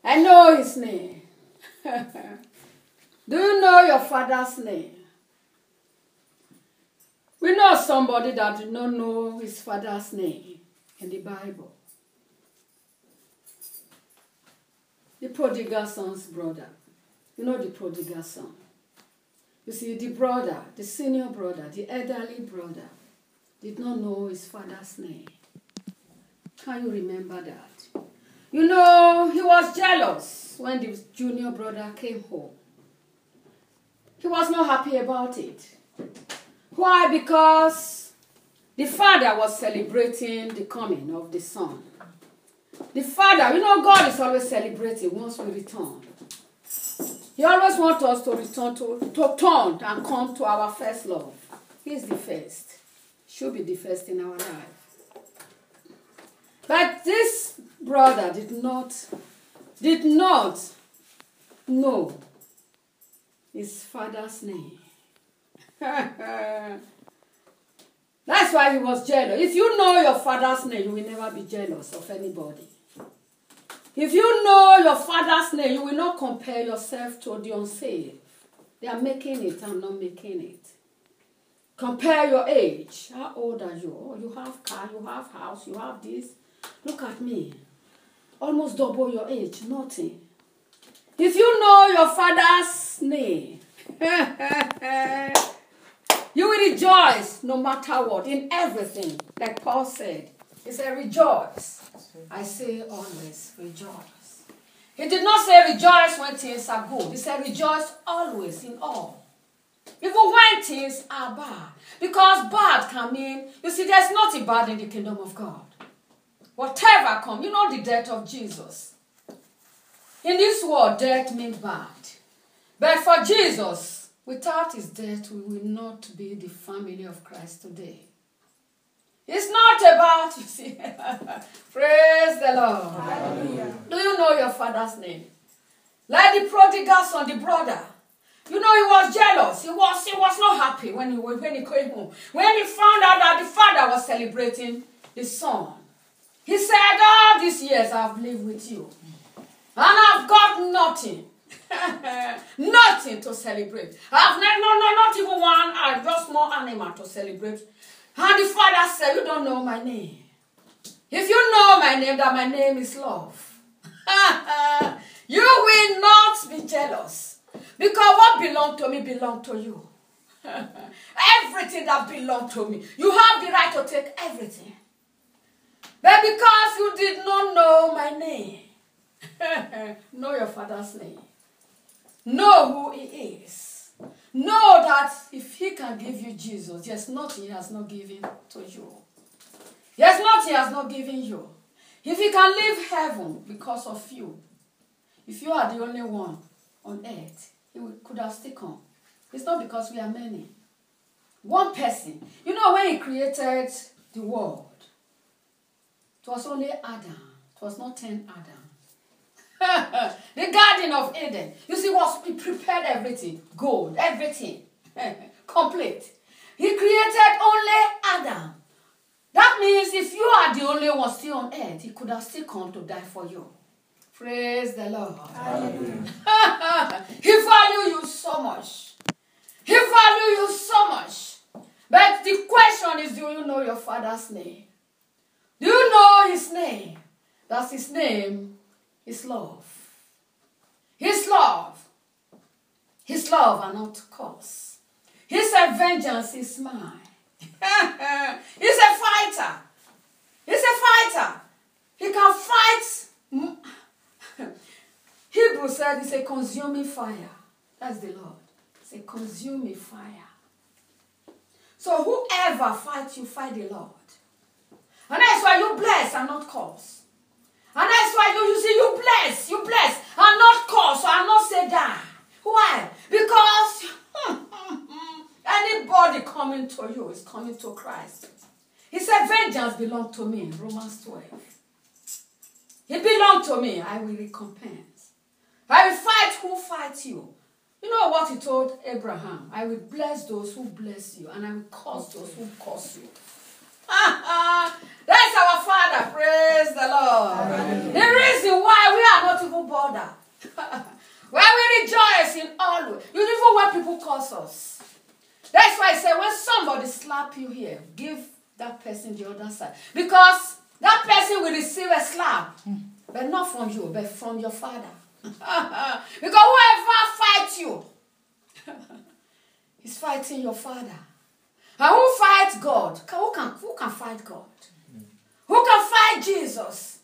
I know his name. Do you know your father's name? We know somebody that did not know his father's name in the Bible. The prodigal son's brother. You know the prodigal son. You see, the brother, the senior brother, the elderly brother, did not know his father's name. Can you remember that? You know, he was jealous when the junior brother came home. He was not happy about it. Why? Because the father was celebrating the coming of the son. The father, you know, God is always celebrating once we return. He always wants us to return to turn and come to our first love. He is the first. Should be the first in our life. But this brother did not know his father's name. That's why he was jealous. If you know your father's name, you will never be jealous of anybody. If you know your father's name, you will not compare yourself to the unsaved. They are making it, I'm not making it. Compare your age. How old are you? Oh, you have car, you have house, you have this. Look at me. Almost double your age, nothing. If you know your father's name, you will rejoice no matter what, in everything. Like Paul said, he said, rejoice. I say always, rejoice. He did not say rejoice when things are good. He said rejoice always in all. Even when things are bad. Because bad can mean, you see, there's nothing bad in the kingdom of God. Whatever comes, you know the death of Jesus. In this world, death means bad. But for Jesus, without his death, we will not be the family of Christ today. It's not about, you see, praise the Lord. Hallelujah. Do you know your father's name? Like the prodigal son, the brother. You know, he was jealous. He was not happy when he came home. When he found out that the father was celebrating the son. He said, all these years I've lived with you. And I've got nothing. Nothing to celebrate. I've not even one, just more animal to celebrate. And the father said, you don't know my name. If you know my name, that my name is love. You will not be jealous. Because what belongs to me belongs to you. Everything that belongs to me. You have the right to take everything. But because you did not know my name, know your father's name. Know who he is. Know that if he can give you Jesus, there's nothing he has not given to you. There's nothing he has not given you. If he can leave heaven because of you, if you are the only one on earth, he could have still come. It's not because we are many. One person. You know, when he created the world, it was only Adam. It was not 10 Adam. The Garden of Eden. You see, he prepared everything. Gold, everything. Complete. He created only Adam. That means if you are the only one still on earth, he could have still come to die for you. Praise the Lord. He values you so much. He values you so much. But the question is, do you know your father's name? Do you know his name? That's his name. His love. His love. His love are not curse. His vengeance is mine. He's a fighter. He's a fighter. He can fight. Hebrew said it's a consuming fire. That's the Lord. It's a consuming fire. So whoever fights you, fight the Lord. And that's why you bless and not curse. And that's why you see, you bless, and not curse, and not say die. Why? Because anybody coming to you is coming to Christ. He said, vengeance belongs to me, Romans 12. It belongs to me, I will recompense. I will fight who fights you. You know what he told Abraham? I will bless those who bless you, and I will curse those who curse you. That's our Father. Praise the Lord. Amen. The reason why we are not even bothered Where we rejoice in all ways. Even when people curse us. That's why I say when somebody slap you here, give that person the other side. Because that person will receive a slap. But not from you, but from your father. Because whoever fights you is fighting your father. And who fights God? Who can fight God? Who can fight Jesus?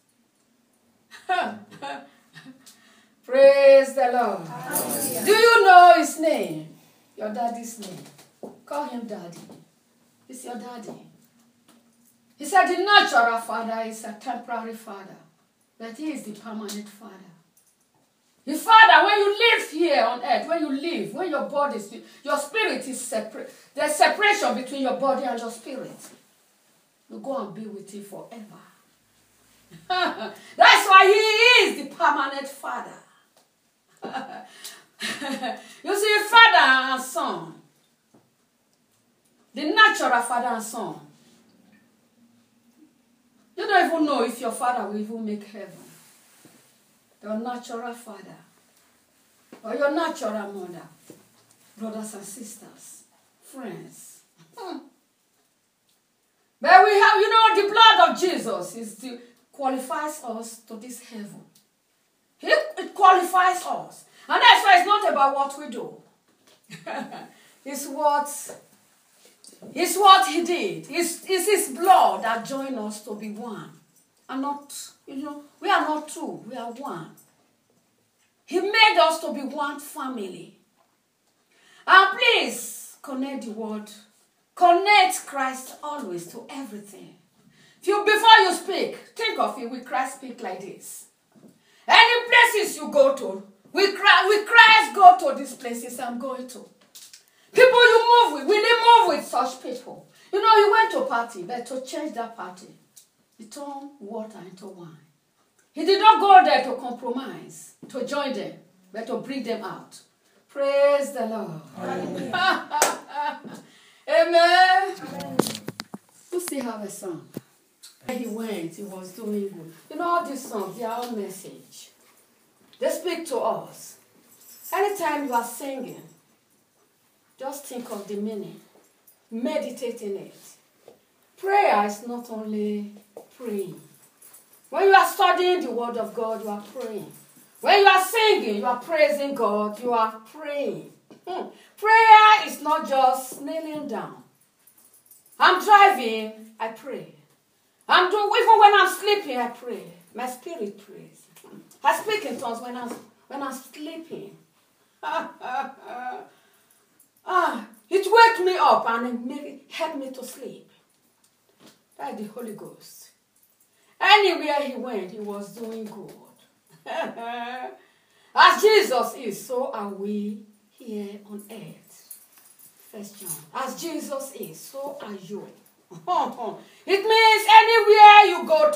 Praise the Lord. Hallelujah. Do you know his name? Your daddy's name. Call him daddy. He's your daddy. He said the natural father is a temporary father. But he is the permanent father. The father, when you live here on earth, when your body, your spirit is separate. There's separation between your body and your spirit. You go and be with him forever. That's why he is the permanent father. You see, father and son. The natural father and son. You don't even know if your father will even make heaven. Your natural father. Or your natural mother. Brothers and sisters. Friends. But we have, the blood of Jesus qualifies us to this heaven. It qualifies us. And that's why it's not about what we do. It's what he did. It's his blood that joined us to be one. And not, we are not two, we are one. He made us to be one family. And please, connect the word. Connect Christ always to everything. Before you speak, think of it, will Christ speak like this? Any places you go to, will Christ go to these places I'm going to? People you move with, will he move with such people? He went to a party, but to change that party, he turned water into wine. He did not go there to compromise, to join them, but to bring them out. Praise the Lord. Amen. Amen. You still have a song. He went, he was doing good. All these songs, they are all message. They speak to us. Anytime you are singing, just think of the meaning. Meditate in it. Prayer is not only praying. When you are studying the word of God, you are praying. When you are singing, you are praising God, you are praying. Prayer is not just kneeling down. I'm driving, I pray. Even when I'm sleeping, I pray. My spirit prays. I speak in tongues when I'm sleeping. It wakes me up and it helps me to sleep. That's the Holy Ghost. Anywhere he went, he was doing good. As Jesus is, so are we here on earth. 1 John. As Jesus is, so are you. It means anywhere you go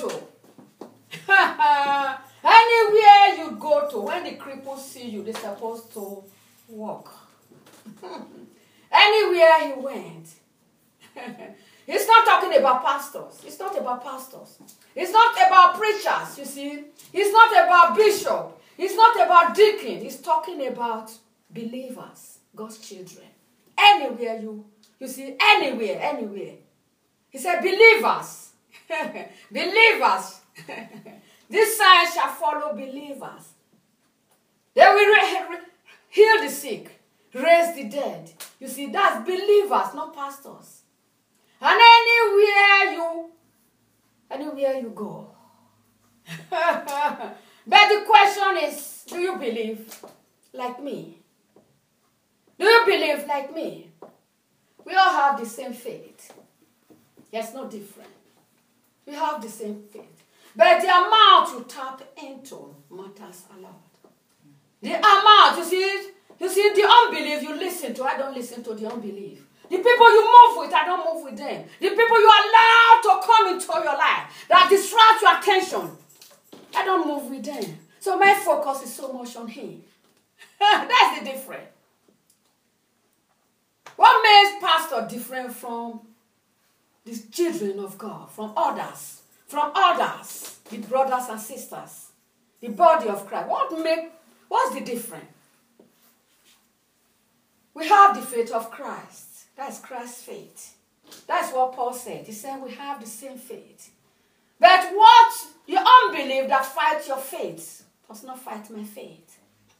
to. Anywhere you go to, when the cripples see you, they're supposed to walk. Anywhere he went. He's not talking about pastors. It's not about pastors. It's not about preachers, you see. It's not about bishop. It's not about deacon. He's talking about believers, God's children. Anywhere you see, anywhere. He said, believers. Believers. This sign shall follow believers. They will heal the sick, raise the dead. You see, that's believers, not pastors. And anywhere you go. But the question is, do you believe like me? Do you believe like me? We all have the same faith. There's no difference. We have the same faith. But the amount you tap into matters a lot. The amount, you see the unbelief you listen to, I don't listen to the unbelief. The people you move with, I don't move with them. The people you allow to come into your life, that distract your attention, I don't move with them. So my focus is so much on him. That's the difference. What makes pastor different from the children of God, from others, the brothers and sisters, the body of Christ? What makes What's the difference? We have the faith of Christ. That's Christ's faith. That's what Paul said. He said we have the same faith. But what your unbelief that fights your faith does not fight my faith.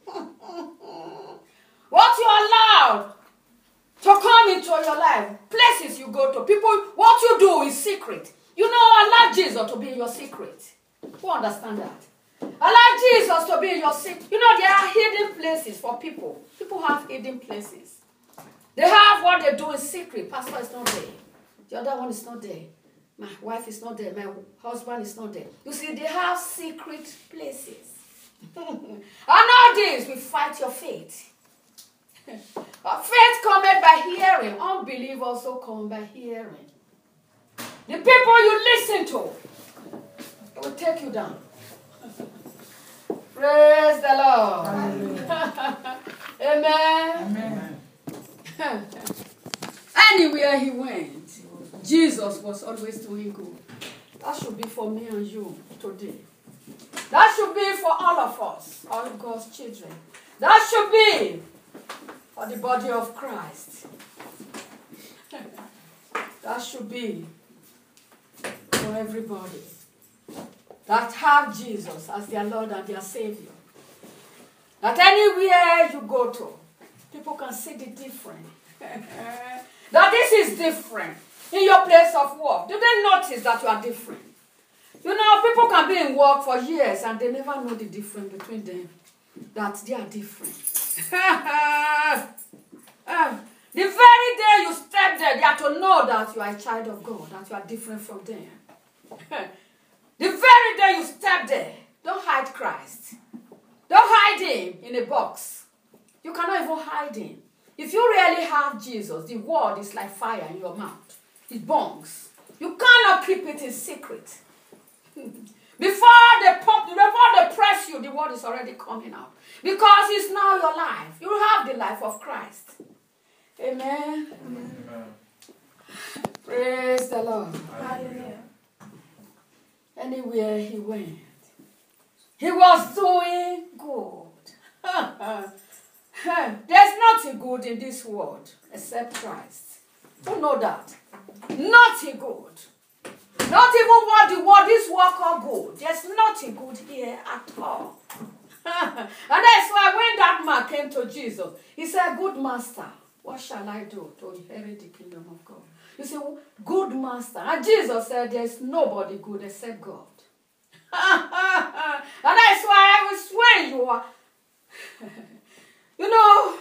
What you allow to come into your life, places you go to, people, what you do is secret. You know, allow Jesus to be in your secret. Who understand that? Allow Jesus to be in your secret. You know, there are hidden places for people. People have hidden places. They have what they do in secret. Pastor is not there. The other one is not there. My wife is not there. My husband is not there. You see, they have secret places. And all this will fight your faith. Faith cometh by hearing. Unbelief also comes by hearing. The people you listen to, it will take you down. Praise the Lord. Amen. Amen. Anywhere he went, Jesus was always doing good. That should be for me and you today. That should be for all of us, all of God's children. That should be for the body of Christ. That should be for everybody that have Jesus as their Lord and their Savior. That anywhere you go to, people can see the difference. That this is different. In your place of work, do they notice that you are different? You know, people can be in work for years and they never know the difference between them. That they are different. The very day you step there, they have to know that you are a child of God, that you are different from them. The very day you step there, don't hide Christ. Don't hide him in a box. You cannot even hide him. If you really have Jesus, the word is like fire in your mouth. It burns. You cannot keep it in secret. Before they press you, the word is already coming out. Because it's now your life. You have the life of Christ. Amen. Amen. Praise the Lord. Hallelujah. Anywhere he went, he was doing good. There's nothing good in this world except Christ. You know that. Nothing good. Not even what the world, this world called good. There's nothing good here at all. And that's why when that man came to Jesus, he said, "Good master, what shall I do to inherit the kingdom of God?" You say, "Good master." And Jesus said, "There's nobody good except God." And that's why I was when you are, you know,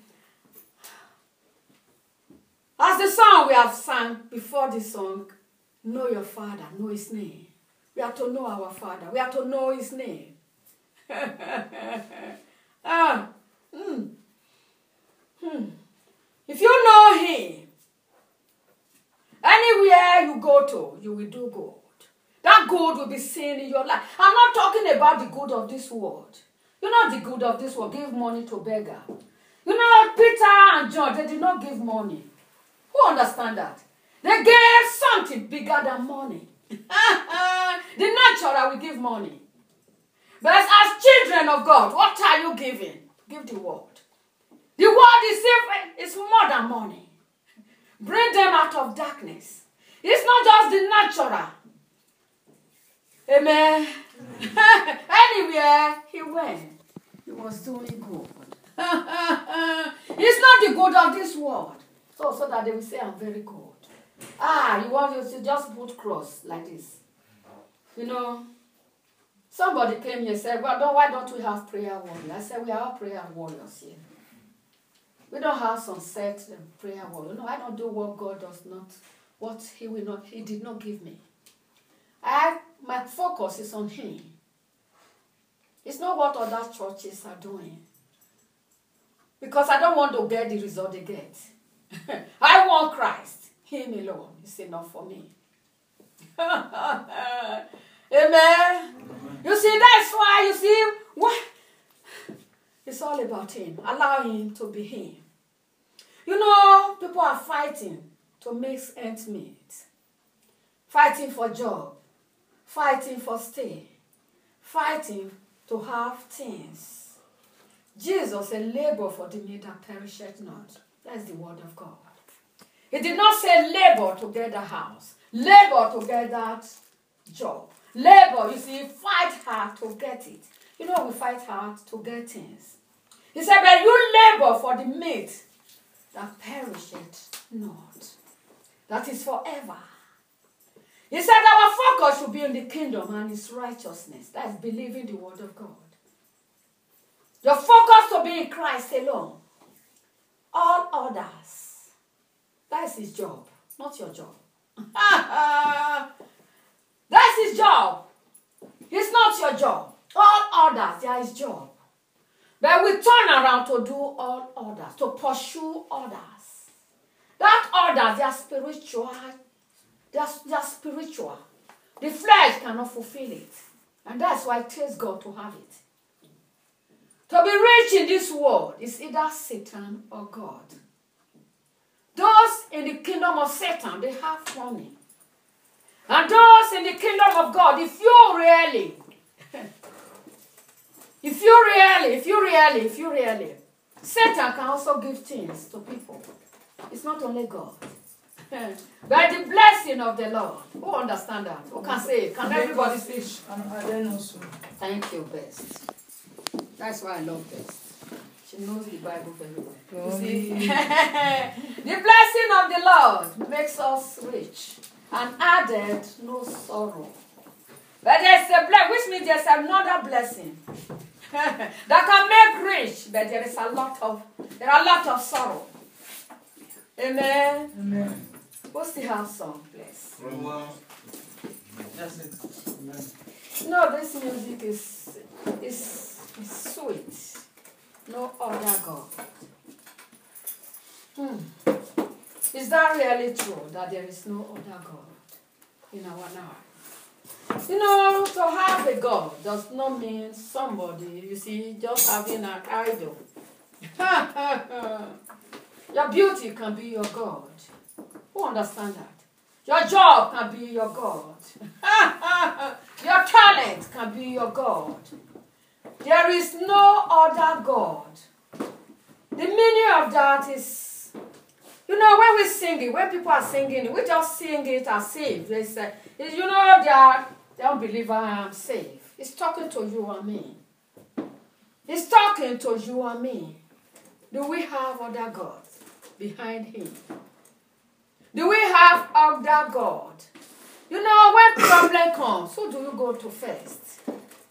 as the song we have sung before the song, know your Father, know his name. We have to know our Father. We have to know his name. If you know him, anywhere you go to, you will do good. That good will be seen in your life. I'm not talking about the good of this world. You know the good of this world, give money to beggar. You know, Peter and John, they did not give money. Who understand that? They gave something bigger than money. The natural will give money. But as children of God, what are you giving? Give the word. The word is more than money. Bring them out of darkness. It's not just the natural. Amen. Anywhere he went, he was doing good. It's not the good of this world. So that they will say, "I'm very good." You want you to just put cross like this. You know, somebody came here and said, "Well, why don't we have prayer warriors?" I said, "We are all prayer warriors here. We don't have some set prayer warriors. No, I don't do what God does not, what he did not give me. My focus is on him. It's not what other churches are doing. Because I don't want to get the result they get. I want Christ. Him alone is enough for me. Amen. You see, that's why, you see, what? It's all about him. Allow him to be him. You know, people are fighting to make ends meet. Fighting for job. Fighting for stay. Fighting to have things. Jesus said, labor for the meat that perisheth not. That's the word of God. He did not say labor to get the house. Labor to get that job. Labor, you see, fight hard to get it. You know, we fight hard to get things. He said, but you labor for the meat that perisheth not. That is forever. He said our focus should be in the kingdom and its righteousness. That is believing the word of God. Your focus to be in Christ alone. All others. That is his job, not your job. That's his job. It's not your job. All others, they are his job. But we turn around to do all others, to pursue others. That others, they are spiritual. They are spiritual. The flesh cannot fulfill it. And that's why it takes God to have it. To be rich in this world is either Satan or God. Those in the kingdom of Satan, they have money. And those in the kingdom of God, if you really, Satan can also give things to people. It's not only God. By the blessing of the Lord. Who understand that? Who can say it? Can everybody say it? Thank you, Best. That's why I love Best. She knows the Bible very well. You see? The blessing of the Lord makes us rich and added no sorrow. But there's a blessing, which means there's another blessing that can make rich, but there are a lot of sorrow. Amen. Amen. Who still have some, please? That's it. Amen. No, this music is sweet. No other God. Is that really true, that there is no other God in our life? You know, to have a God does not mean somebody, you see, just having an idol. Your beauty can be your God. Who understand that? Your job can be your God. Your talent can be your God. There is no other God. The meaning of that is, you know, when we sing it, when people are singing it, we just sing it as if they say, you know, they don't believe I am saved. It's talking to you and me. It's talking to you and me. Do we have other gods behind him? Do we have other God? You know, when problem comes, who do you go to first?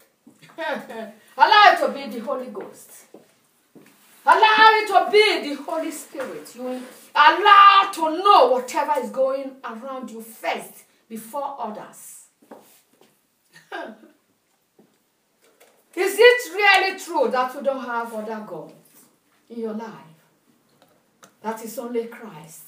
Allow it to be the Holy Ghost. Allow it to be the Holy Spirit. You allow to know whatever is going around you first before others. Is it really true that you don't have other gods in your life? That is only Christ.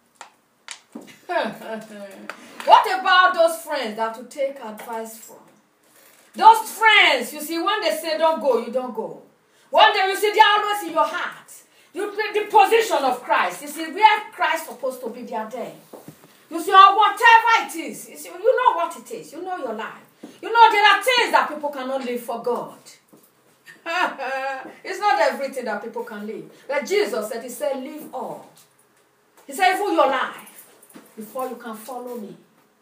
What about those friends that you take advice from? Those friends, you see, when they say don't go, you don't go. One day you see they are always in your heart. You take the position of Christ. You see, where Christ is supposed to be, they are there. You see, or whatever it is, you see, you know what it is. You know your life. You know there are things that people cannot live for God. It's not everything that people can live. But Jesus said, he said, live all. He said, even your life, before you can follow me.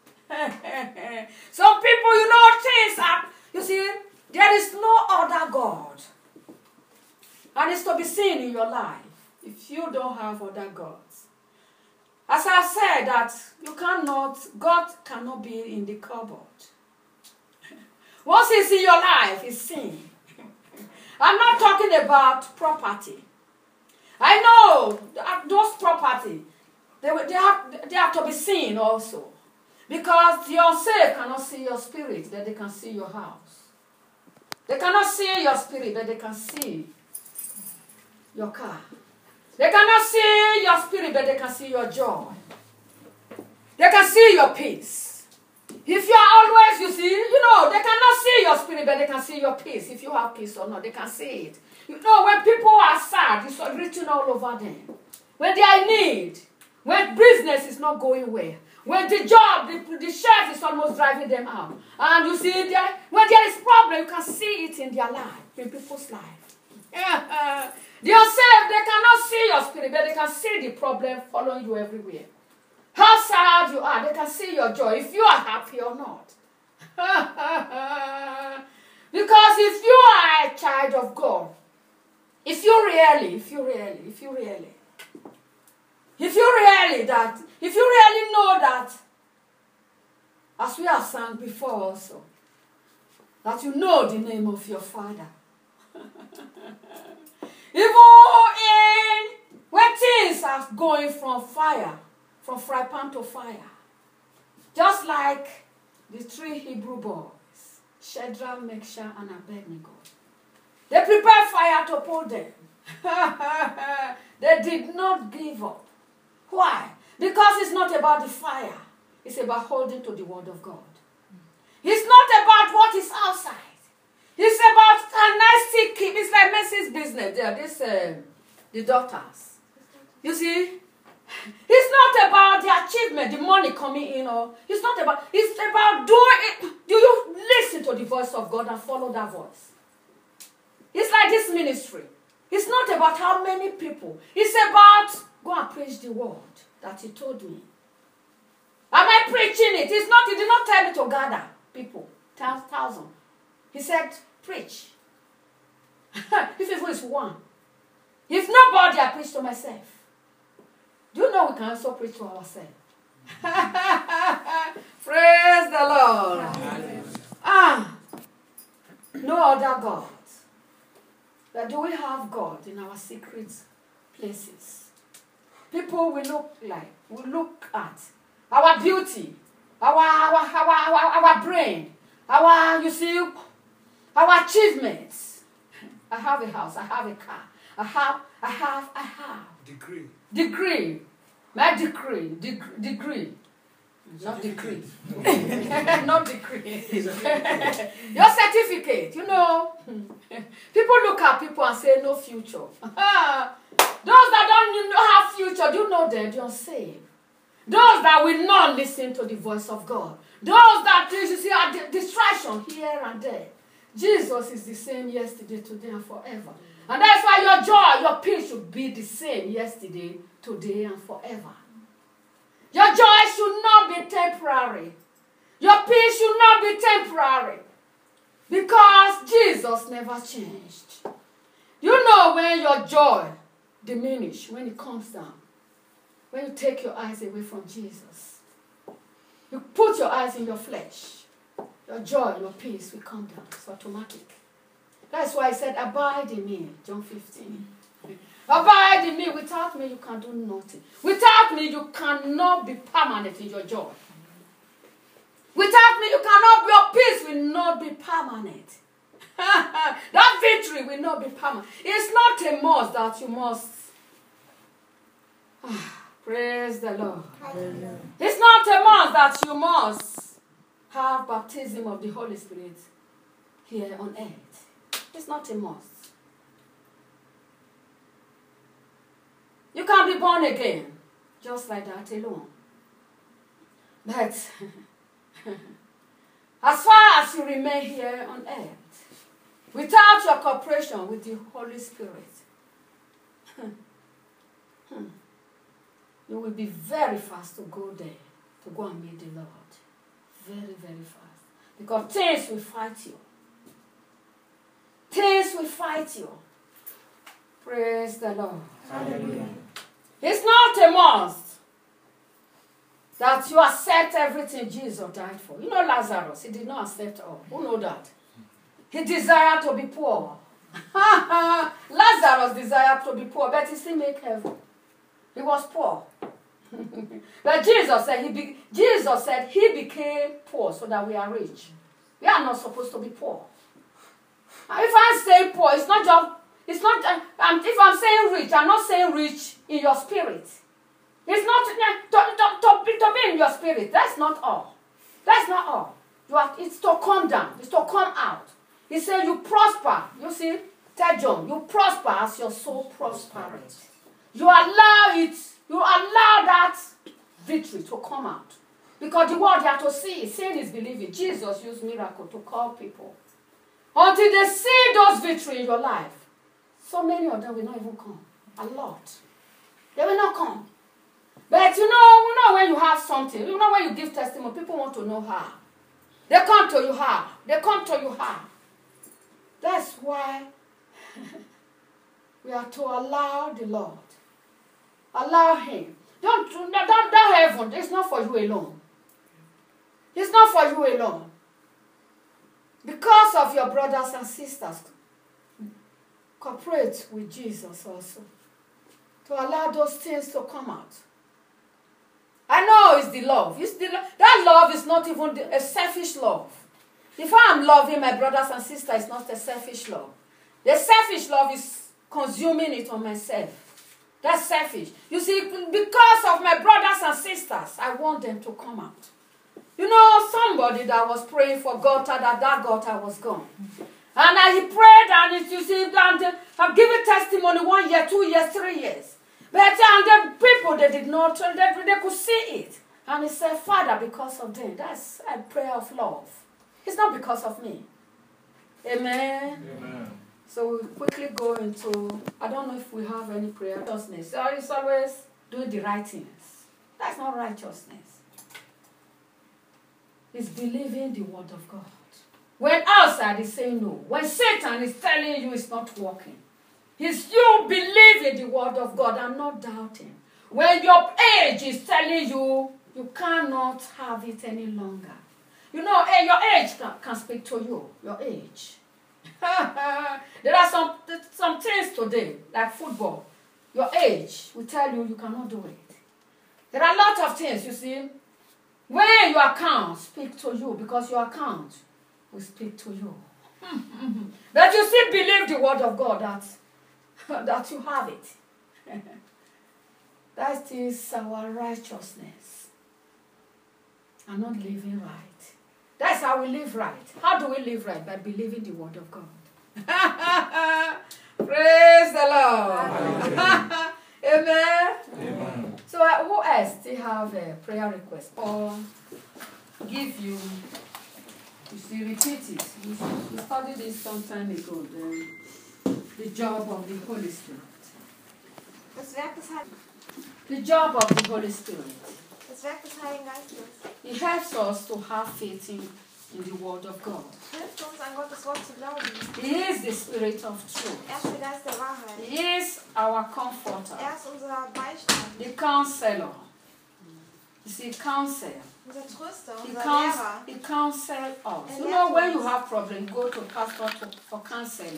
Some people, you know, things are, you see, there is no other God. And it's to be seen in your life if you don't have other gods. As I said, that you cannot, God cannot be in the cupboard. Once he's in your life, he's seen. I'm not talking about property. I know that those property, they have to be seen also. Because the unsaved cannot see your spirit, but they can see your house. They cannot see your spirit, but they can see your car. They cannot see your spirit, but they can see your joy. They can see your peace. If you are always, you see, you know, they cannot see your spirit, but they can see your peace. If you have peace or not, they can see it. You know, when people are sad, it's written all over them. When they are in need, when business is not going well, when the job, the chef is almost driving them out. And you see, when there is problem, you can see it in their life, in people's life. The unsaved, they cannot see your spirit, but they can see the problem following you everywhere. How sad you are, they can see your joy, if you are happy or not. Because if you are a child of God, if you really know that, as we have sung before also, that you know the name of your Father. Even when things are going from fire, from fry pan to fire, just like the 3 Hebrew boys, Shadrach, Meshach, and Abednego, they prepared fire to put them. They did not give up. Why? Because it's not about the fire. It's about holding to the word of God. It's not about what is outside. It's about, can I still keep? It's like Messi's business there. The daughters. You see? It's not about the achievement, the money coming in. It's about doing it. Do you listen to the voice of God and follow that voice? It's like this ministry. It's not about how many people. It's about go and preach the word that he told me. Am I preaching it? He did not tell me to gather people, 1,000. He said, preach. If it was one. If nobody, I preach to myself. Do you know we can also preach to ourselves? Praise the Lord. No other God. But do we have God in our secret places? People we look at our beauty, our brain, our achievements. I have a house, I have a car, I have. Degree. My degree. Not decree. Not decree. Your certificate, People look at people and say no future. Those that don't have future, do you know they're unsaved? Those that will not listen to the voice of God. Those that, you see, are distraction here and there. Jesus is the same yesterday, today, and forever. And that's why your joy, your peace should be the same yesterday, today, and forever. Your joy should not be temporary. Your peace should not be temporary. Because Jesus never changed. You know when your joy diminishes, when it comes down. When you take your eyes away from Jesus. You put your eyes in your flesh. Your joy, your peace will come down. It's automatic. That's why I said, abide in me, John 15. Abide in me. Without me, you can do nothing. Without me, you cannot be permanent in your joy. Without me, your peace will not be permanent. That victory will not be permanent. It's not a must that you must. Praise the Lord. Hallelujah. It's not a must that you must have baptism of the Holy Spirit here on earth. It's not a must. You can be born again, just like that alone. But as far as you remain here on earth, without your cooperation with the Holy Spirit, you will be very fast to go there, to go and meet the Lord. Very, very fast. Because things will fight you. Things will fight you. Praise the Lord. Hallelujah. It's not a must that you accept everything Jesus died for. You know Lazarus, he did not accept all. Who know that? He desired to be poor. Lazarus desired to be poor, but he still made heaven. He was poor. But Jesus said he became poor so that we are rich. We are not supposed to be poor. If I say poor, it's not just. It's not. If I'm saying rich, I'm not saying rich in your spirit. It's not to be in your spirit. That's not all. That's not all. It's to come down. It's to come out. He said you prosper. You see, tell John, you prosper as your soul prospers. You allow it. You allow that victory to come out. Because the word you have to see, seeing is believing. Jesus used miracle to call people. Until they see those victory in your life, so many of them will not even come. A lot. They will not come. But you know when you have something, you know when you give testimony, people want to know how. They come to you how. They come to you how. That's why we are to allow the Lord. Allow him. Don't heaven. It's not for you alone. It's not for you alone. Because of your brothers and sisters, cooperate with Jesus also. To allow those things to come out. I know it's the love. That love is not even a selfish love. If I'm loving my brothers and sisters, it's not a selfish love. The selfish love is consuming it on myself. That's selfish. You see, because of my brothers and sisters, I want them to come out. You know, somebody that was praying for gutter, that gutter was gone. And he prayed, and you see, and I've given testimony 1 year, 2 years, 3 years. But and the people, they did not, they could see it. And he said, Father, because of them, that's a prayer of love. It's not because of me. Amen. Amen. So we'll quickly go into, I don't know if we have any prayer. Righteousness. So it's always doing the right things. That's not righteousness. It's believing the word of God. When outside is saying no. When Satan is telling you it's not working. It's you believe in the word of God and not doubting. When your age is telling you you cannot have it any longer. You know, your age can speak to you. Your age. There are some things today, like football. Your age will tell you cannot do it. There are a lot of things, you see. When your account speak to you, because your account will speak to you. But you still believe the word of God that you have it. That is our righteousness. And not living right. That's how we live right. How do we live right? By believing the word of God. Praise the Lord. Amen. Amen. So who else still have a prayer request? Or give you see, repeat it. We studied this some time ago. The job of the Holy Spirit. The job of the Holy Spirit. It helps us to have faith in the Word of God. He is the Spirit of truth. He is our comforter. The counselor. You see, counsel. He counsels us. You know, when you have problems, go to pastor for counseling.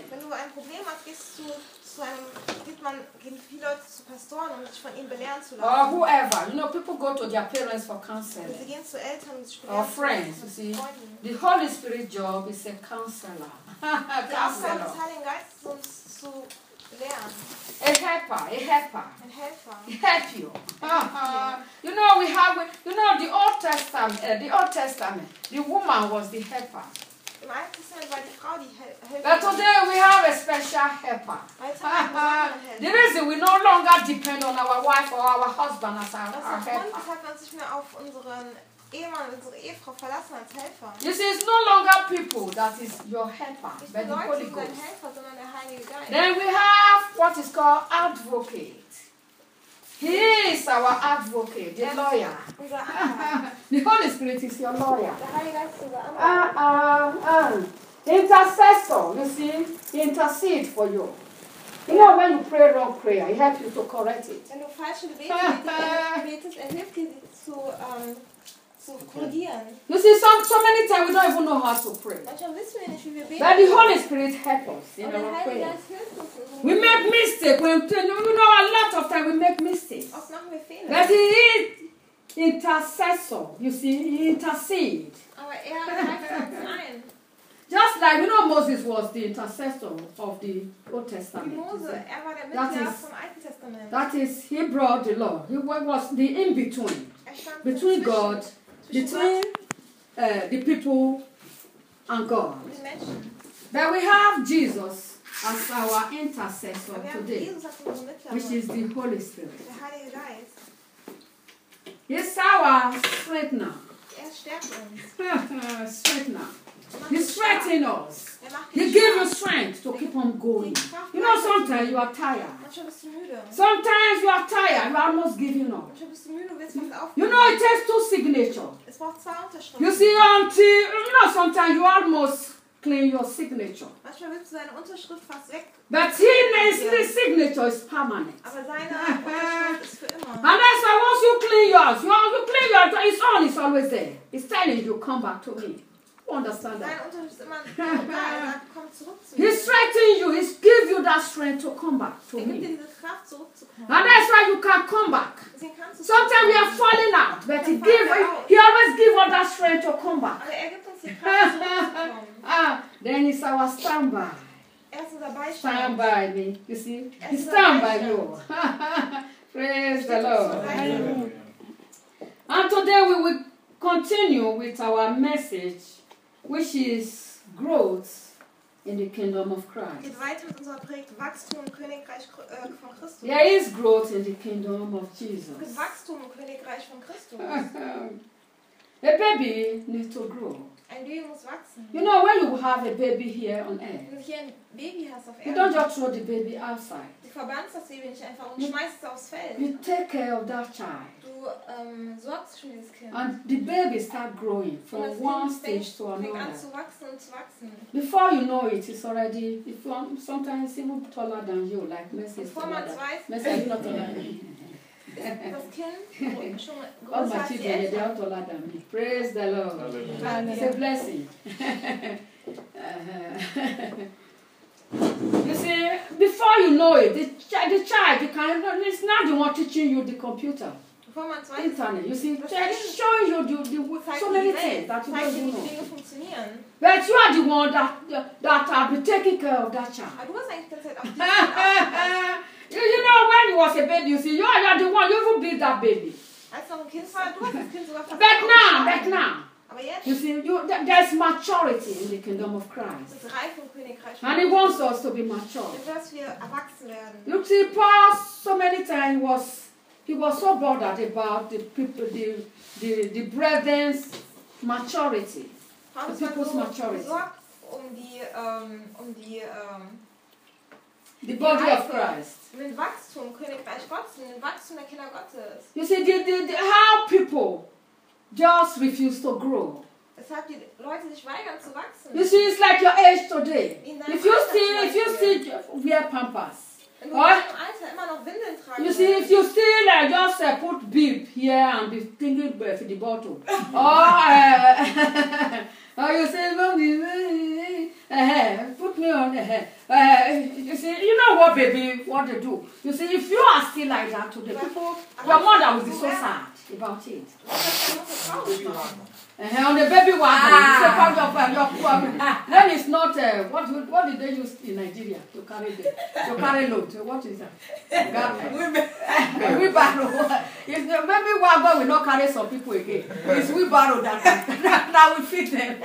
Or whoever. You know, people go to their parents for counseling. Or friends. You see, the Holy Spirit job is a counselor. Counselor. A helper. He help you. You know, we have, you know, the Old Testament, the woman was the helper. But today we have a special helper. The reason we no longer depend on our wife or our husband as our helper. You see, it's no longer people that is your helper, but the Holy Ghost. Then we have what is called advocate. He is our advocate, the lawyer. The Holy Spirit is your lawyer. Intercessor, you see, he intercedes for you. You know, when you pray wrong prayer, he helps you to correct it. You see, so many times we don't even know how to pray. But the Holy Spirit helps us in our prayer. We make mistakes. You know, a lot of times we make mistakes. But he is intercessor. You see, he intercedes. Just like, you know, Moses was the intercessor of the Old Testament. That is, he brought the law. He was the in-between. Between God, between the people and God. But we have Jesus as our intercessor today, which is the Holy Spirit. He's our strengthener. Strengthener. He strengthens us. He gives you strength to keep on going. You know, sometimes you are tired. Sometimes you are tired. You are almost giving up. You know, it takes two signatures. You see, until, sometimes you almost clean your signature. But his signature is permanent. And that's why once you clean yours, it's on, it's always there. It's telling you, come back to me. You understand that? He strengthens you. He gives you that strength to come back to me. And that's why you can come back. Sometimes we are falling out, but he always gives us that strength to come back. Then it's our standby. Stand by me. You see? He stand by you. Praise the Lord. And today we will continue with our message, which is growth in the kingdom of Christ. There is growth in the kingdom of Jesus. A baby needs to grow. You know, when you have a baby here on earth, you don't just throw the baby outside. You take care of that child. And the baby starts growing from one stage to another. Before you know it, it's already, sometimes even taller than you, like Messi is taller than Messi is not taller than me. All my children, they are taller than me. Praise the Lord. It's a blessing. You see, before you know it, the child, it's not the one teaching you the computer. Internet. You see, they're showing you so many things that you don't know. But you are the one that have been taking care of that child. You know, when you was a baby, you see, you are the one, you even beat that baby. But now, you see, there's maturity in the kingdom of Christ. And he wants us to be mature. You see, Paul, so many times, he was so bothered about the people, the brethren's maturity, the people's maturity. The body of Christ. You see, how people just refuse to grow. You see, it's like your age today. If you still wear Pampers, you see, if you still just put bib here and be thinking for the bottle, or you say, put me on the head. You see, you know what, baby, what they do. You see, if you are still like that today, people, your mother will be so sad about it. On the baby wagon, then it's not, what did they use in Nigeria to carry load? What is that? Wheelbarrow. If the baby wagon will not carry some people again, it's wheelbarrow that will fit them.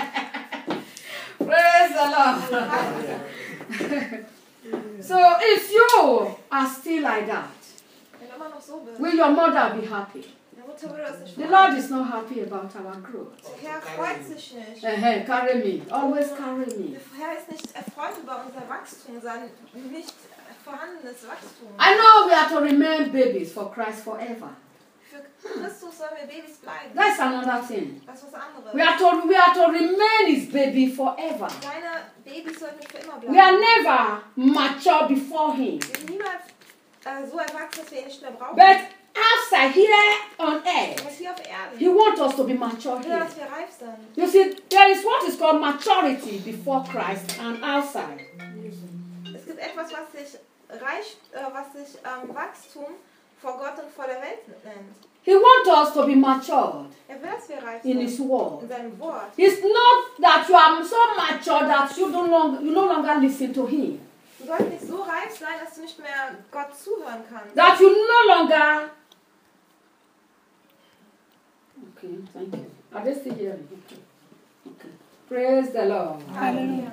Praise the Lord. So if you are still like that, will your mother be happy? The Lord is not happy about our growth. Carry me. Always carry me. I know we are to remain babies for Christ forever. That's another thing. We are to remain his baby forever. We are never mature before him. But outside here on earth, he wants us to be mature here. You see, there is what is called maturity before Christ and outside. Es gibt etwas, was sich Wachstum vor Gott und vor der Welt nennt. He wants us to be matured in his word. It's not that you are so mature that you no longer listen to him. Du sollst nicht so reif sein, dass du nicht mehr Gott zuhören kannst. That you no longer. Okay, thank you. Are they still here? Okay. Praise the Lord. Hallelujah.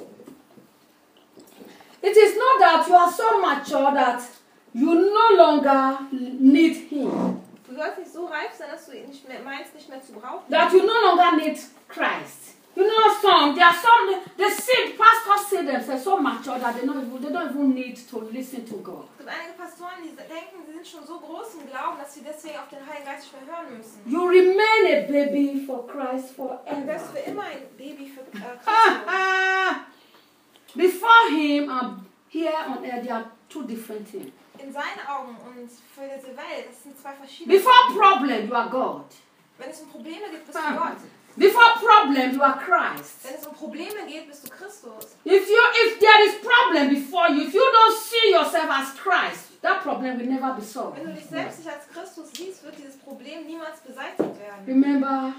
It is not that you are so mature that you no longer need him. Du sollst nicht so reif sein, dass du ihn nicht mehr zu brauchen. That you no longer need Christ. You know, there are some, they see, pastors see themselves so mature that they don't even need to listen to God. Es gibt einige Pastoren, die denken, sie sind schon so groß im Glauben, dass sie deswegen auf den Heiligen Geist nicht mehr hören müssen. You remain a baby for Christ Du forever. wirst für immer ein Baby für Christus. Before him and here on earth, there are two different things. In seinen Augen und für diese Welt, das sind zwei verschiedene Before Sachen. problem, you are God. Wenn es um Probleme geht, bist du Gott. Before problem, you are Christ. Wenn es um Probleme geht, bist du Christus. If there is problem before you, if you don't see yourself as Christ, that problem will never be solved. Wenn du dich selbst nicht als Christus siehst, wird dieses Problem niemals beseitigt werden. Remember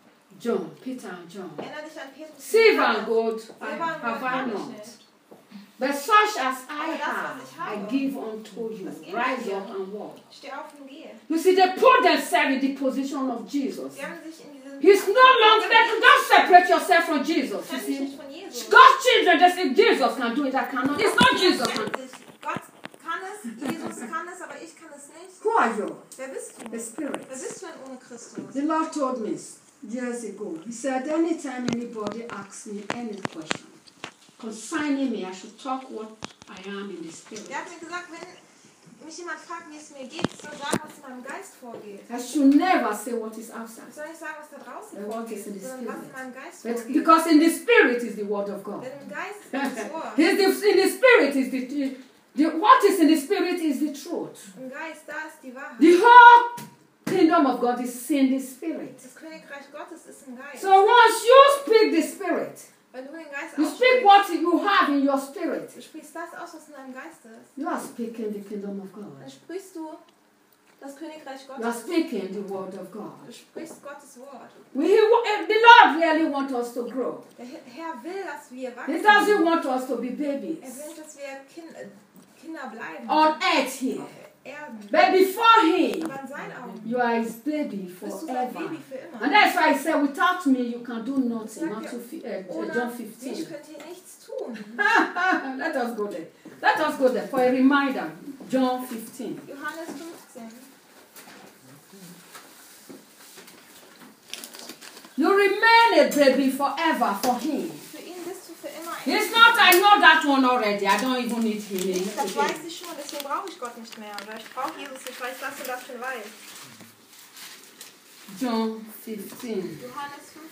Peter and John. Erinnere dich an Petrus. Silver and gold Silber und Gold have I habe ich not. nicht. But such as I Aber das, have, was ich I habe, give unto you. das gebe ich Rise dir. up and walk. Steh auf und gehe. You see, they put themselves in the position of Jesus. Sie haben sich in diesen... He's no longer, don't separate yourself from Jesus. You Trenn dich see, nicht von Jesus. God's children, they say Jesus can do it, I cannot. It's not Jesus. Trenn dich. Gott kann es, Jesus kann es, aber ich kann es nicht. Who are you? Wer bist du? The Spirit. Wer bist du denn ohne Christus? The Lord told me years ago, He said, anytime anybody asks me any question concerning me, I should talk what I am in the Spirit. Er hat mir gesagt, wenn mich jemand fragt, wie es mir geht, ich soll sagen, was in meinem Geist vorgeht. I should never say what is outside. Ich soll nicht sagen, was da draußen What vorgeht, is in the sondern was in Spirit. meinem Geist But vorgeht. because in the Spirit is the Word of God. Denn im Geist ist das Wort. In the Spirit is what is in the Spirit is the truth. Im Geist, da ist die Wahrheit. The whole kingdom of God is in the Spirit. Das Königreich Gottes ist im Geist. So once you speak the Spirit, Wenn du den Geist you speak aussprichst, what you have in your spirit. du sprichst das aus, was in deinem Geist ist. You are speaking the kingdom of Dann God. sprichst du das Königreich You are Gottes. speaking the word of God. Du sprichst Gottes Wort. The Lord really wants us to grow. Der Herr will, dass wir He wachsen. doesn't want us to be Er babies will, dass wir Kinder bleiben. on earth here. Auf Erden. But before Him, Aber in seinen Augen you are His baby bist du sein forever. Baby für immer. And that's why He said, without me, you can do nothing. Sagt er, John ohne 15. mich könnt ihr nichts tun. Let us go there. Let us go there for a reminder. John 15. Johannes 15. You remain a baby forever for Him. Für ihn bist du für immer ein It's not, I know that one already. I don't even need Him. Das weiß ich schon, deswegen brauche ich Gott nicht mehr. Oder ich brauche Jesus nicht, weil ich das und das schon weiß. John 15. Johannes 15.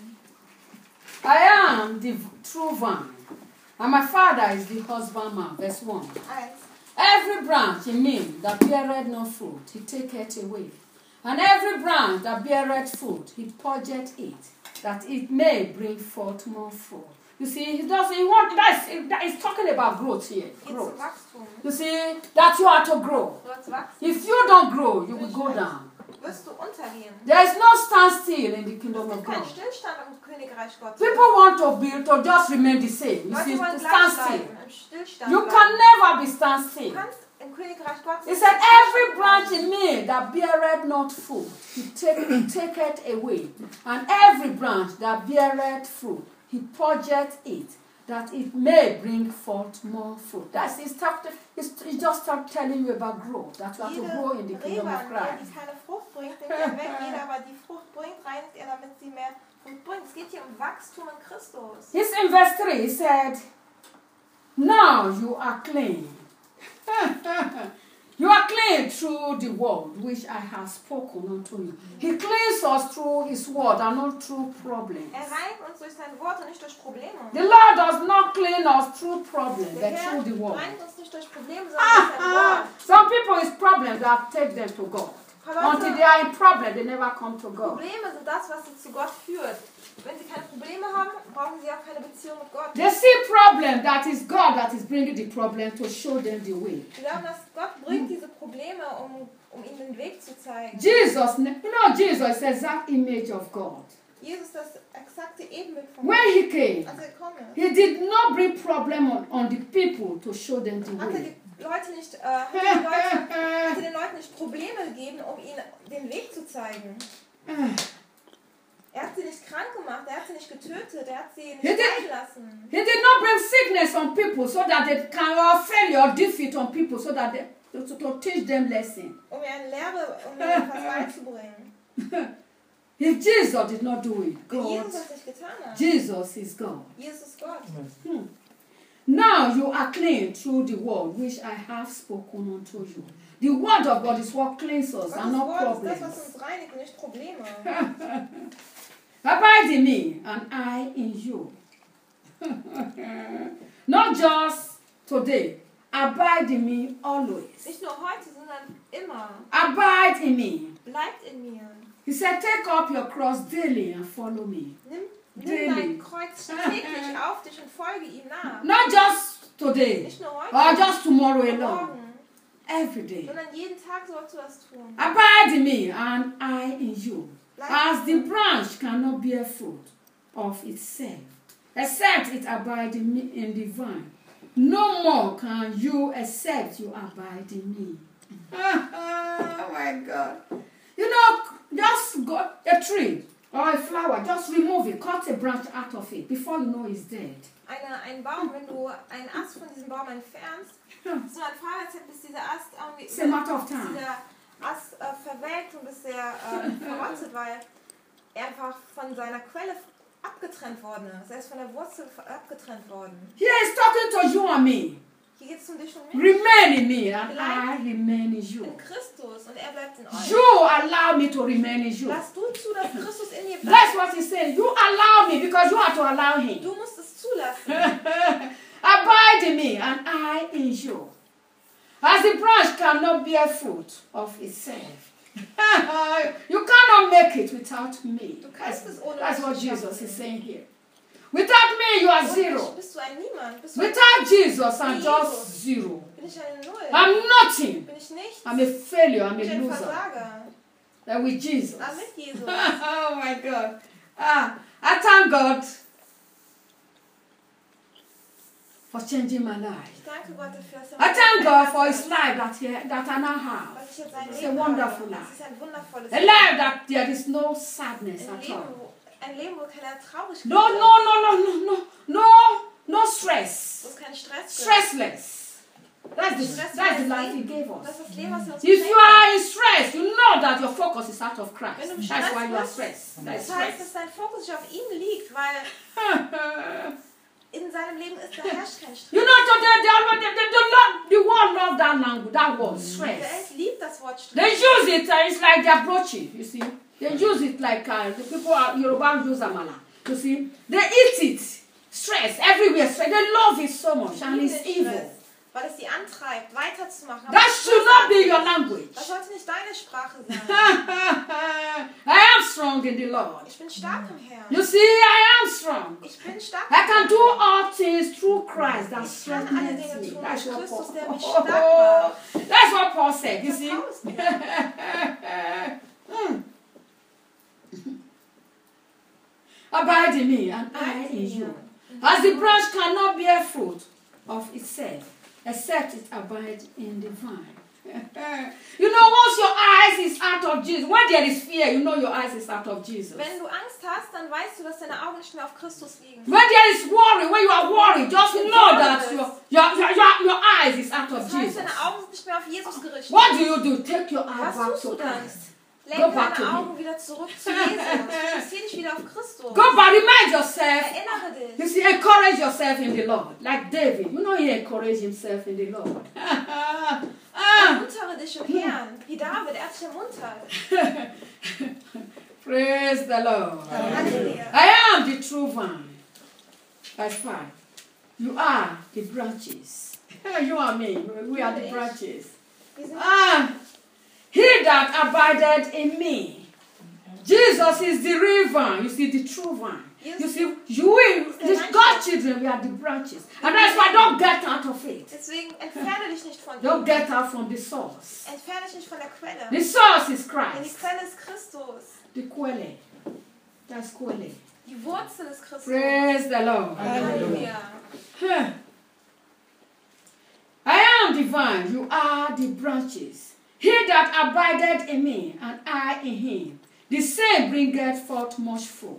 I am the true vine, and my Father is the husbandman. Verse 1. 1. Every branch in me that beareth no fruit, He taketh away. And every branch that beareth fruit, He purgeth it, that it may bring forth more fruit. You see, He want that is talking about growth here. Geht zum Growth. Wachstum. You see, that you are to grow. Du sollst wachsen. If you don't grow, you will go down. Wirst du untergehen. There is no standstill in the kingdom Es of gibt keinen God. Stillstand im Königreich Gottes. People want to build to just remain the same. You see, Leute wollen to gleich stand still. bleiben, im Stillstand You bleiben. can never be stand Du still. kannst im Königreich Gottes He said, nicht every stillstand branch bleiben. in me that beareth not fruit, He taketh away. And every branch that beareth fruit, He purgeth it, that it may bring forth more fruit. That's it's just start telling you about growth. That you have to grow in the Jede kingdom Rebe of an mir, die Christ. keine Frucht bringt, nimmt er weg. Jeder aber die Frucht bringt, reinigt er, damit sie mehr Frucht bringt. Es geht hier um Wachstum in Christus. He's in verse 3. He said, now you are clean. You are clean through the word which I have spoken unto you. He cleans us through His word and not through problems. Reinigt uns durch sein Wort und nicht durch Probleme. The Lord does not clean us through problems, Der but Herr through the word. reinigt uns nicht durch Probleme, sondern durch sein Wort. Some people is problems that take them to God. Until they are in problem, they never come to God. Probleme sind das, was sie zu Gott führt. Wenn sie keine Probleme haben, brauchen sie auch keine Beziehung mit Gott. They see problem that is God that is bringing the problem to show them the way. Sie glauben, dass Gott bringt diese Probleme, um ihnen den Weg zu zeigen. Jesus is the exact image of God. Jesus ist das exakte Ebenbild von When Gott. He came, Als er gekommen ist, He did not bring problem on the people to show them the hat er way. die Leute nicht, hat er den Leuten nicht Probleme gegeben, um ihnen den Weg zu zeigen. Er hat sie nicht krank gemacht, er hat sie nicht getötet, er hat sie nicht leiden lassen. He did not bring sickness on people so that they can, or failure or defeat on people so that they, to teach them lesson. Um ihnen Lehre, um ihnen etwas beizubringen. If Jesus did not do it, Wenn God, Jesus das nicht getan hat. Jesus is God. Jesus ist Gott. Now you are clean through the word which I have spoken unto you. The word of God is what cleanses us and Gottes not Wort ist das, problems. was uns reinigt und nicht Probleme. Abide in me and I in you. Not just today. Abide in me always. Nicht nur heute, sondern immer. Abide in me. Bleibt in mir. He said, take up your cross daily and follow me. Nimm Daily. dein Kreuz täglich auf dich und folge ihm nach. Not just today Nicht nur heute, or just tomorrow alone. morgen, Every day. sondern jeden Tag sollst du das tun. Abide in me and I in you. Bleib As the in mir. branch cannot bear fruit of itself, except it abide in me in the vine, no more can you except you abide in me. Oh my God. You know, just go a tree or a flower, just remove it, cut a branch out of it before you know it's dead. Ein Baum, wenn du einen Ast von diesem Baum entfernst, so ein Feuerzeit, bis dieser Ast irgendwie It's a matter of bis time. dieser Ast verwelkt und bis er verrottet, weil er einfach von seiner Quelle abgetrennt worden ist. Er ist von der Wurzel abgetrennt worden. Here is talking to you and me. Hier geht es um dich und mich. Remain in me and I remain in you. In Christus und er bleibt in euch. You allow me to remain in you. Lass du zu, dass Christus in dir That's bleibt. what he's saying. You allow me because you have to allow him. Du musst es zulassen. Abide in me and I in you. As the branch cannot bear fruit of itself. You cannot make it without me. Du kannst es ohne That's mich what nicht Jesus schaffen. is saying here. Without me, you are Ohne mich zero. bist du ein Niemand. Bist du Without Jesus, I'm Jesus. just zero. bin ich eine Null. I'm nothing. Bin ich nichts. I'm a failure. I'm Bin ich a ein loser. Versager. But with Jesus. Aber mit Jesus. Oh my God. I thank God for changing my life. Ich danke Gott dafür, dass er I mich thank God for verändert His hat. life that I now have. Weil ich jetzt ein It's Leben a wonderful habe. life. Es ist ein wundervolles A life that there is no sadness Ein at Leben, all. ein Leben, wo keine Traurigkeit No, ist. no stress. Wo es keinen Stress gibt. Stressless. That's the life He gave Das us. ist das Leben, was er uns If you geschenkt hat. are in stress, you know that your focus is out of Christ. Wenn du im That's Stress why you are bist, stressed. That's Das heißt, stress. dass dein Fokus nicht auf ihn liegt, weil in seinem Leben ist, da herrscht kein Stress. You know, today the world love that language, that word, Die stress. Welt liebt das Wort They Stress. use it, it's like their brochi, you see. They use it like the people are Yoruba use amala. You see, they eat it, stress everywhere. Stress. They love it so much, and Lieben it's den evil. Stress, weil es sie antreibt, weiterzumachen. Aber That es ist should not be bösartig. your language. Das sollte nicht deine Sprache sein. I am strong in the Lord. Ich bin stark im Herrn. You see, I am strong. Ich bin stark I im can Herrn. do all things through Christ that Ich kann alle strengthens Dinge me. tun That's durch what Christus, der Paul. mich stark macht. That's what Paul said. You see. Vertraust mir. Abide in me and I in you. As the branch cannot bear fruit of itself, except it abide in the vine. You know, once your eyes is out of Jesus, when there is fear, you know your eyes is out of Jesus. Wenn du Angst hast, dann weißt du, dass deine Augen nicht mehr auf Christus liegen. When there is worry, when you are worried, just know that your eyes is out of Das heißt, Jesus. deine Augen sind nicht mehr auf Jesus gerichtet. What do? Take your eyes Was back tust to du dann? Christ. Go Lenke back to deine him. Augen wieder zurück zu Jesus. Fokussiere dich wieder auf Christus. Go back, remind yourself. Erinnere You dich. see, encourage yourself in the Lord. Like David, you know he encouraged himself in the Lord. Ermuntere dich im Herrn. Wie David, er hat dich ermuntert. Praise the Lord. Halleluja. I am the true vine. That's fine. You are the branches. You and me, we are the branches. Wir sind He that abided in me. Jesus is the real vine. You see, the true vine. You see, God's children, we are the branches. And that's why don't get out of it. Deswegen entferne dich nicht von Don't ihm. get out from the source. Entferne dich nicht von der Quelle. The source is Denn die Christ. Quelle ist Christus. The quelle. That's quelle. Die Wurzel ist Christus. Praise the Lord. Halleluja. I am the vine, you are the branches. He that abideth in me, and I in him, the same bringeth forth much fruit.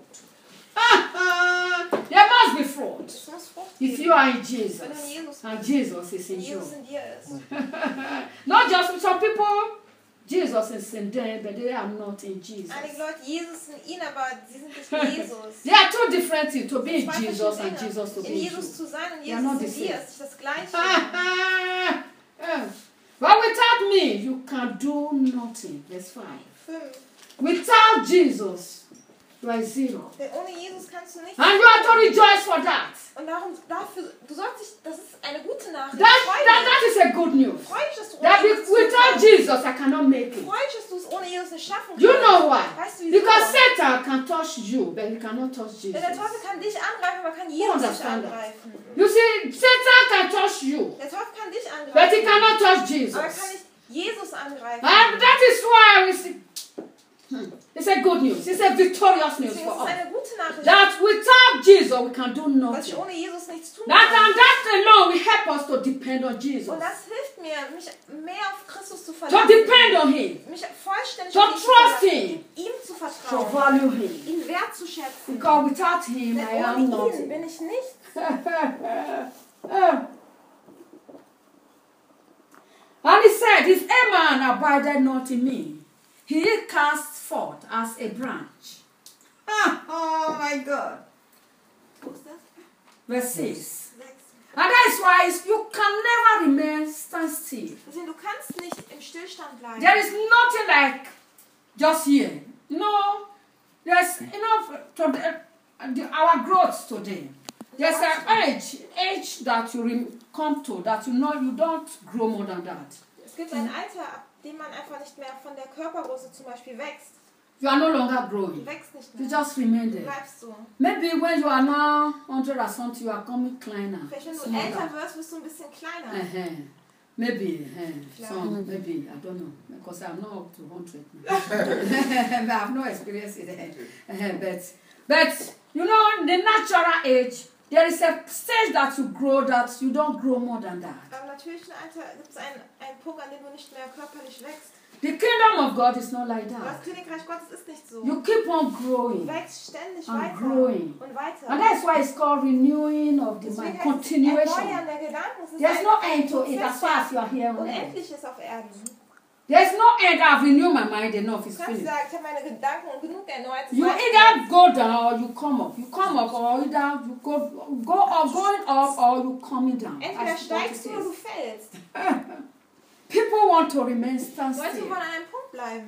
There must be fruit. Es muss Frucht If geben. you are in Wenn du in Jesus, Jesus and bist. Jesus is Wenn in you. Jesus in dir ist. Not just some people, Jesus is in them, but they are not in Jesus. Einige Leute, Jesus in ihnen, aber sie sind nicht Jesus. They are two different things, to be in Zwei Jesus verschiedene and Dinge. Jesus to be In in Jesus you. zu sein und They are not Jesus the in dir same. ist nicht das Gleiche. But without me, you can do nothing. Verse 5. 5. Without Jesus, you are zero. Denn ohne Jesus kannst du nicht. And you have to rejoice for that. Und dafür, du sollst dich, das ist eine gute Nachricht. That is a good news. Freu dich, dass du That ohne Jesus without Jesus, I cannot make it. Freu dich, dass du es ohne Jesus nicht schaffen kannst. You know why? Weißt du wieso? Because Satan can touch you, but he cannot touch Denn der Jesus. Teufel kann dich angreifen, aber kann Jesus nicht understand that. angreifen. You see, Satan can touch you, Der Teufel kann dich but he angreifen, cannot touch aber er kann Jesus. nicht Jesus angreifen. And that is why we see. It's a good news. It's a victorious news Deswegen for ist es us. eine gute Nachricht, That without Jesus, we can do dass ich nothing. ohne Jesus nichts tun That kann. and that alone will help us to depend on Jesus. Und das hilft mir, mich mehr auf Christus zu To verlassen. depend on Him. Mich vollständig To auf ihn zu trust verlassen, him. ihm zu To vertrauen, value Him. ihn wertzuschätzen. Because without Him, Denn I am ohne ihn nothing. bin ich nichts. And he said, if a man abideth not in me, he is cast forth as a branch. Oh my God. Wo ist das? Verse 6. 6. And that is why you can never remain stand still. Deswegen, du kannst nicht im Stillstand bleiben. There is nothing like just here. No, there's our growth today. There's an age that you come to that you don't grow more than that. Es gibt ein Alter, ab dem man einfach nicht mehr von der Körpergröße zum Beispiel wächst. You are no longer Du growing. wächst nicht You mehr. just remain Du there. bleibst so. Maybe when you are now 100 or something, you are coming kleiner. Vielleicht wenn du smaller. älter wirst, wirst du ein bisschen kleiner. Maybe, some, maybe, I don't know, because I'm not up to 100 now. I have no experience in it. But, you know, the natural age, there is a stage that you grow that you don't grow more than that. Am natürlichen Alter gibt es einen Punkt, an dem du nicht mehr körperlich wächst. The kingdom of God is not like Aber das that. Königreich Gottes ist nicht so. You keep on Du growing. wächst ständig And weiter growing. und weiter. And that's why it's called renewing of the Deswegen mind, heißt es continuation. Erneuern der Gedanken. Es ist There's ein no end to it Prozess, as far as you are here der on earth. unendlich ist auf Erden. There's no end. I've renewed my mind enough. It's Du kannst finished. sagen, ich habe meine Gedanken genug erneuert. You either go down or you come up. You come up or either you go up, going up or you coming down. Entweder That's what it steigst du oder du is. fällst. People want to remain stand Leute still. wollen an einem Punkt bleiben.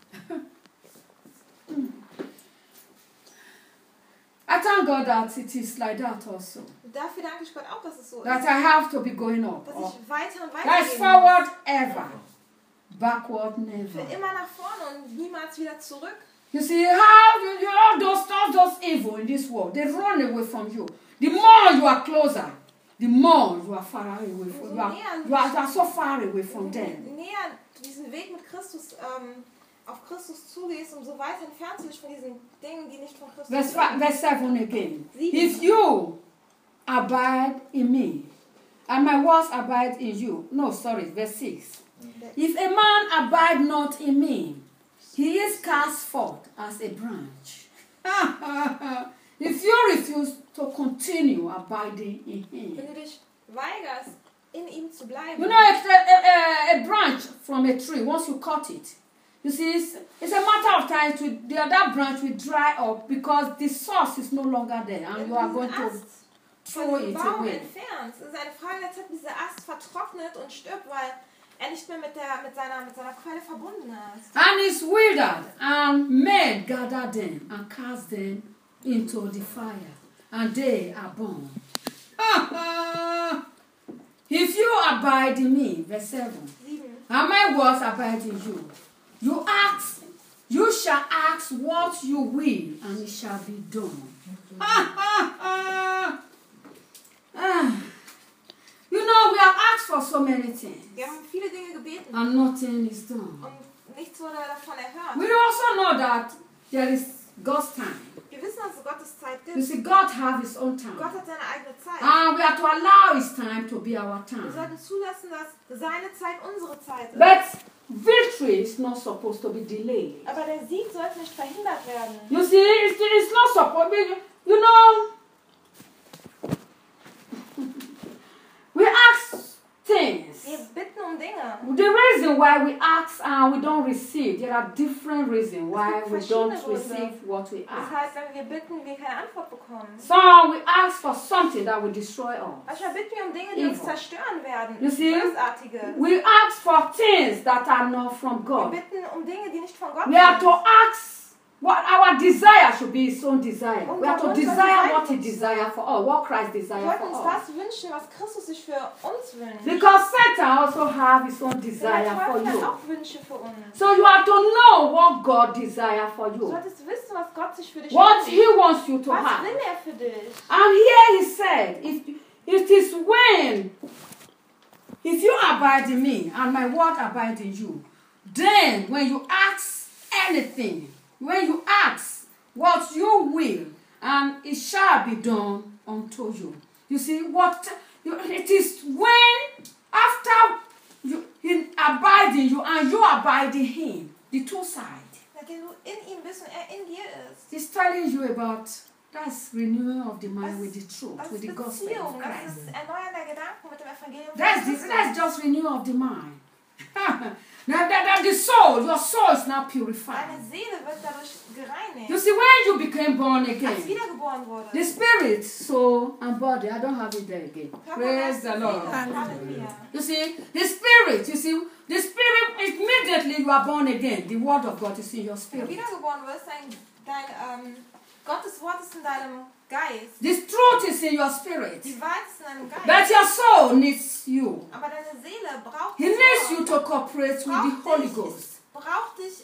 I thank God that it is like that also. Und dafür danke ich Gott auch, dass es so That ist. I have to be going up. Dass ich weiter und weiter That's gehen forward ever. Backward muss. never. Für immer nach vorne und niemals wieder zurück. You see how you all those stuff, those evil in this world, they run away from you. The more you are closer, the more you are far away from you are so far away from Wenn them. du näher diesen Weg mit Christus, auf Christus zugehst, umso weiter entfernst du dich von diesen Dingen, die nicht von Christus sind. Verse 7 again. 7. If you abide in me, and my words abide in you. No, sorry, verse 6. If a man abide not in me, he is cast forth as a branch. If you refuse to continue abiding in him. Wenn du dich weigerst, in ihm zu bleiben. You know, a branch from a tree, once you cut it, you see, it's a matter of time that branch will dry up because the source is no longer there and you are going to throw Wenn du it den Baum away. entfernst, ist eine Frage der Zeit, bis der Ast vertrocknet und stirbt, weil er nicht mehr mit seiner Quelle verbunden ist. And it's withered, and men gather them and cast them into the fire, and they are burned. If you abide in me, verse 7, 7. and my words abide in you, you shall ask what you will, and it shall be done. You know, we have asked for so many things, Wir haben viele Dinge gebeten and nothing is done. und nichts wurde davon erhört. We also know that there is God's time. Wir wissen, dass es Gottes Zeit You gibt. see, God has His own time. Gott hat seine eigene Zeit. And we have to allow His time to be our Wir time. sollten zulassen, dass seine Zeit unsere Zeit ist. But victory is not supposed to be delayed. Aber der Sieg sollte nicht verhindert werden. You see, it's not supposed to be, you know, we ask things. Wir bitten um Dinge. The reason why we ask and we don't receive, there are different reasons why we don't receive what we ask. Das heißt, wenn wir bitten, wir keine Antwort bekommen. So we ask for something that will destroy us. Manchmal bitten wir Dinge, die uns zerstören werden. You see, Bösartige. we ask for things that are not from Wir God. bitten Dinge, die nicht von Gott We have to sind. ask what our desire should be his own desire. We have to Unser Wunsch desire soll what he sein. desires for us, what Christ Wir desires sollten uns for us. das wünschen, was Christus sich für uns wünscht. Because Satan also have his own Der desire for Teufel hat you. auch Wünsche für uns. So you have to know what God desires for Du you. solltest wissen, was Gott sich für dich What wünscht. he wants you to Was have. will für dich? And here he said, if it is when, if you abide in me and my word abide in you, then when you ask anything, when you ask what you will, and it shall be done unto you. You see, it is when, after he abide in you and you abide in him, the two sides. Nachdem du in ihm bist und in dir ist. He's telling you about that's renewing of the mind with the truth, Das with ist the gospel Beziehung, of das Christ. ist Erneuern der Gedanken mit dem Evangelium. That's just renewal of the mind. Now the soul, your soul is now purified. Deine Seele wird dadurch gereinigt. You see, when you became born Als again, wiedergeboren wurde. the spirit, soul, and body, I don't have it there again. Körper, Praise Geist the und Lord. Seele. Halleluja. You see, the spirit, immediately you are born again, the word of God is in your Wenn du spirit. wiedergeboren wirst, dein Gottes Wort ist in deinem Geist. The truth is in your spirit. Die Wahrheit ist in deinem Geist. But your soul needs you. Aber deine Seele braucht He das needs Wort. you to cooperate with the Holy Ghost. Braucht dich,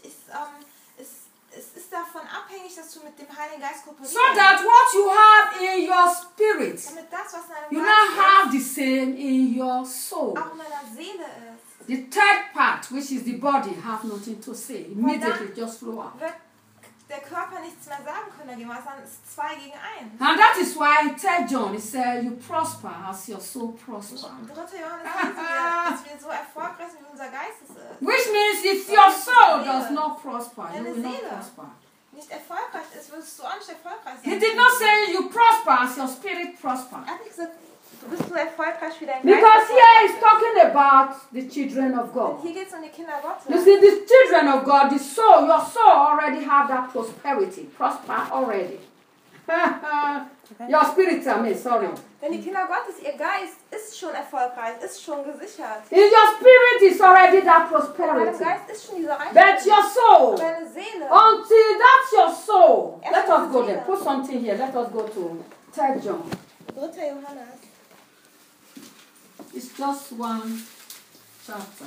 es ist davon abhängig, dass du mit dem Heiligen Geist kooperierst. So that what you have in your spirit, Damit das, was in deinem you Geist now have the same in your soul. auch in deiner Seele ist. The third part, which is the body, have nothing to say. Immediately just flow out. Wird der Körper nichts mehr sagen können dagegen, was dann ist 2 gegen 1. And that is why in 3 John it said you prosper as your soul prospers. 3. Johannes sagt dass wir so erfolgreich sind, wie unser Geist es ist. Which means if your soul does not prosper, you will not prosper. Nicht erfolgreich ist, wirst du auch nicht erfolgreich sein. He did not say you prosper as your spirit prospers. Er hat nicht gesagt, du bist so erfolgreich wie dein Geist. Because here he's talking about the children of God. Hier geht es die Kinder Gottes. You see, the children of God, the soul, your soul already have that prosperity. Prosper already. Your spirit, sorry. Denn die Kinder Gottes, ihr Geist ist schon erfolgreich, ist schon gesichert. In your spirit is already that Deinem prosperity. Geist ist schon diese Reichtum. But your soul, Deine Seele. until that's your soul. Let us go there. Put something here. Let us go to 3 John. 3. Johannes. It's just one chapter.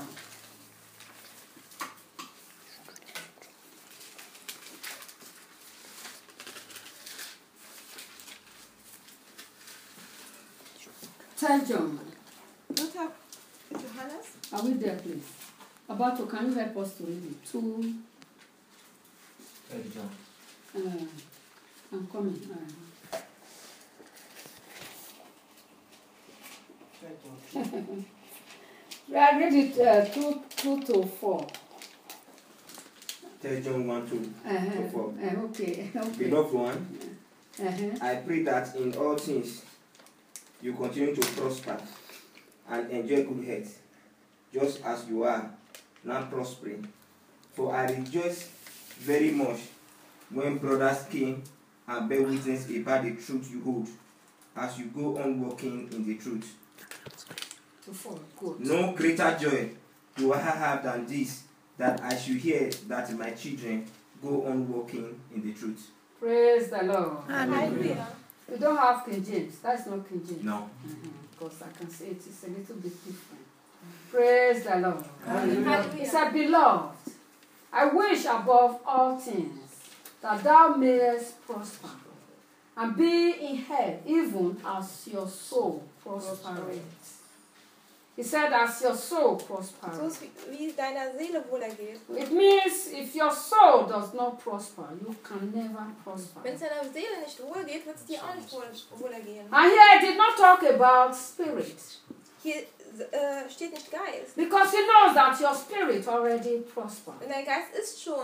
Third John. 3. Johannes. Are we there, please? Abato, can you help us to read it? 2. I'm coming. I read it 2 to 4. 3 John 1 to 4. Okay. Beloved one, I pray that in all things you continue to prosper and enjoy good health, just as you are now prospering. For I rejoice very much when brothers came and bear witness about the truth you hold, as you go on walking in the truth. To 4. Good. No greater joy do I have than this, that I should hear that my children go on walking in the truth. Praise the Lord. Halleluja. We don't have King James. That's not King James. No. Because I can say it is a little bit different. Praise the Lord. Hallelujah. He said, Beloved, I wish above all things that thou mayest prosper and be in health, even as your soul prospers. He said, as your soul So prospers. ist wie deiner Seele wohlergeht. It means if your soul does not prosper, you can never prosper. Wenn es deiner Seele nicht wohlgeht, wird es dir auch nicht wohlergehen. And here I did not talk about spirit. Hier steht nicht Geist. Because he knows that your spirit already prospers. Und dein Geist ist schon,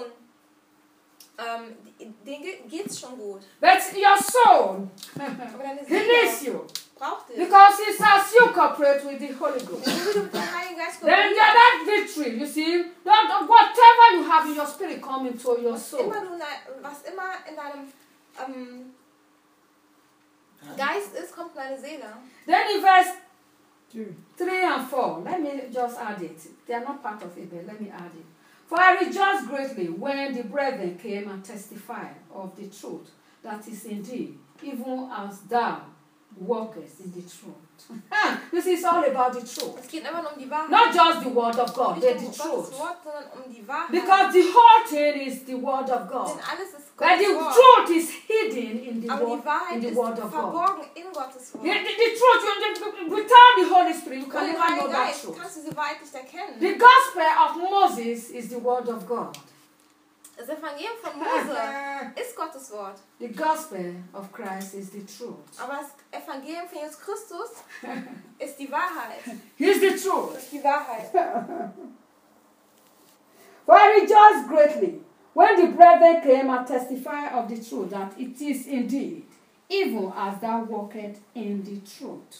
denen geht es schon gut. But your soul, Aber deine he needs Seele, you. braucht dich. Because it's as you cooperate with the Holy Ghost. Wenn du mit dem Heiligen Geist Then that victory, you see, whatever you have in your spirit come into your soul. was immer in deinem Geist ist, kommt in deine Seele. Then in verse 3 and 4, let me just add it. They are not part of it, but let me add it. For I rejoiced greatly when the brethren came and testified of the truth, that is indeed, even as thou walkest in the truth. This is all about the truth. Es geht immer nur die Wahrheit. Not just the word of God, but the Gottes truth. Wort, sondern die Wahrheit. Because the whole thing is the word of God. Denn alles ist But Gottes the Wort. truth is hidden in the, Aber die Wahrheit in the ist word of God. verborgen in Gottes Wort. The truth, without the Holy Spirit, you can Ohne never know Heiligen that Geist truth. kannst du sie Wahrheit nicht erkennen. The gospel of Moses is the word of God. Das Evangelium von Mose ist Gottes Wort. The gospel of Christ is the truth. Aber das Evangelium von Jesus Christus ist die Wahrheit. He's the truth. Das ist die Wahrheit. For I rejoiced greatly when the brethren came and testified of the truth, that it is indeed, even as thou walkest in the truth.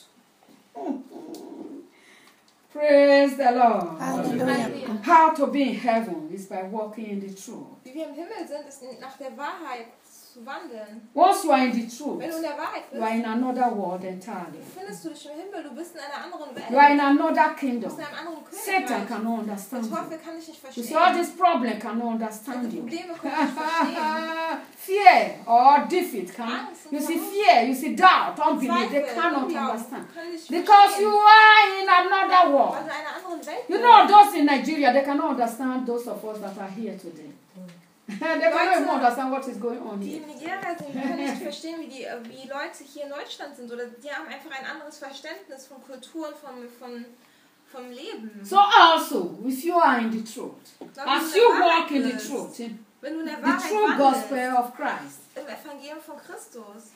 Praise the Lord. Hallelujah. How to be in heaven is by walking in the truth. Wie wir im Himmel sind, ist nach der Wahrheit zu wandeln. Once you are in the truth, Wenn du in der Wahrheit you are bist, in another world entirely. findest du dich im Himmel, du bist in einer anderen Welt. You are in another Du kingdom. bist in einem anderen Satan Königreich. cannot Der understand you. Teufel kann dich nicht You verstehen. see, all this problem cannot understand Die you. Probleme können dich nicht verstehen. Fear or defeat can. Angst und You see, Verlust. fear, you see, doubt, unbelief, they Zweifel, cannot Unglauben understand. können dich Because you verstehen. are in another Weil world. du in einer anderen Welt You bist. know, those in Nigeria, they cannot understand those of us that are here today. They cannot even understand what is going on Die here. in Nigeria sind, die können nicht verstehen, wie Leute hier in Deutschland sind. Oder die haben einfach ein anderes Verständnis von Kultur und vom Leben. So also, if you are in the truth, as you walk in the truth, Wenn du in der the Wahrheit true wandelst, gospel of Christ, im Evangelium von Christus,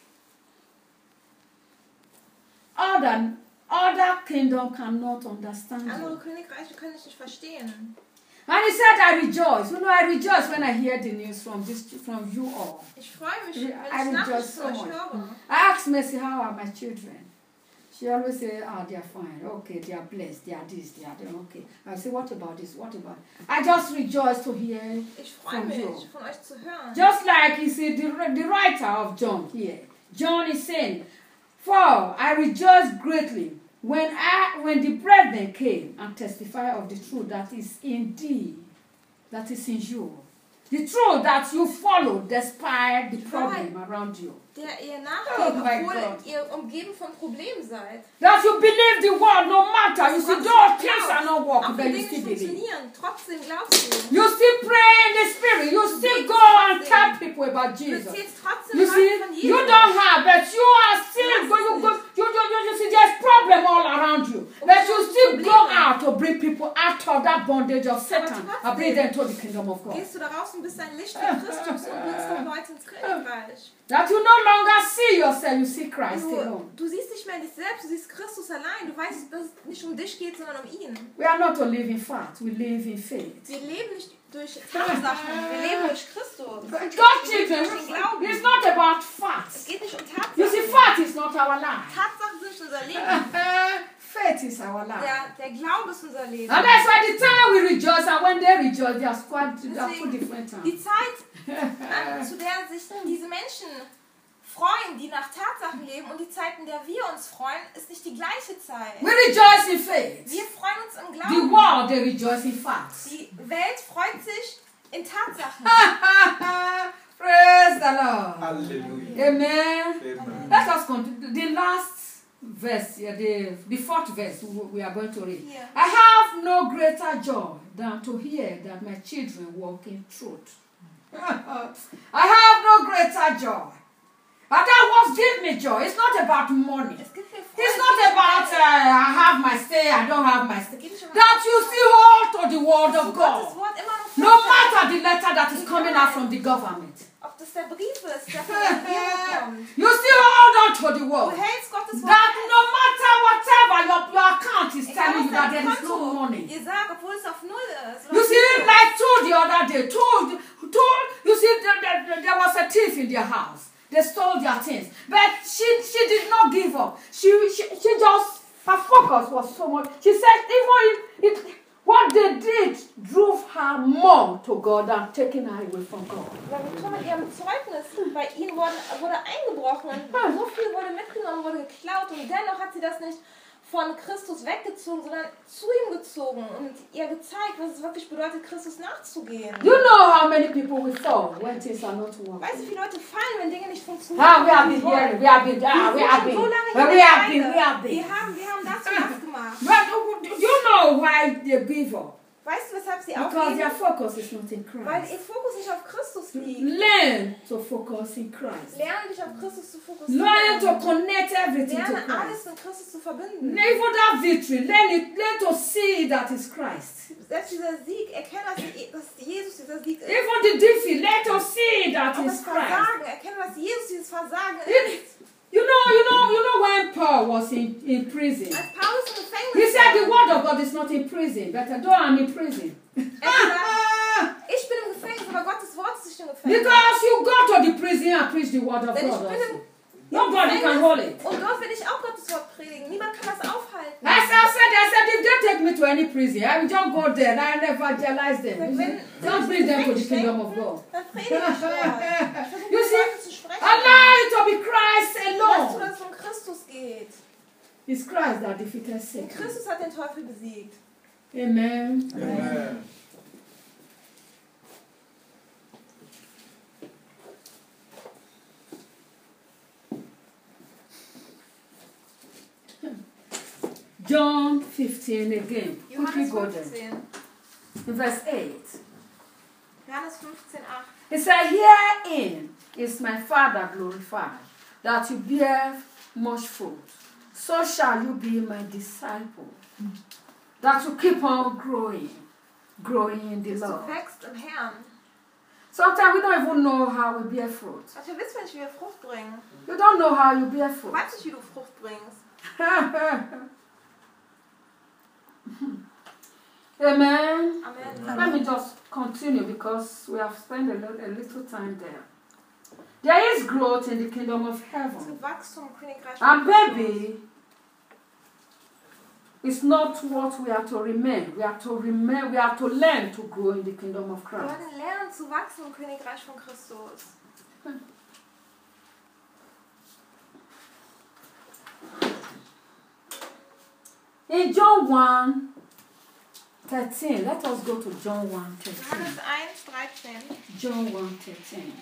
other kingdom cannot understand andere you. Königreiche können dich nicht verstehen. And he said, I rejoice. You know, I rejoice when I hear the news from you all. Ich freue mich, wenn I ich Nachrichten rejoice so von euch much. höre. I ask Mercy, how are my children? She always say, they are fine. Okay, they are blessed. They are this, they are that. Okay. I say, what about this? What about? I just rejoice to hear Ich freue from mich, you. von euch zu hören. Just like you see the writer of John here. John is saying, for I rejoice greatly when the brethren came and testified of the truth that is in thee, that is in you. The truth that you follow despite the problem around you. Der ihr Oh nachgeht, my obwohl God. ihr umgeben von Problemen seid. That you believe the word no matter. You see, those things are not working, Auch but wenn you Dinge still nicht believe. funktionieren, trotzdem glaubst du. You still pray in the spirit. You still go and tell people about Du Jesus. erzählst trotzdem You Leuten see, von you Jesus. don't have, but you are still you see, there's problem all around you. But you still go out to bring people out of that bondage of Satan and bring them to the kingdom of God. Gehst du da raus und bist ein Licht für Christus und bringst doch Leute ins Königreich. That you no longer see yourself, you see Christ alone. Du siehst nicht mehr dich selbst, du siehst Christus allein. Du weißt, dass es nicht um dich geht, sondern um ihn. We are not to live in fact, we live in faith. Wir leben nicht durch Tatsachen, wir leben durch Christus. God's Wir leben children, durch den Glauben. it's not about Es facts. geht nicht um You see, Tatsachen. fact is not our life. Tatsachen sind nicht unser Leben. Faith is our life. Der Glaube ist unser Leben. And that's why the time we rejoice and when they rejoice, they are two different times. Die Zeit, zu der sich diese Menschen freuen, die nach Tatsachen leben, und die Zeit, in der wir uns freuen, ist nicht die gleiche Zeit. We rejoice in faith. Wir freuen uns im The Glauben. world, they rejoice in facts. Die Welt freut sich in Tatsachen. Praise the Lord. Hallelujah. Amen. Amen. Let us continue. The last verse, the fourth verse we are going to read. Yeah. I have no greater joy than to hear that my children walk in truth. I have no greater joy. And that what gives me joy. It's not about money. Es gibt mir Freude. It's not about I have my stay, I don't have my stay. Es geht nicht um That you still hold to the word of Gottes God. Wort immer noch No fest. matter the letter that is coming out from the government. Ob das der Brief ist, der von der Regierung kommt. You still hold on to the Du word. hältst Gottes Wort That fest. no matter whatever your account is Egal, telling you was that dein there is no Konto money. dir sagt, obwohl es auf Null ist. You see, like told the other day, there was a thief in their house. They stole their things. But she did not give up. She just, her focus was so much. She said even what they did drove her more to God than taking her away from God. Schon mit ihrem Zeugnis, bei ihnen wurde eingebrochen und so viel wurde mitgenommen, wurde geklaut und dennoch hat sie das nicht von Christus weggezogen, sondern zu ihm gezogen und ihr gezeigt, was es wirklich bedeutet, Christus nachzugehen. You know how many people will fall when things are not working. Weißt du, wie viele Leute fallen, wenn Dinge nicht funktionieren? We have been hearing, we have been das gemacht. But do you know why they give up? Weißt du, weshalb sie Because aufgeben? their focus is not in Weil Christ. ihr Fokus nicht auf Christus liegt. Learn to focus in Christ. Lerne dich auf Christus zu fokussieren. Learn to connect everything to Lerne alles Christ. mit Christus zu verbinden. Even that victory, learn to see that is Christ. Selbst dieser Sieg, erkenne, dass Jesus dieser Sieg ist. Even the defeat, let us see that Auch is das Christ. Versagen, erkenne, dass Jesus dieses Versagen ist. You know when Paul was in prison. Als Paulus im He Gefängnis said the war, word of God is not in prison, but though I'm in prison. er sagt, ich bin im Gefängnis, aber Gottes Wort ist nicht im Gefängnis. Because you go to the prison and preach the word of Denn ich God bin also. im Nobody can hold it. Und dort will ich auch Gottes Wort predigen. Niemand kann das aufhalten. I said, if they take me to any prison, I will just go there and I will evangelize them. Just bring them to the kingdom of God. Dann predige ich dort. Ich versuche You mit see, Leuten zu sprechen. allow it to be Christ Weißt du, alone. dass es um Christus geht? It's Christ that defeated Satan. Christus hat den Teufel besiegt. Amen. Amen. John 15 again. Quickly Johannes go there. 15. In verse 8. Johannes 15, 8. He said, herein is my Father glorified, that you bear much fruit. So shall you be my disciple. That you keep on growing in the Dass Lord. du wächst im Herrn. Sometimes we don't even know how we bear fruit. Also wir wissen nicht, wie wir Frucht bringen. You don't know how you bear Du fruit. weißt nicht, wie du Frucht bringst. Amen. Amen. Let me just continue because we have spent a little time there. There is growth in the kingdom of Es heaven. gibt Wachstum im Königreich And von Christus. baby, it's not what we are to remain. We are to learn to grow in the kingdom of Wir Christ. werden lernen zu wachsen im Königreich von Christus. In John 1:13, let us go to John 1:13. Johannes 1, 13. John 1:13.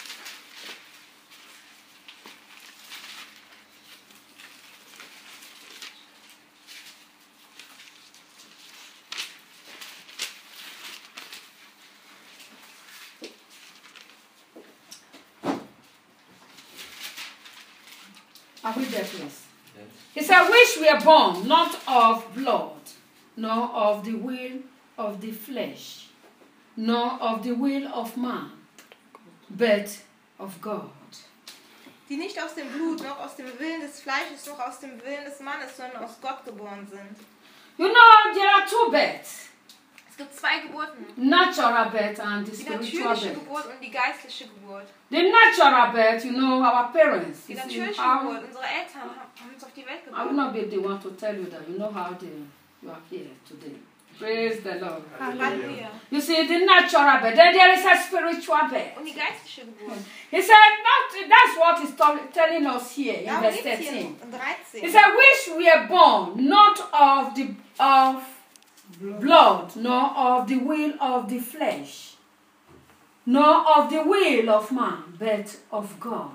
Are we there, please? He said, which were born not of blood, nor of the will of the flesh, nor of the will of man, but of God. Die nicht aus dem Blut, noch aus dem Willen des Fleisches, noch aus dem Willen des Mannes, sondern aus Gott geboren sind. You know, there are two births, Es gibt zwei Geburten. natural birth and the Die spiritual natürliche birth. Geburt und die geistliche Geburt. The natural birth, you know, our parents. Die You see natürliche how, Geburt, unsere Eltern haben uns auf die Welt I will gebracht. not be the one to tell you that. You know how you are here today. Praise the Lord. Halleluja. You see, the natural birth. Then there is a spiritual birth. Und die geistliche Geburt. He said, that's what he's telling us here in Darum verse geht es hier 13. in 13. He said, which were born not of blood, nor of the will of the flesh, nor of the will of man, but of God.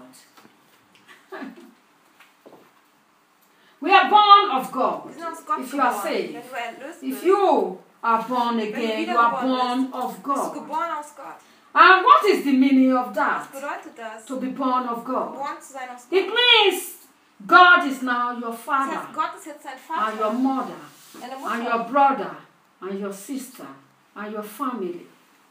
We are born of God. Wir sind aus Gott If you are geboren. saved, Wenn du erlöst if bist, you are born again, you are born of bist du God. geboren aus Gott. And what is the meaning of Was that? bedeutet das? To be born of God. Geboren zu sein aus It Gott. means God is now your Das father, heißt, Gott ist jetzt dein and your Vater, mother, deine and your Mutter, brother, and your sister, and your family.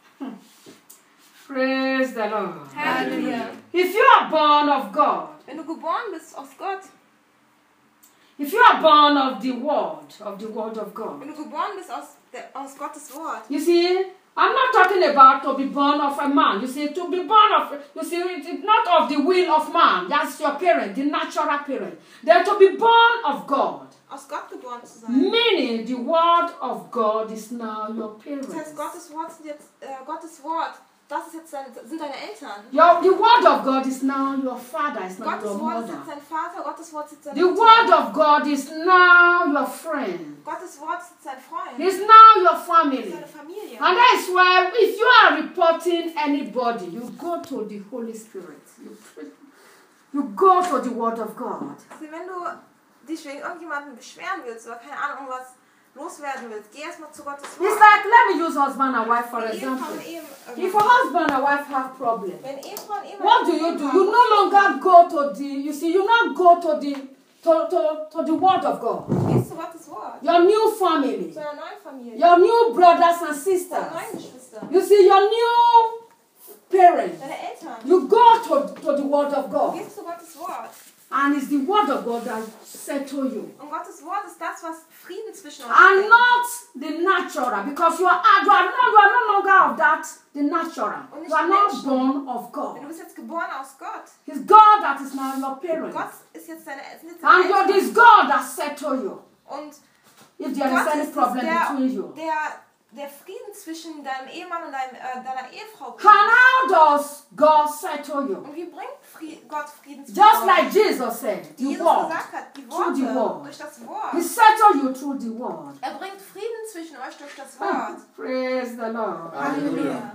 Praise the Lord. Halleluja. If you are born of God, Wenn du geboren bist aus Gott, if you are born of the word of God, wenn du geboren bist aus Gottes Wort, you see, I'm not talking about to be born of a man. You see, to be born of, you see, it's not of the will of man. That's your parent, the natural parent. Then to be born of God. Aus Gott geboren zu sein. Meaning the word of God is now your parents. Das heißt, Gottes Wort sind jetzt, Gottes Wort, das ist jetzt sind deine Eltern. The word of God is now your father, it's not Gottes your Wort mother. ist jetzt dein Vater, Gottes Wort ist deine The Mutter. word of God is now your friend. Gottes Wort ist jetzt dein Freund. It's now your Ist family. deine Familie. And that's why if you are reporting anybody, you go to the Holy Spirit. You go to the word of God. Also wenn du dich wegen irgendjemandem beschweren willst oder keine Ahnung was loswerden willst, geh erstmal zu Gottes Wort. It's like, let me use husband and wife for Wenn example. Ehefrau und If a husband and wife have problem, Wenn Ehefrau und Ehemann what do? You no longer go to the, you see, you not go to the word of God. Du gehst zu Gottes Wort. Your new family, Zu einer neuen Familie. your new brothers and Zu einer sisters. neuen Geschwister. You see, your new parents. Deine Eltern. You go to the word of Du God. gehst zu Gottes Wort. And it's the word of God that settle you. Und Gottes Wort ist das, was Frieden zwischen uns And bringt. not the natural, because you are no longer of that, the natural. Und nicht You are not Menschen. born of Denn God. du bist jetzt geboren aus Gott. It's God that is now your parent. Gott ist jetzt deine And Eltern. it is God that settle you. Und If there is Gott any ist problem between you. der Frieden zwischen deinem Ehemann und deiner Ehefrau. And how does God settle you? Und wie bringt Gott Frieden zwischen Just euch? like Jesus said, Wie the Jesus word. gesagt hat, die Through the Worte, word. durch das Wort. He settle you through the word. Er bringt Frieden zwischen euch durch das Wort. Praise the Lord. Hallelujah.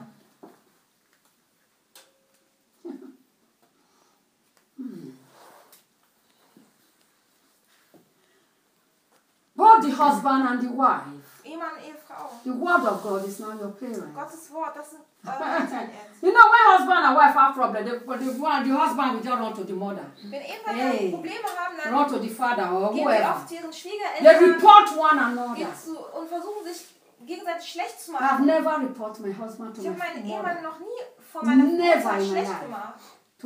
Both the husband and the wife. Ehemann und Ehefrau. The word of God is now your parent. Gottes Wort, das sind eure Eltern jetzt. You know, when husband and wife have problem, the husband will just run to the mother, Wenn Ehemann Hey. Probleme haben, dann run to the father or gehen sie whoever. oft zu ihren They Schwiegereltern report one another. und versuchen sich gegenseitig schlecht zu I've machen. never reported my husband to Ich habe my meinen mother. Ehemann noch nie vor meiner Never Frau in my schlecht life. gemacht.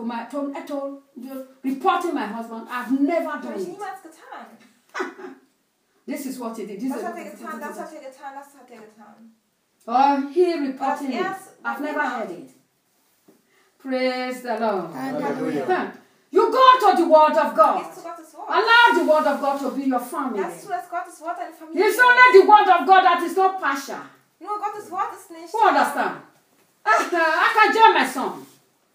Reporting my husband, I've never Das done habe ich it. niemals getan. This is what he did. This Das is hat er getan, das hat er getan, das hat er getan. Or he reporting it. Erst I've never immer. heard it. Praise the Lord. Hallelujah. You go to the word of Du God. gehst zu Gottes Wort. Allow the word of God to be your family. Lass zu, dass Gottes Wort deine Familie It's ist. only the word of God that is not partial. Nur Gottes Wort ist nicht... Who understand? I can join my son.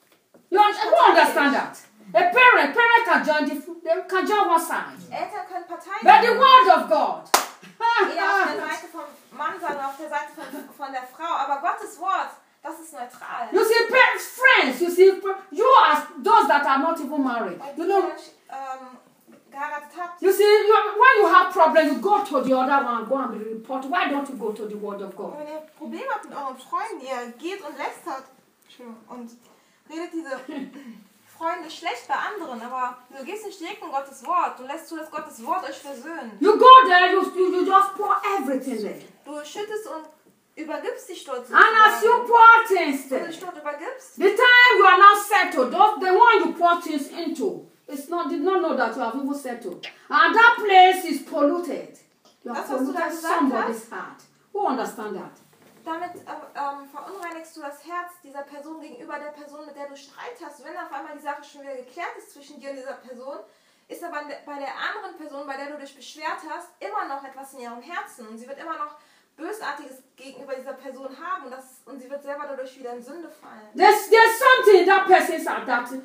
Who understand that? A parent can join one side. Eltern können Parteien But the word of God. eher auf der Seite vom Mann sein oder auf der Seite von der Frau. Aber Gottes Wort, das ist neutral. You see, friends, you see, you as those that are not even married. Weil You die, know, die geheiratet habt, you see, when you have problems, you go to the other one, go and report. Why don't you go to the word of God? wenn ihr Probleme habt mit euren Freunden, ihr geht und lästert und redet diese Freunde schlecht bei anderen, aber du gehst nicht direkt in Gottes Wort. Du lässt zu, dass Gottes Wort euch versöhnt. You go there, you just pour everything there. Du schüttest und übergibst dich dort. And as you pour things Wenn du there, dich dort übergibst, the time you are now settled, the one you pour things into, did not know that you have even settled. And that place is polluted. You have Das, was du da polluted gesagt somebody's heart. Who understand that? damit verunreinigst du das Herz dieser Person gegenüber der Person, mit der du Streit hast. Wenn auf einmal die Sache schon wieder geklärt ist zwischen dir und dieser Person, ist aber bei der anderen Person, bei der du dich beschwert hast, immer noch etwas in ihrem Herzen. Und sie wird immer noch Bösartiges gegenüber dieser Person haben und sie wird selber dadurch wieder in Sünde fallen. There's something in that person's heart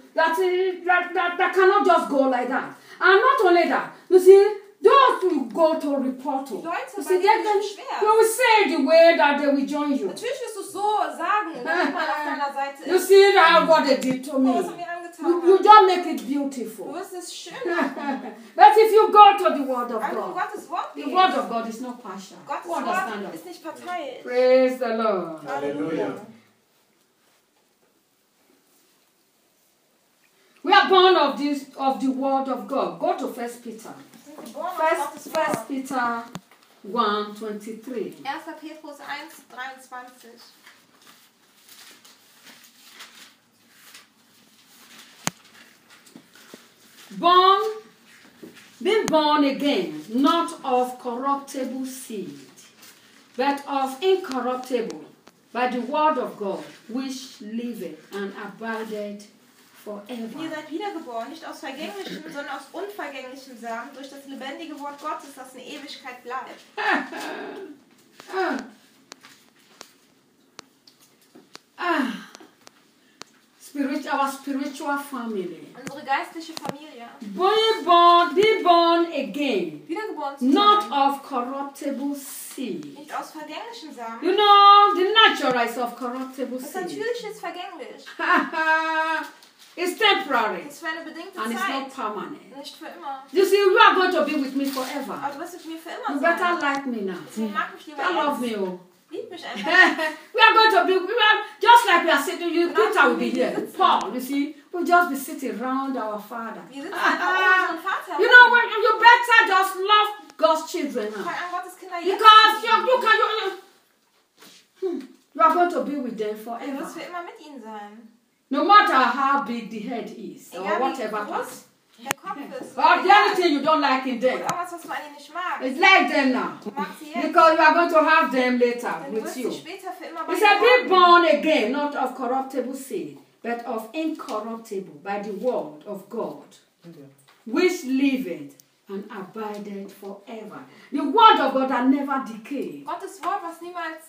that cannot just go like that. And not only that, you see, those who go to report to, Leute, you bei see, denen du dich they will say the way that they will join you. Natürlich wirst du es so sagen, wenn jemand auf deiner Seite You ist. see what they did to Oh, me. was er mir angetan You hat. just make it Du beautiful. wirst es schön machen. But if you go to the word of Wenn du in God, Gottes Wort the gehst, word of God is not partial. Gottes Who understand Wort that? ist nicht parteiisch. Praise the Lord. Halleluja. We are born of the word of God. Go to 1 Peter. Wir sind geboren aus Gottes Wort. 1 Peter 1:23. 1. Petrus 1,23. Being born again, not of corruptible seed, but of incorruptible, by the word of God, which liveth and abideth Und ihr forever. seid wiedergeboren, nicht aus vergänglichem, sondern aus unvergänglichem Samen, durch das lebendige Wort Gottes, das in Ewigkeit bleibt. Our spiritual family. Unsere geistliche Familie. Be born again, Wiedergeboren zu not sein. of corruptible seed. Nicht aus vergänglichem Samen. You know, the natural is of corruptible Das seed. Natürliche ist vergänglich. It's temporary Das ist für eine bedingte and it's not Zeit. permanent. Nicht für immer. You see, you are going to be with me forever. Aber du wirst mit mir für You immer better sein. like me now. Deswegen mag mich lieber You love jetzt. me, oh. Lieb mich einfach. We are going to be, just like we are sitting, Peter will be here. Paul, you see, we'll just be sitting around our Father. Wir sitzen einfach um unseren Vater. You know, when you better just love God's children now. Fang an, Gottes Kinder jetzt Because zu lieben. you are going to be with them Du forever. wirst für immer mit ihnen sein. No matter how big the head is or Egal wie whatever groß part. der Kopf ist. Or the only thing you don't like in them. Oder irgendwas, was man ihnen nicht mag. It's like them now. Du magst sie jetzt. Because you are going to have them later Denn du with wirst you. sie später für immer bei He dir said, be haben. born again, not of corruptible seed, but of incorruptible, by the word of God, which liveth and abideth forever. The word of God that never decays. Gottes Wort, was niemals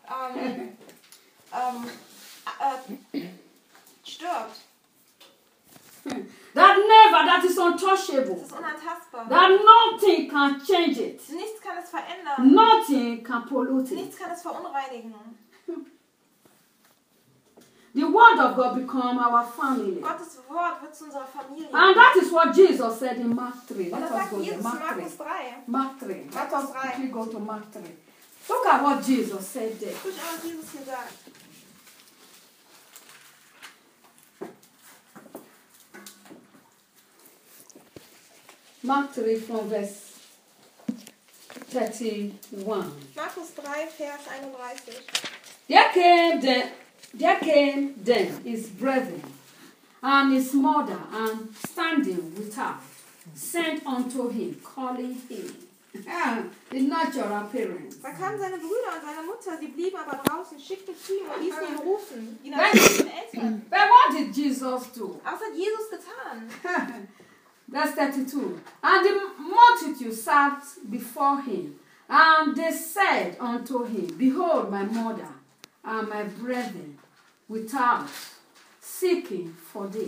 stirbt. That is Es untouchable. ist unantastbar. That nothing can change it. Nichts kann es verändern. Nothing can pollute it. Nichts kann es verunreinigen. The word of God become our family. Gottes Wort wird zu unserer Familie. And that is what Jesus said in Mark 3. Und Let das us sagt go to Jesus in Mark 3. Markus 3. Mark 3. Let Markus us 3. quickly go to Mark 3. Look at what Jesus said there. Guck mal, was Jesus hier sagt. Mark 3 from verse 31. Markus 3, Vers 31. There came then his brethren and his mother, and standing without, sent unto him, calling him. The natural parents. Da kamen seine Brüder und seine Mutter, sie blieben aber draußen, schickten zu ihm und ließen ihn rufen, die natürlichen Eltern. But what did Jesus do? Was hat Jesus getan? Verse 32. And the multitude sat before him, and they said unto him, Behold, my mother and my brethren without, seeking for thee.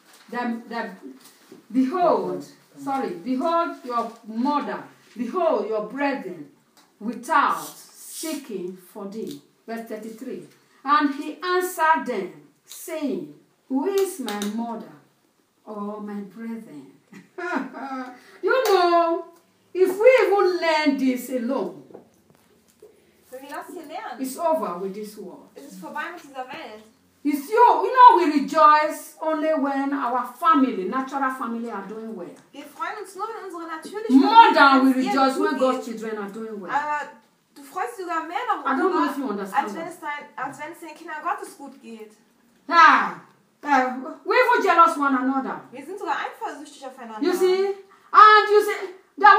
Behold your mother, behold your brethren without, seeking for thee. Verse 33. And he answered them, saying, Who is my mother or my brethren? You know, if we even learn this alone, Wenn wir das hier lernen, it's over with this world. ist es vorbei mit dieser Welt. It's you know, we rejoice only when our family, natural family, are doing well. Wir freuen uns nur, wenn unsere natürlichen More than we wenn es ihr rejoice gut when geht. God's children are doing well. Aber du freust dich sogar mehr I don't know if you darüber, understand als that. wenn es den Kindern Gottes gut geht. We even jealous one another. Wir sind sogar eifersüchtig aufeinander. You see? And you see,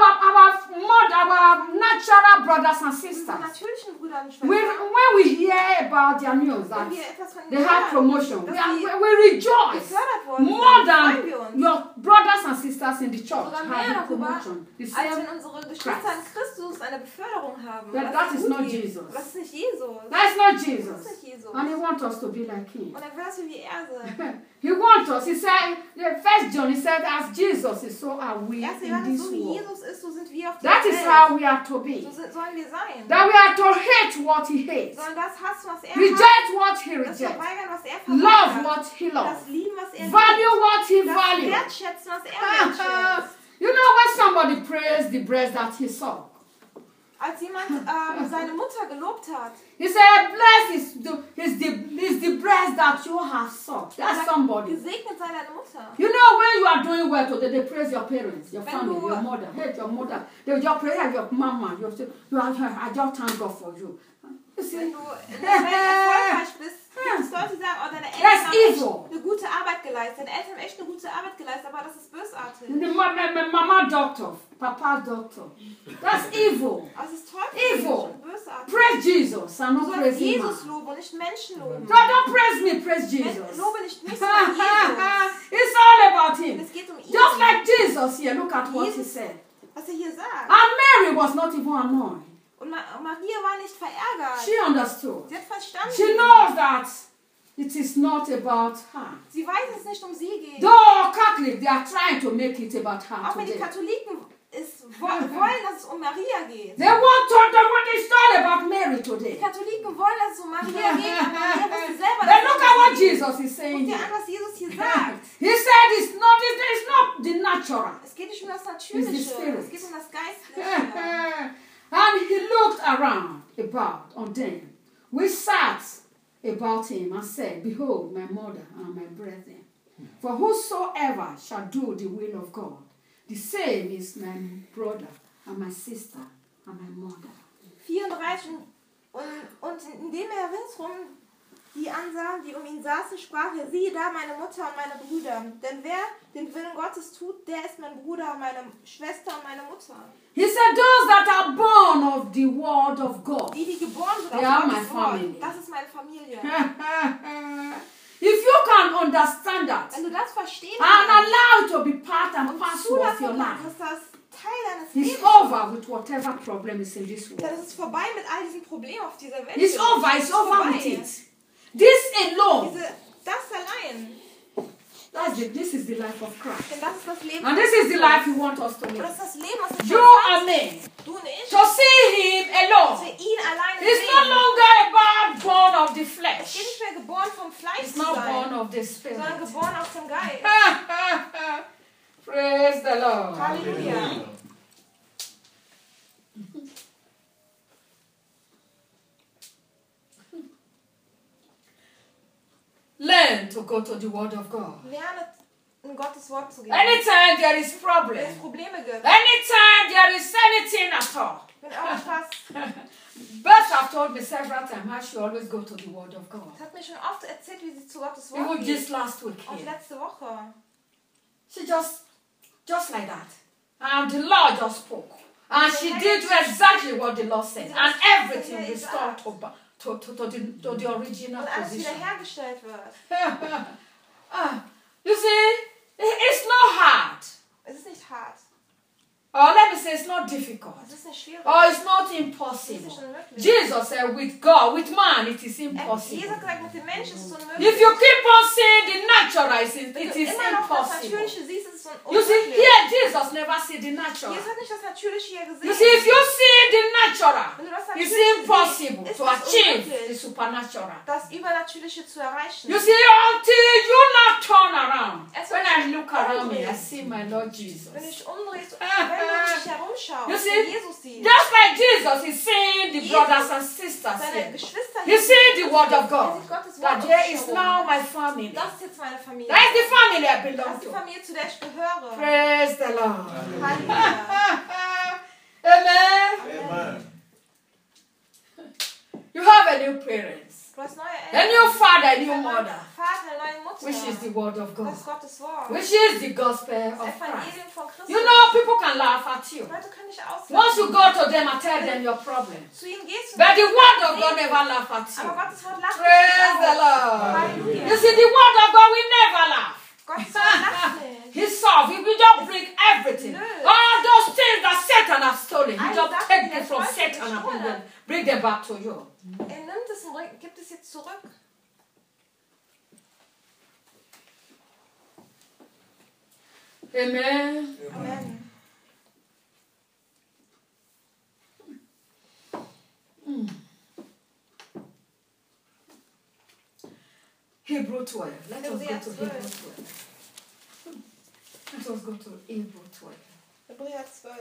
our natural brothers and Unsere sisters, natürlichen Brüder und when Schwestern, we hear about their news that wenn wir etwas von they ihnen have hören, promotion, dass we sie rejoice gefördert worden sind, more freuen than wir uns. your brothers and sisters in the church Sogar mehr have darüber, promotion. The als same. wenn unsere Geschwister in Christus eine Beförderung haben. But Was that ihnen is gut not geht. Jesus. Das ist nicht Jesus. That's not Das Jesus. ist nicht Jesus. And he wants us to be like him. Und er will, dass wir wie er sind. He wants us. He said, First John, he said, as Jesus is, so are we Erst in Johannes, this so wie world. Jesus ist, so sind wir auf That dieser is Welt. how we are to be. So sollen wir sein. That we are to hate what he hates. Sollen das hassen, was er Reject hasst. what he Das rejects. verweigern, was er Love verweigert. what he Das loves. lieben, was er Value what he liebt. Das values. wertschätzen, was er wertschätzt. You know when somebody prays the breast that he saw. Als jemand seine Mutter gelobt hat, He said, blessed is the breast that you have sucked. That's somebody. gesegnet sei deine Mutter. You know when you are doing well today, they praise your parents, your When family, you- your mother. Hate your mother. They will just praise your mama. I just thank God for you. You Wenn see? du in der Welt erfolgreich bist, gibt es Leute, die sagen, oh, deine Eltern That's haben echt evil. eine gute Arbeit geleistet. Deine Eltern haben echt eine gute Arbeit geleistet, aber das ist bösartig. My mama doctor, papa doctor. That's evil. Das ist teuflisch Evil. und bösartig. Praise praise Jesus and Du not sollst praise him. Jesus loben und nicht Menschen loben. Don't praise me, praise Jesus. Lobe nicht mich, sondern Jesus. It's all about him. Es geht um ihn. Just like Jesus here, look at what he said. Was er hier sagt. And Mary was not even annoyed. Und Maria war nicht verärgert. She understood. Sie hat verstanden. She knows that it is not about her. Sie weiß, dass es nicht um sie geht. Though Catholics, they are trying to make it about her Auch wenn die today. Katholiken wollen, dass es um Maria geht. They want it's all about Mary Die today. Katholiken wollen, dass es um Maria geht. Aber Maria wusste selber, But look at what dass es um sie geht. Jesus is saying Guck dir here. an, was Jesus hier sagt. He said it's not the natural. Es geht nicht um das It's the Natürliche. spirit. Es geht um das Geistliche. And he looked around about on them. We sat about him and said, Behold, my mother and my brethren. For whosoever shall do the will of God, the same is my brother and my sister and my mother. 34 und indem er ringsum die ansahen, die um ihn saßen, sprach er, siehe da meine Mutter und meine Brüder. Denn wer den Willen Gottes tut, der ist mein Bruder, meine Schwester und meine Mutter. He said, those that are born of the word of God. Die geboren sind They are auf my Gottes family. Wort, das ist meine Familie. If you can understand that Wenn du das verstehen and kannst allow it to be part and und parcel of your zulassen life, kannst, dass das Teil deines it's Lebens ist, over with whatever problem is in this dann world. ist es vorbei mit all diesen Problemen auf dieser Welt. It's over. Es It's ist over vorbei. with it. This alone, Das allein, this is the life of Christ. denn das ist das Leben. And this is the life He wants us to Und live. das ist das Leben, was You er and me. du und ich, To see Him dass alone. wir ihn alleine It's no sehen. longer about born of the Es geht flesh. nicht mehr geboren vom Fleisch It's zu not born sein, of the sondern Spirit. geboren aus dem Geist. Praise the Lord. Halleluja. Learn to go to the Word of God. Lerne in Gottes Wort zu gehen. Anytime there is Wenn es problem, Probleme gibt, anytime there is anything at all, wenn irgendwas, Beth have told me several times how she always go to the Word of God. es hat mir schon oft erzählt, wie sie zu Gottes Wort Even geht. just last week Und here. letzte Woche. She just like that. And the Lord just spoke. And she did exactly what the Lord said. And everything restored to the original Und alles position. wiederhergestellt wird. You see, it's not hard. Es ist nicht hart. Or let me say, it's not difficult. Es ist nicht schwierig. Or it's not Es ist impossible. nicht unmöglich. Jesus said, with God, with man, it is Jesus impossible. hat gesagt, mit dem Menschen ist es unmöglich. If you keep on saying the natural, Wenn it du is immer noch das impossible. Natürliche siehst, ist es You see, unmöglich. here Jesus never see the natural. Jesus hat nicht das Natürliche hier gesehen. You see, if you see the natural, Wenn du das it's Natürliche impossible siehst, to ist es achieve the unmöglich, supernatural. das Übernatürliche zu erreichen. You see, until you not turn around. When I look around me, I see my Lord Jesus. Wenn du dich umdrehst, wenn du um dich herumschaust, You und see, Jesus siehst, just like Jesus is seeing the brothers and sisters seine here. Geschwister You see the word of er God. sieht Gottes Wort That um there sich is herum. now my family. Das ist jetzt meine Familie. That is the family I Das belong ist die to. Familie, zu der ich gehöre. Praise the Lord. Halleluja. Amen. Amen. You have a new parents. Du hast neue A Eltern. new father, a new Einen neuen mother. Vater, eine neue Mutter. Which is the word of God. Das ist Gottes Wort. Which is the gospel Das of Christ. Evangelium von Christus. You know, people can laugh at you. Leute können dich auslachen. Once you go to them and tell them your problem. Zu ihnen gehst du But the nicht. word of God never laugh at Aber you. Gottes Wort lacht Praise the nicht Lord. Halleluja. You see, the word of God will never laugh. Gottes Wort lacht nicht. He solve. He will just bring everything. No. All those things that Satan has stolen. He All just that take he it has from stolen, Satan and stolen. bring them back to you. Er nimmt es und gibt es jetzt zurück. Amen. Amen. Hebrew 12. Let us go to Hebräer Hebrew 12. 12. Let us go to Hebrew 12. Hebräer 12.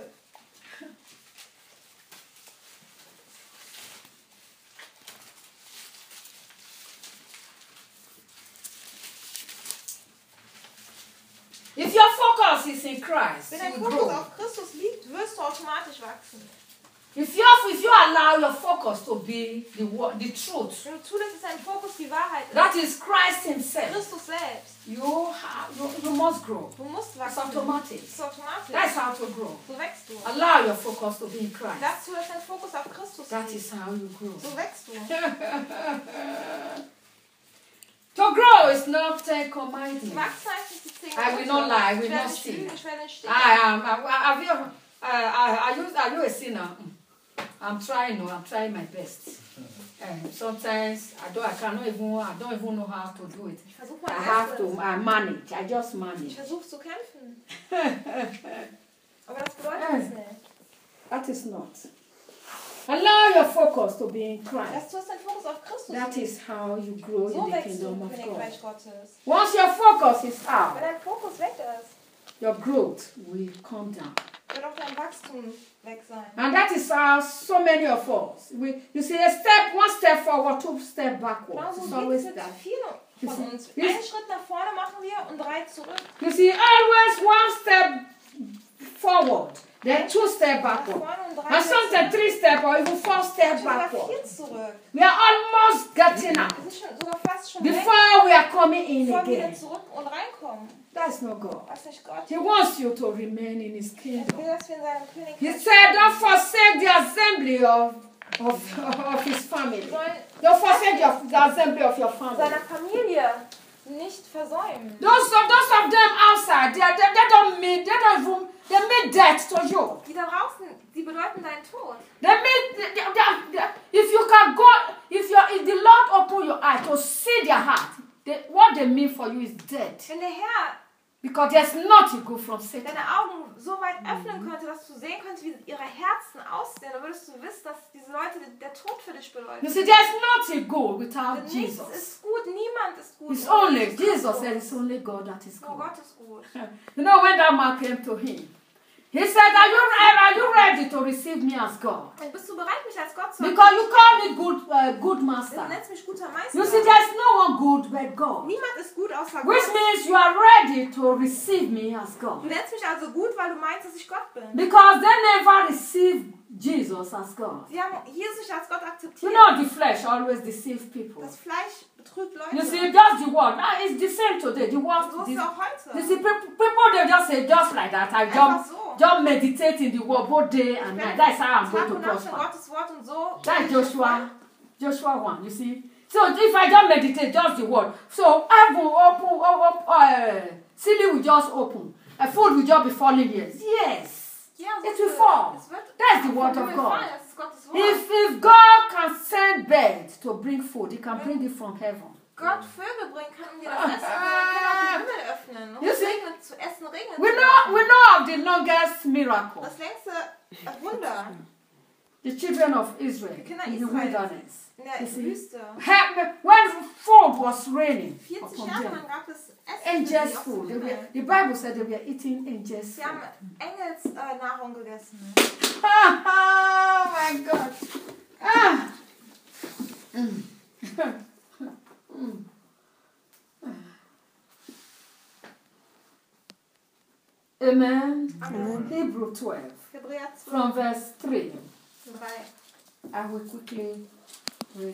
If your focus is in Christ, Wenn you dein will Fokus grow. auf Christus liegt, wirst du automatisch wachsen. If you allow your focus focus to be the truth. Wenn du zulässt, dass dein Fokus die Wahrheit ist. That is Christ himself. Christus selbst. You must grow. Du musst It's wachsen. automatic. Das ist automatisch. That's how to grow. So wächst du. Allow your focus to be in Christ. Lass zu, dass dein Fokus auf Christus That liegt. is how you grow. So wächst du. To grow is not commanding. Wachsen heißt nicht die 10 I will not lie, I will Ich werde not nicht steal. lügen, ich werde nicht stehlen. Are you a sinner? I'm trying my best. Sometimes I don't even know how to do it. Ich versuche I mein have Bestes. to manage. I just Ich manage. versuche zu kämpfen. Aber das bedeutet es nicht. That is not. Allow your focus to be in Christ. Lass zu, dass dein Fokus auf Christus That liegt. is how you grow So in the wächst du kingdom im of God. Königreich Gottes. Once your focus is Wenn out, dein Fokus weg ist, your growth will come down. wird auch dein Wachstum weg sein. And that is how so many of us, you see, one step forward, 2 steps backward. Genauso It's geht always es mit that. vielen von uns. Yes. Einen Schritt nach vorne machen wir und 3 zurück. You see, always 1 step forward, then 2 steps Nach backward. vorne und 3 And sometimes 3 steps or even 4 steps sogar backward. 4 zurück. We are almost getting out Wir sind sogar fast schon weg, before we are coming in bevor wir wieder again. zurück und reinkommen. That's not God. Das ist nicht Gott. He wants you to remain in His Er will, kingdom. dass wir in seinem He Königreich said, don't forsake the assembly of His family. Wir sollen Don't forsake the assembly of your family. seiner Familie nicht versäumen. Those of them outside, they mean death to you. Die da draußen, die bedeuten deinen Tod. If the Lord open your eye to see their heart, what they mean for you is death. Wenn der Herr Because there's nothing good from Satan. deine Augen so weit öffnen könnte, dass du sehen könntest, wie ihre Herzen aussehen, dann würdest du wissen, dass diese Leute der Tod für dich bedeuten. You see, there's nothing good without Denn nichts Jesus. ist gut, niemand ist gut. It's Nur only Jesus Jesus, ist there gut. is only God that is Nur good. Gott ist gut. You know, when that man came to him, he said, are you ready to receive me as God? Und bist du bereit, mich als Gott zu Because you call me good Du master. nennst mich guter Meister. You see, there's no one good but God. Niemand ist gut außer Which Gott. means you are ready to receive me as Du God. nennst mich also gut, weil du meinst, dass ich Gott bin. Because they never received Jesus as God. Sie haben Jesus nicht als Gott You akzeptiert. know, the flesh always deceives people. Das Fleisch betrügt Leute. You see, just the word. It's the same today. The word. So ist es auch heute. You see, people they just say just like that. I Einfach so. just meditate in the word both day and night. That's how I'm Tag going to und Nacht in prosper. Gottes Wort und so. That's Joshua 1. You see. So if I just meditate just the word, so heaven open, ceiling will just open, a food will just be falling here. Yes. Ja, so It will fall. Es wird That's the word vom of Himmel God. fallen. Das ist Gottes Wort. If God can send birds to bring food, He can bring it from heaven. Gott Vögel bringen kann, um dir das Essen zu bringen, kann auch den Himmel öffnen, um You es see? regnen, zu essen regnen We zu know lassen. of the longest miracle. Das längste Wunder The children of Israel Die Kinder in the Israels. wilderness. in der You see? Wüste. When food was raining 40 upon Jahre them, lang gab es Essen für angels sie aus food. dem Himmel. The Bible said they were eating angels Sie food. haben Engelsnahrung gegessen. Oh my God. Ah. Mm. Mm. Amen. Amen. Hebrew 12, Hebräer 12, from verse 3. 3. I will quickly read.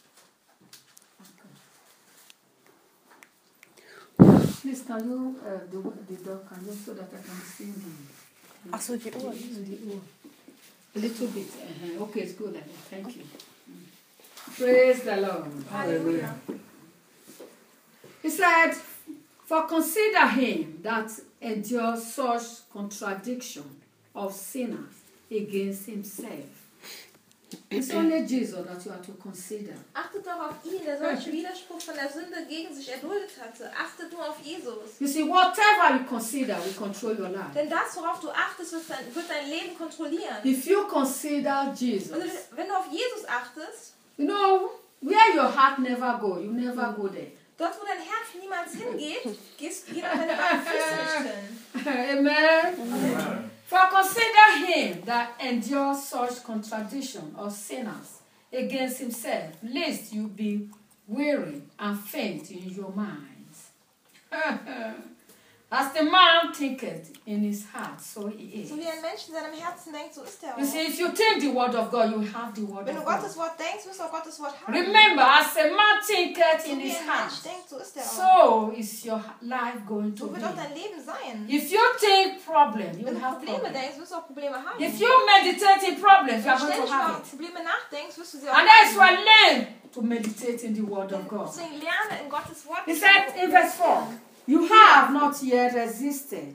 Please, can you, the dog, can you, so that I can see the Ach so, die Uhr. A little bit. Okay, it's good. Thank you. Praise the Lord. Hallelujah. He said, for consider him that endures such contradiction of sinners against himself. It's only Jesus that you are to consider. Achtet doch auf ihn, der solchen Widerspruch von der Sünde gegen sich erduldet hatte. Achtet nur auf Jesus. You see, whatever you consider will control your life. Denn das, worauf du achtest, wird dein Leben kontrollieren. If you consider Jesus, Und wenn du auf Jesus achtest, you know, where your heart never go, you never go there. dort, wo dein Herz niemals hingeht, geht auch deine beiden Füße nicht hin. Amen. For consider him that endures such contradiction of sinners against himself, lest you be weary and faint in your minds. As the man thinketh in his heart, so he is. So wie ein Mensch in seinem Herzen denkt, so ist er auch. You see, if you think the word of God, you have the word Wenn du of God. Gottes Wort denkst, wirst du auch Gottes Wort haben. Remember, as a man thinketh So in wie his ein heart, Mensch denkt, so ist er auch. so is your life going to So wird auch be. dein Leben sein. If you think problem, you Wenn will du have Probleme problem. denkst, wirst du auch Probleme haben. If you meditate in problems, you Wenn are du going to ständig mal have an it. Probleme nachdenkst, wirst du sie auch And that's why haben. learn to meditate in the word of God. Deswegen lerne in Gottes Wort. He said in verse 4, you have not yet resisted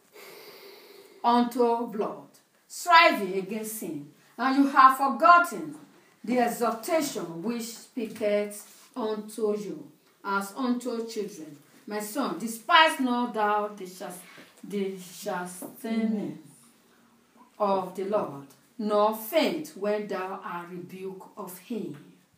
unto blood, striving against sin, and you have forgotten the exhortation which speaketh unto you as unto children. My son, despise not thou the chastening of the Lord, nor faint when thou art rebuked of him.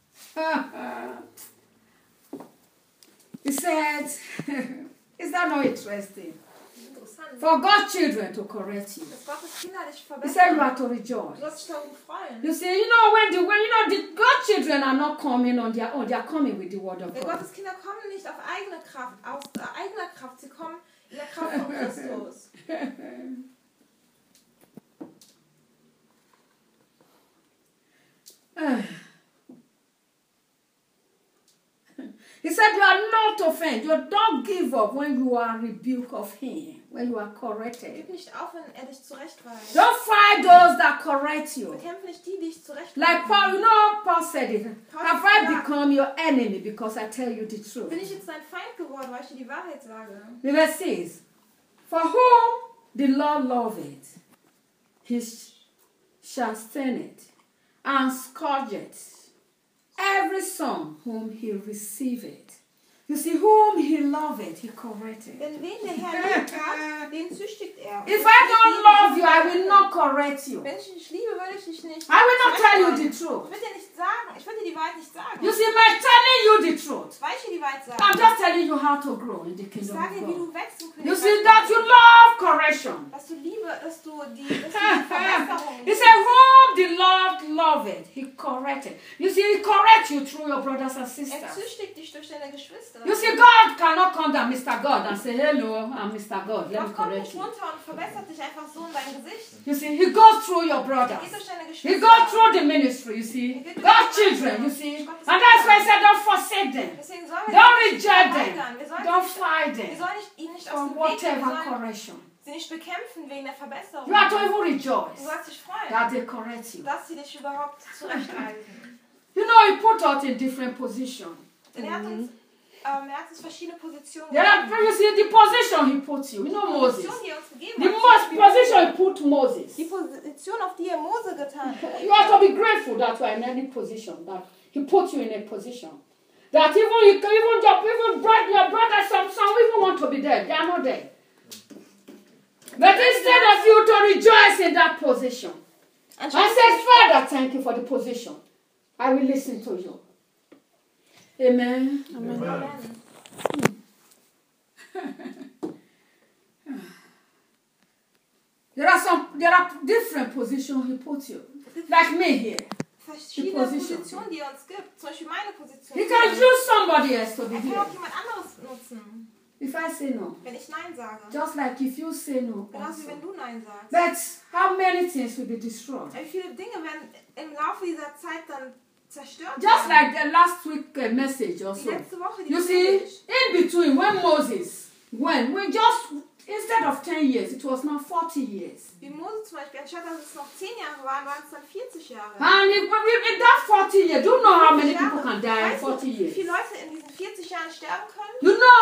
He said, is that not interesting? Interessant. For God's children to correct you. Dass Gottes Kinder dich He said you verbessern. are to Du rejoice. sollst dich darüber freuen. You see, you know when the God's children are not coming on their own, they are coming with the word of Denn God. Gottes Kinder kommen nicht auf eigene Kraft, aus eigener Kraft. Sie kommen in der Kraft von Christus. He said you are not offended. You don't give up when you are rebuked of him, when you are corrected. Gib nicht auf, wenn er dich zurechtweist. Don't fight those that correct you. Bekämpfe nicht die, die dich zurechtweisen. Like Paul, you know, Paul said it. Have I become your enemy because I tell you the truth? Bin ich jetzt dein Feind geworden, weil ich dir die Wahrheit sage? The verse says, for whom the Lord loveth, he chasteneth and scourgeth every son whom he receiveth. You see, whom he loveth, he corrected. Denn wen der Herr lieb hat, den züchtigt er. If I don't love you, I will not correct you. Wenn ich dich liebe, würde ich dich nicht. I will not tell you the zurechtweisen. truth. Ich will dir nicht sagen, ich will dir die Wahrheit nicht sagen. You see, by telling you the truth, Weil ich dir die Wahrheit I'm sage. just telling you how to grow in the Ich kingdom sage dir, wie of God. du wächst im You Königreich see, that you love correction. Dass du Liebe, dass du die Verbesserung. He said, whom the Lord loveth, he corrected. You see, he corrects you through your brothers and Er sisters. züchtigt dich durch deine Geschwister. You see, God cannot come down, Mr. God, and say, hello, I'm Mr. God, let me Gott kommt correct nicht you. runter und verbessert dich einfach so in dein Gesicht. You see, he goes through your Er brothers. geht durch deine He Geschwister. goes through the ministry, you see. God's children, you see. And that's why I said, don't forsake them. Deswegen sollen wir Don't sie nicht reject verweigern. them. Wir sollen Don't sie fight nicht, wir them sollen nicht, ihnen nicht aus from dem Weg gehen. Wir whatever sollen correction. sie nicht bekämpfen wegen der Verbesserung. You are to even Du rejoice sollst dich freuen, that they correct you. dass sie dich überhaupt zurechtweisen. You know, he put us in different positions. Denn er hat uns verschiedene Positionen There are, gegeben. you see, the position he put you. You know Moses. Position, die er uns gegeben The hat. most position he put Moses. Die Position, auf die er Mose getan hat. You have to be grateful that you are in any position, that he put you in a position. That even your brothers, some even want to be there. They are not there. But instead of you to rejoice in that position, I said, Father, thank you for the position. I will listen to you. Amen. Amen. There are different positions he put you. Like me here. Verschiedene Positionen, die er uns gibt. Zum Beispiel meine Position. He can choose somebody else to be Er kann here. auch jemand anderes nutzen, If I say no. wenn ich Nein sage. Just like if you say no. Genauso wie Also. wenn du Nein sagst. But how many things will be destroyed? Wie viele Dinge werden im Laufe dieser Zeit dann zerstört Just werden. like the last week message Die also. letzte Woche, die You see, Predigt. in between when Moses, we just, instead of 10 years, it was now 40 years. Wie Mose zum Beispiel, anstatt dass es noch 10 Jahre waren, waren es dann 40 Jahre. And in that 40 years, do you know how many people can die in Weißt du, 40 wie years? viele Leute in diesen 40 Jahren sterben können? You know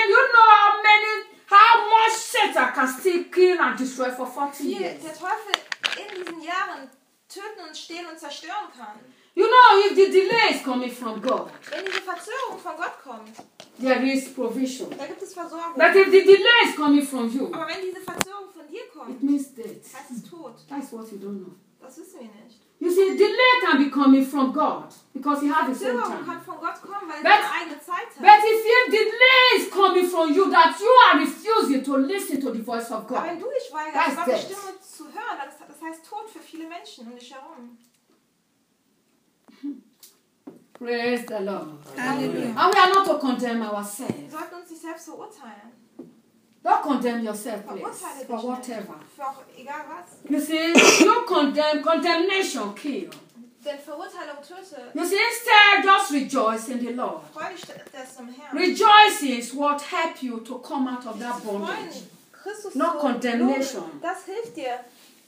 how much Satan can still kill and destroy for 40 Wie years. der Teufel in diesen Jahren töten und stehlen und zerstören kann. You know, if the delay is coming from God, Wenn diese Verzögerung von Gott kommt, there is provision. da gibt es Versorgung. But if the delay is coming from you, Aber wenn diese Verzögerung von dir it kommt, means death. heißt es Tod. That's what you don't know. Das wissen wir nicht. You see, delay can be coming from God because He has His own Verzögerung kann time. von Gott kommen, weil es But- seine eigene Zeit hat. But if your delay is coming from you, that you are refusing to listen to the voice of Aber wenn God, du dich weigerst, That's Gottes death. Stimme zu hören, das heißt Tod für viele Menschen um dich herum. praise the Lord. Halleluja. And we are not to condemn Wir ourselves. sollten uns nicht selbst verurteilen. Don't condemn yourself, please, Verurteile for dich whatever. nicht. Für auch egal was. You see, you condemnation kill. Denn Verurteilung tötet. You see, instead, just rejoice in the Lord. Freu dich des im Herrn. Rejoicing is what helps you to come out of that Dich zu freuen, bondage. Christus Not zu condemnation. loben, das hilft dir.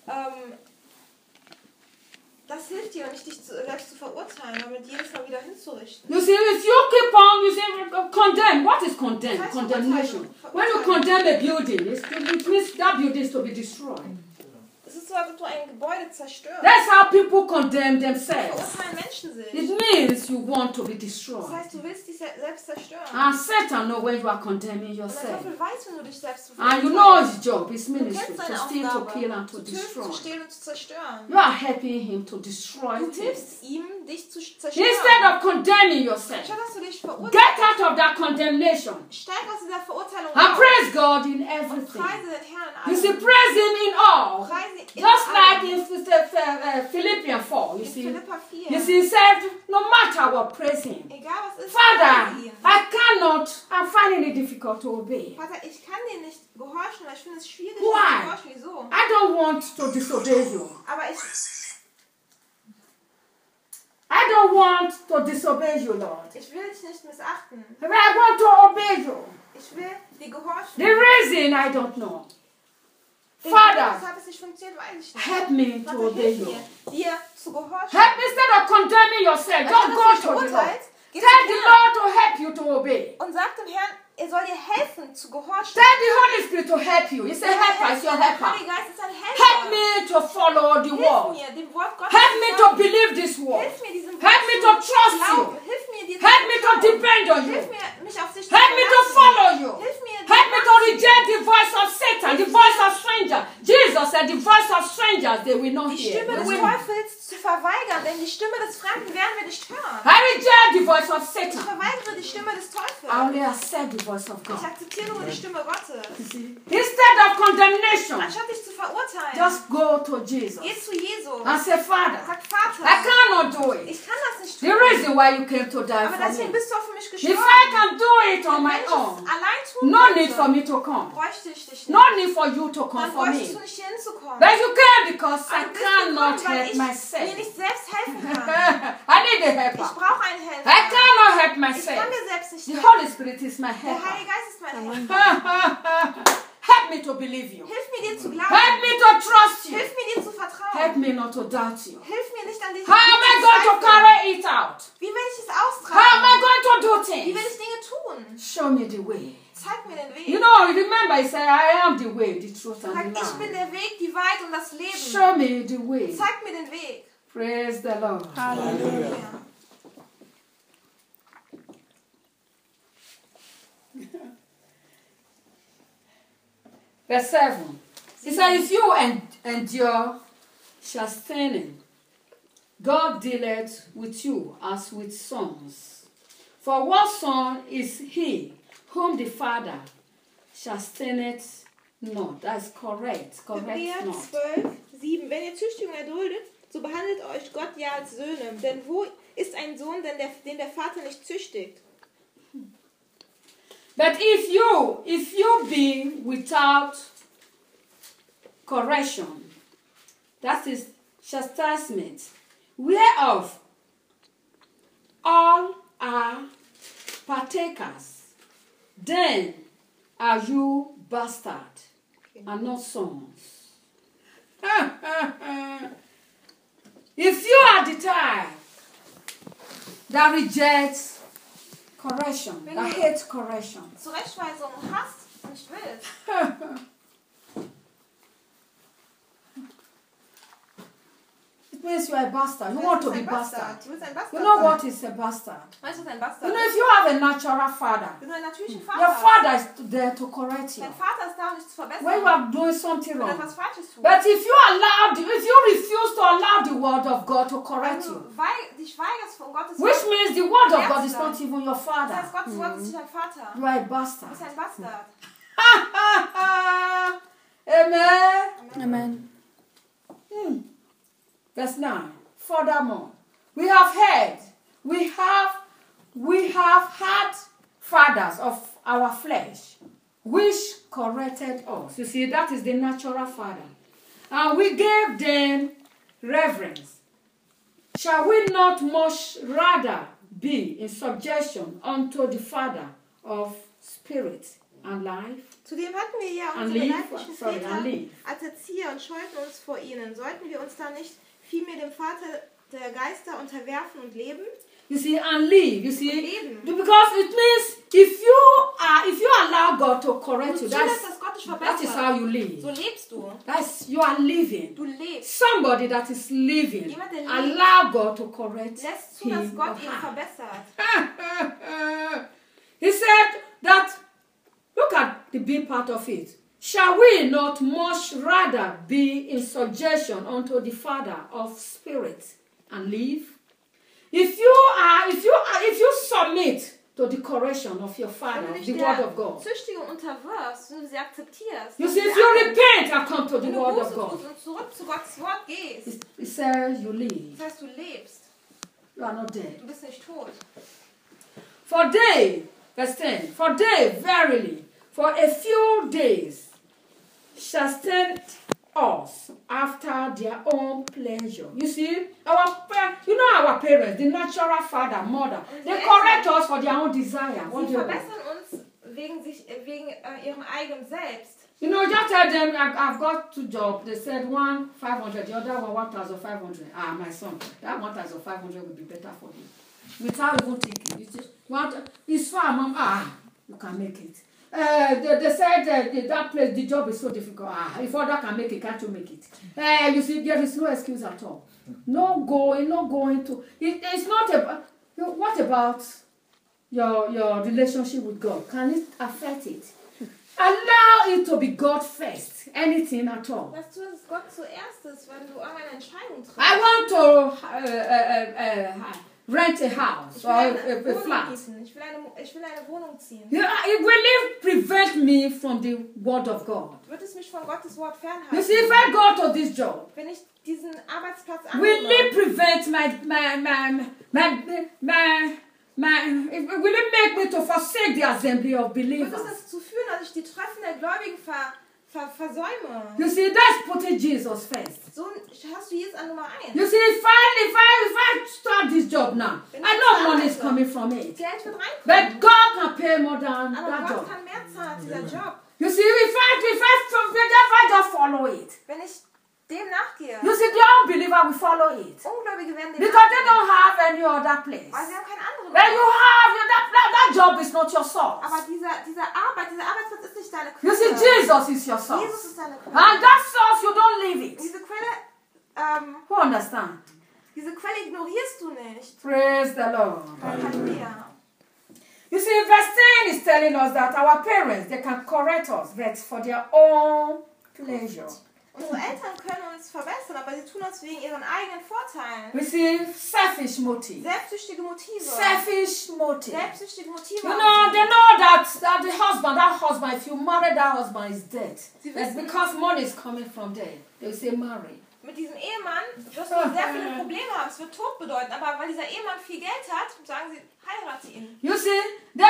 Das hilft dir, nicht dich selbst zu verurteilen, aber jedes Mal wieder hinzurichten. You see, if you keep on, you say, condemn. What is condemn? Das heißt Condemnation. verurteilen. When you condemn a building, it means that building is to be destroyed. Es ist so, als ob du ein Gebäude zerstörst. That's how people condemn themselves. Verurteilen Menschen sind. It means you want to be Das destroyed. heißt, du willst dich selbst zerstören. And Satan knows when you are condemning Und der yourself. Teufel weiß, wenn du dich selbst And you know his job, his Du ministry, kennst to seine steal, to Aufgabe, kill, and to zu töten, zu destroy. stehlen und zu zerstören. You are helping him to destroy Du things. hilfst ihm, dich zu zerstören. Instead of condemning yourself, Statt dass du dich get verurteilst, out of that condemnation steig aus dieser Verurteilung and raus praise God in und everything. preise den Herrn You see, an. praise him in all. Preise ihn in Just like allem. in Philippians 4, you In see. Philippa 4. You see, he said, no matter what, praise him. Egal was ist, Father, preise ihn. I'm finding it difficult to obey. Vater, ich kann dir nicht gehorchen, weil ich finde es schwierig, dir Why? zu gehorchen. Wieso? I don't want to disobey you. Aber I don't want to disobey you, Lord. ich will dich nicht missachten. I want to obey you. Ich will dir gehorchen. The reason I don't know. Den Grund, Father, weshalb es nicht funktioniert, weiß ich nicht. help me to Vater, obey hilf you. mir, dir zu gehorchen. Help me instead of condemning yourself. Anstatt Just dass go du dich to the Lord. verurteilst, geh Tell zum the Herrn Lord to help you to obey. und sag dem Herrn, er soll dir helfen zu gehorchen. Tell the Holy Spirit to help you. He's a helper. He's your Der helper. Heilige Geist ist ein Helfer. Help me to follow the Hilf word. mir, dem Wort Gottes Help zu me to folgen. believe this word. Hilf mir, diesem Help me to trust glauben. you. Hilf mir, dir zu Help me to vertrauen. depend on you. Hilf mir, mich auf dich zu Help me to verlassen. follow you. Hilf mir, Help me to reject the voice of Satan, the voice of strangers. Jesus said the voice of strangers they will not die hear. Stimme des Teufels zu verweigern, denn die Stimme des Fremden werden wir nicht hören. I reject the voice of Ich Satan. verweigere die Stimme des I Teufels. only accept the voice of Ich God. akzeptiere nur die Stimme Gottes. You see? Instead of condemnation, Anstatt dich zu verurteilen, just go to Jesus geh zu Jesus. and say, Father, Sag, Vater, I cannot do it. ich kann das nicht The tun. reason why you came to die Aber for deswegen me. bist du auch für mich If gestorben. I can do it on Wenn my ich es own, allein tun no könnte, need for me to come. bräuchte ich dich nicht. No need for you to come Dann for bräuchtest me. du nicht hier hinzukommen. But you came because I Aber du bist cannot gekommen, weil help ich mir myself. nicht selbst helfen kann. I need a Ich helper. brauche einen Helfer. I cannot help Ich myself. kann mir selbst nicht The helfen. Holy Spirit is my Der helper. Heilige Geist ist mein Helfer. Help me to believe you. Hilf mir, dir zu Help glauben. me to trust you. Hilf mir, dir zu vertrauen. Help me not to doubt you. Hilf mir nicht an dich How am I zu going to zweifeln. carry it out? Wie will ich es How am I austragen? going to do Wie will things? ich Dinge tun? Show me the way. Zeig mir den Weg. You know, remember, he said, I am the way, the truth, Sag, and the ich bin life. der Weg, die Wahrheit und das Leben. Show me the way. Zeig mir den Weg. Praise the Lord. Halleluja. Verse 7. He said, if you endure chastening, God dealeth with you as with sons. For what son is he whom the Father chasteneth not? That's correct. Correct Hebräer not. 12:7. Wenn ihr Züchtigung erduldet, so behandelt euch Gott ja als Söhne. Denn wo ist ein Sohn, den der Vater nicht züchtigt? But if you be without correction, that is chastisement, whereof all are partakers, then are you bastard and not sons. If you are the type that rejects correction, that hates correction, Zurechtweisung hasst und nicht willst. it means you are a bastard. You want to be bastard. Du willst ein Bastard You know sein. what is a bastard? Weißt du, was ein You Bastard know, ist? if you have a natural father, Wenn du einen natürlichen your Vater hast, father is there to correct you dein Vater ist da, um dich zu verbessern. when you are doing something Wenn du wrong. etwas Falsches tust. But if you refuse to allow the word of God to Wenn correct du you, dich weigerst von Gottes which Wort, means the word of God is not even your das heißt, father, Gottes Wort ist nicht dein Vater. you are a Du bastard. bist ein Bastard. Amen. Amen. Verse 9. Furthermore, we have heard, we have had fathers of our flesh which corrected us. You see, that is the natural father. And we gave them reverence. Shall we not much rather be in subjection unto the Father of spirit and life? Zudem hatten wir ja And unsere live, leiblichen sorry, Väter and live. als Erzieher und scheuten uns vor ihnen. Sollten wir uns da nicht vielmehr dem Vater der Geister unterwerfen und leben? You see, and live. You see, Leben. because it means if you allow God to correct Du you, zulässt, dass Gott dich that is how verbessert. you live. So lebst du. You are living. Du lebst. Somebody that is living, Jemand, der lebt, allow God to correct Lässt zu, dass him Gott or ihn her. verbessert. He said that, look at the big part of it. Shall we not much rather be in subjection unto the Father of spirit and live? If you submit to the correction of your Wenn Father, du dich the word of der God. Züchtigung unterwirfst, wenn du sie akzeptierst, You wenn see, du if sie you annimmst, repent and come to the wenn du word Buße of God, tust und zurück zu Gottes Wort gehst, it says you live. das heißt, du lebst. You are not dead. Du bist nicht tot. For they, verse 10, for they verily, for a few days, shall stand us after their own pleasure. You see, our parents, the natural father, mother, they correct us for their own desire. What Sie they want. verbessern uns wegen ihrem eigenen Selbst. You know, just tell them, I've got 2 jobs. They said one 500, the other one 1,500. Ah, my son, that 1,500 will be better for you. Without even thinking. It's far, mom. Ah, you can make it. They said that place, the job is so difficult. Ah, if other can make it, can't you make it? You see, there is no excuse at all. No going to. It's not about. What about your relationship with God? Can it affect it? Allow it to be God first. Anything at all. Lass zu, dass Gott zuerst ist, wenn du eine Entscheidung triffst. I want to rent a house Ich or will a eine Wohnung flat. mieten. Ich will eine Wohnung ziehen. Will it prevent me from the word of God? Wird es mich von Gottes Wort You fernhalten? see, if I go to this job, Wenn ich diesen Arbeitsplatz will annehme, it prevent will it make me to forsake the assembly of wird es believers? dazu führen, dass ich die Treffen der Gläubigen versäume. You see, that's putting Jesus first. So hast du Jesus an Nummer 1. You see, if I start this job now, I know money is coming from it. Geld wird reinkommen. But God can pay more than Aber that Gott job. kann mehr zahlen als dieser Job. You see, if I just follow it, Wenn ich dem nachgehe, you see, the unbeliever will follow it. Ungläubige werden dem Because they nachgehen. don't have any other place. Weil sie haben keine andere When you Wahl. have, that job is not your source. Aber dieser Arbeitsplatz ist nicht deine You see, Quelle. Jesus is your Jesus source. ist deine Quelle. And that source, you don't leave it. Diese Quelle, Who understand? diese Quelle ignorierst du nicht. Praise the Lord. Halleluja. You see, verse 10 is telling us that our parents, they can correct us, but for their own pleasure. Unsere Eltern können uns verbessern, aber sie tun das wegen ihren eigenen Vorteilen. We see selfish motive. Selbstsüchtige Motive. Selfish motive. Selbstsüchtige Motive. You haben know, sie. they know that that husband, if you marry that husband, is dead. Sie That's wissen- because money is coming from there. They will say marry. Mit diesem Ehemann wirst du sehr viele Probleme haben. Es wird Tod bedeuten. Aber weil dieser Ehemann viel Geld hat, sagen sie, heirate ihn. You see, they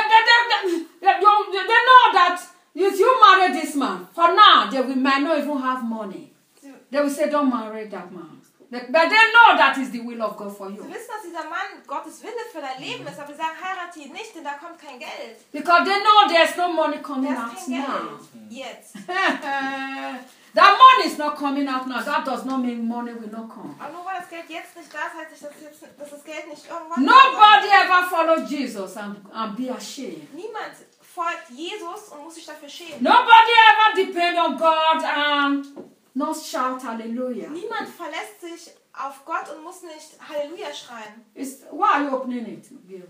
know that if you marry this man, for now, might not even have money. Sie, They will say, don't marry that man. But they know that is the will of God for you. sie wissen, dass dieser Mann Gottes Wille für dein Leben ist, aber sie sagen, heirate ihn nicht, denn da kommt kein Geld. Because they know there's no money coming Da out ist kein now. Geld. Jetzt. That money is not coming out now. That does not mean money will not come. Aber nur weil das Geld jetzt nicht da ist, heißt nicht, dass das Geld nicht irgendwann Nobody da ever followed Jesus and be ashamed. ist. Niemand folgt Jesus und muss sich dafür schämen. Nobody ever depend on God and not shout hallelujah. Niemand verlässt sich auf Gott und muss nicht Halleluja schreien. Why are you opening it?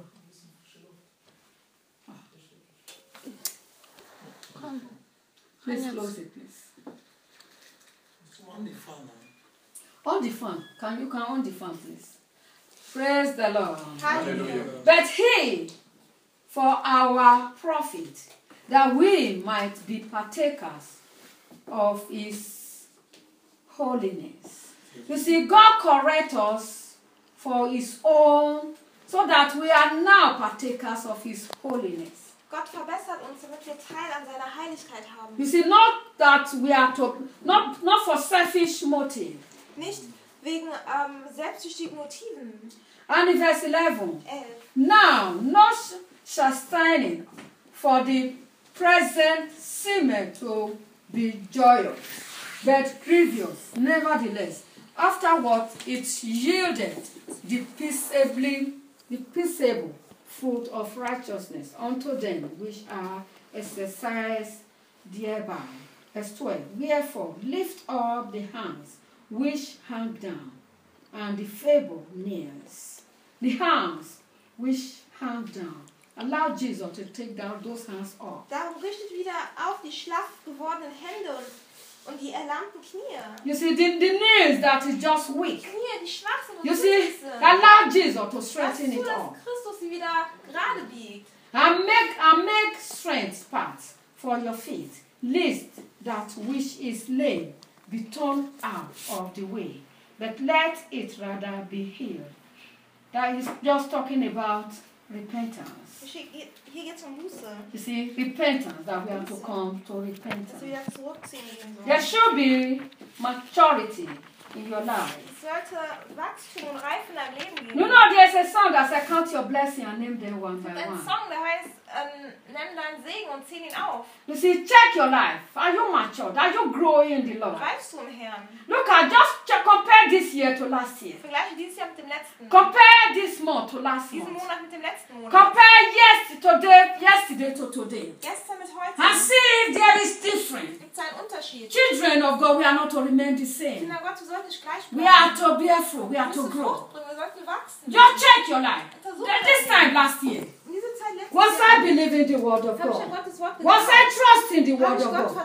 Please close it, please. On the phone. On the phone. You can on the phone, please. Praise the Lord. Halleluja. But he, for our profit, that we might be partakers of his holiness. You see, God corrects us for his own, so that we are now partakers of his holiness. Gott verbessert uns, damit wir Teil an seiner Heiligkeit haben. You see, not that we are to, not for selfish motive. Nicht wegen selbstsüchtigen Motiven. And in verse 11, now, not sustaining for the present seemeth to be joyous, but grievous, nevertheless. Afterward, it yielded the peaceable fruit of righteousness unto them which are exercised thereby. Verse 12, wherefore lift up the hands which hang down, and the feeble knees. The hands which hang down. Allow Jesus to take down those hands off. Darum richtet wieder auf die schlaff gewordenen Hände und die erlahmten Knie. You see, the knees that is just weak. Knie, die schwach sind und You see, sind. allow Jesus to strengthen it dass up. Christus sie wieder gerade biegt. And make strength paths for your feet, lest that which is lame be torn out of the way, but let it rather be healed. That is just talking about repentance. Hier geht es um Buße. You see, repentance, that we have to come to Dass wir repentance. wieder zurückziehen gehen sollen. There should be maturity in your life. Es sollte Wachstum und Reife in deinem Leben geben. You know, there's a song that says, count your blessing and name them one by Es gibt einen one. Song, der heißt, nimm deinen Segen und zähl ihn auf. You see, check your life. Are you matured? Are you growing in the Lord? Reifst du im Herrn? Look at, just compare this year to last year. Vergleiche dieses Jahr mit dem letzten. Compare this month to last Diesen month. Monat mit dem letzten Monat. Compare yesterday to today. Gestern mit heute. And see if there is difference. Gibt es einen Unterschied? Children of God, we are not to remain the same. Kinder Gottes, wir sollten nicht gleich We bleiben. are to bear fruit. We Wir are to müssen grow. Frucht bringen, wir sollten wachsen. Just check your life. This time last year, In dieser Zeit letztes was Jahr I believing the word of habe ich an God? Gottes Wort Was I geglaubt. trusting the word of God?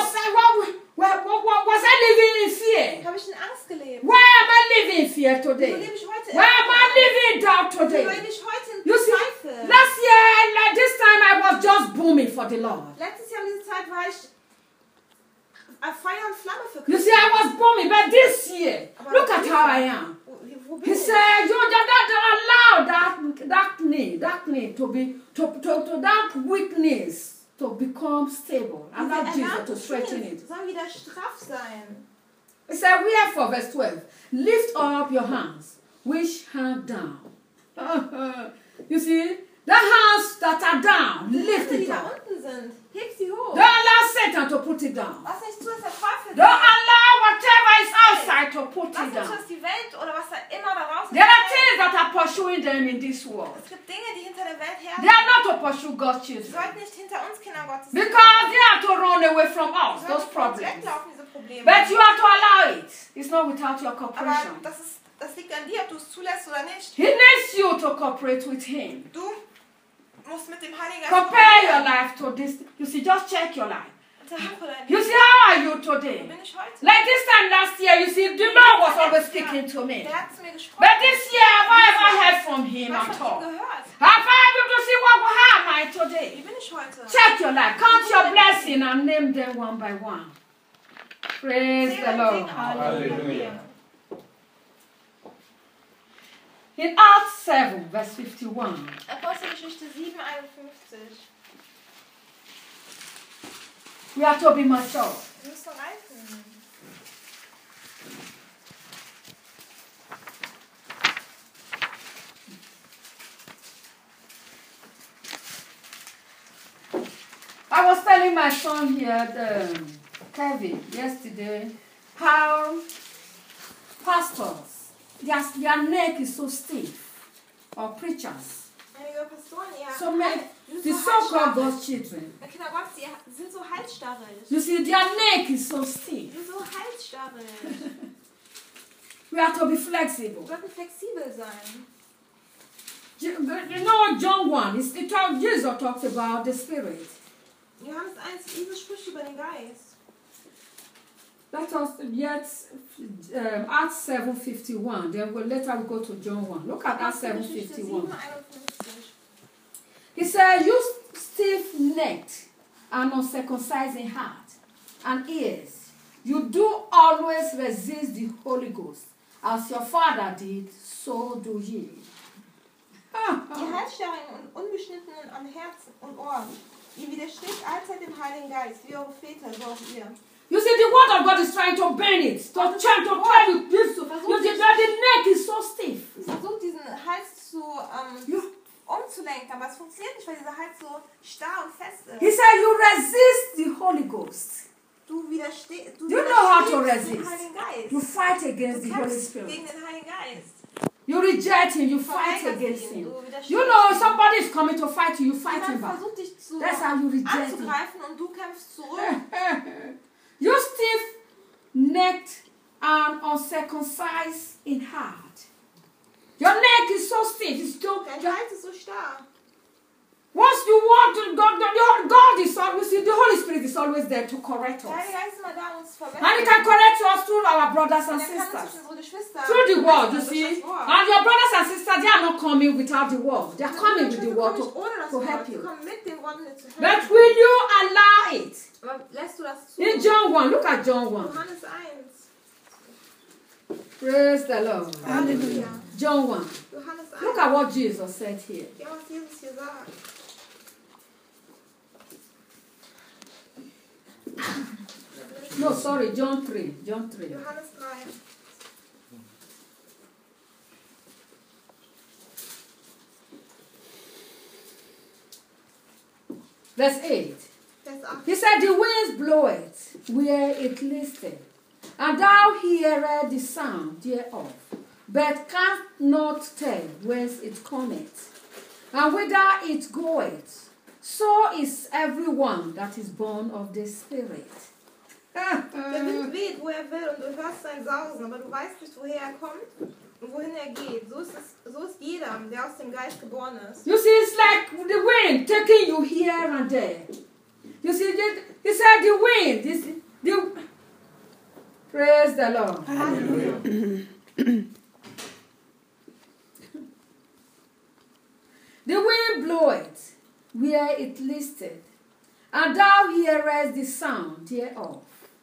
Was I living in fear? Habe ich in Angst gelebt. Why am I living in fear Wieso today? lebe ich heute in Why am I Angst? living in doubt Wieso today? lebe ich heute in You see, Zweifel? last year, like this time, I was just booming for the Lord. Letztes Jahr um diese Zeit war ich Feuer und Flamme für You Christus. see, I was booming, but this year, look at how I am. Wo bin He ich? said, you don't allow that knee to be, to that weakness to become stable. Allow Jesus to strengthen it. Soll wieder straff sein. He said, wherefore, verse 12, lift up your hands, which hang down. You see, the hands that are down, lift Die it da up. unten sind, heb sie hoch. Don't allow Satan to put it down. Lass nicht zu, dass der Teufel Don't allow whatever is outside to put Lass it nicht zu, down. dass die Welt oder was da immer da draußen There are things that are pursuing them in this world. Es gibt Dinge, die hinter der Welt They herrschen. are not to pursue God's Sie children. sollten nicht hinter uns Kindern Gottes Because they have to run away from us, Sie those sollten vor uns problems. weglaufen, diese Probleme. But you have to allow it. It's not without your Aber cooperation. das liegt an dir, ob du es zulässt oder nicht. He needs you to cooperate with him. Du musst mit dem Heiligen Geist Compare your life to this. You see, just check your life. Untersuche dein You Leben. see, how are you Wo today? bin ich heute? Like this time last year, you see, the Lord was always speaking to me. Der hat zu mir gesprochen. But this year, have I ever heard from him Was at von ihm all? gehört? Have I able to see what am I Wie today? bin ich heute? Check your life. Count your blessing and name them one by one. Praise Zähle the und Lord. segne alle. Hallelujah. In Acts 7, verse 51, Apostelgeschichte 7,51. we are to be mature. Wir müssen reifen. I was telling my son here, Kevin, yesterday, how pastors, their neck is so stiff, or preachers. Einige Pastoren, So many, sind the so so-called halsstarrig. God's children. Kinder Gottes, die sind so halsstarrig. You see, their neck is so Die stiff. sind so halsstarrig. We have to be Wir flexible. sollten flexibel sein. You know, John 1, Jesus talks about the Spirit. Johannes 1, Jesus spricht über den Geist. Let us yet Acts 7:51. Then later we go to John 1. Look at Acts Apostelgeschichte 7:51. 7,51. He said, "You stiff-necked and uncircumcised in heart and ears, you do always resist the Holy Ghost, as your father did. So do ye." Ihr Halsstarrigen und Unbeschnittenen an Herzen und Ohren, ihr widersteht allzeit dem Heiligen Geist, wie eure Väter, so auch ihr. You see, the word of God is trying to bend it, to try to tell you this. You see that the neck is so stiff. Es versucht, diesen Hals zu umzulenken, aber es funktioniert nicht, weil dieser Hals so starr und fest ist. He said, you resist the Holy Ghost. Du widerstehst You know how to dem resist. Heiligen Geist. You fight against Du the Holy kämpfst Spirit. gegen den Heiligen Geist. You reject him, you fight Verweigerst against ihn, him. du widerstehst You know, ihm. somebody is coming to fight you, you fight him Jemand back. versucht dich zu That's how you reject him. anzugreifen und du kämpfst zurück. You stiff-necked and uncircumcised in heart. Your neck is so stiff. It's still, Dein Hals ist so starr. once you want to, God is always, the Holy Spirit is always there to correct Der us. Heilige Geist ist immer da, um uns zu verbessern. And He can correct us through our brothers and Und er kann uns sisters. durch unsere Geschwister Through the word, you verbessern, see. durch das Wort. And your brothers and sisters, they are not coming without the word. They are coming with the Geschwister word kommen nicht ohne das to Wort. help Sie you. kommen mit dem Wort, um dir zu But helfen. will you allow it? Aber lässt du das zu? In John 1, look at John 1. Johannes 1. Praise the Lord. Halleluja. John 1. Johannes 1. Look at what Jesus said here. Ja, was Jesus hier sagt. No, sorry, John 3. John 3. Johannes 3. Verse 8. Vers 8. He said, the winds blow it where it listeth, and thou hearest the sound thereof, but canst not tell whence it cometh, and whither it goeth. So is everyone that is born of the Spirit. Der Wind weht, wo er will, und du hörst sein Sausen, aber du weißt nicht, woher er kommt und wohin er geht. So ist jeder, der aus dem Geist geboren ist. You see, it's like the wind taking you here and there. You see, he said the wind is the. Praise the Lord. Hallelujah. The wind bloweth where it listeth, and thou hearest the sound thereof,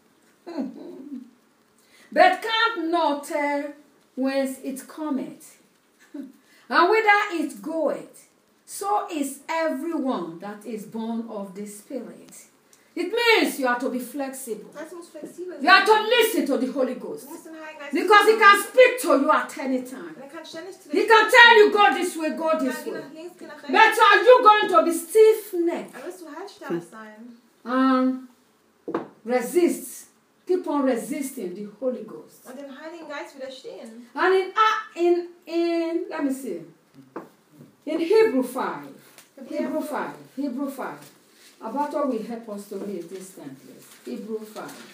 but canst not tell whence it cometh, and whither it goeth. So is everyone that is born of the Spirit. It means you have to be flexible. Das muss flexibel sein. You have to listen to the Holy Ghost, Du musst den Heiligen Geist because He hören. can speak to you at any time. Er kann ständig zu dir He can tell you, go this way, go Er this kann geh way. nach links, geh nach But rechts. are you going to be stiff-necked Dann wirst du halsstarrig sein. and resist? Keep on resisting the Holy Ghost. Und dem Heiligen Geist widerstehen. And in let me see, in Hebrew 5, Hebrew 5. Abato will help us to read this time, please. Hebrew 5.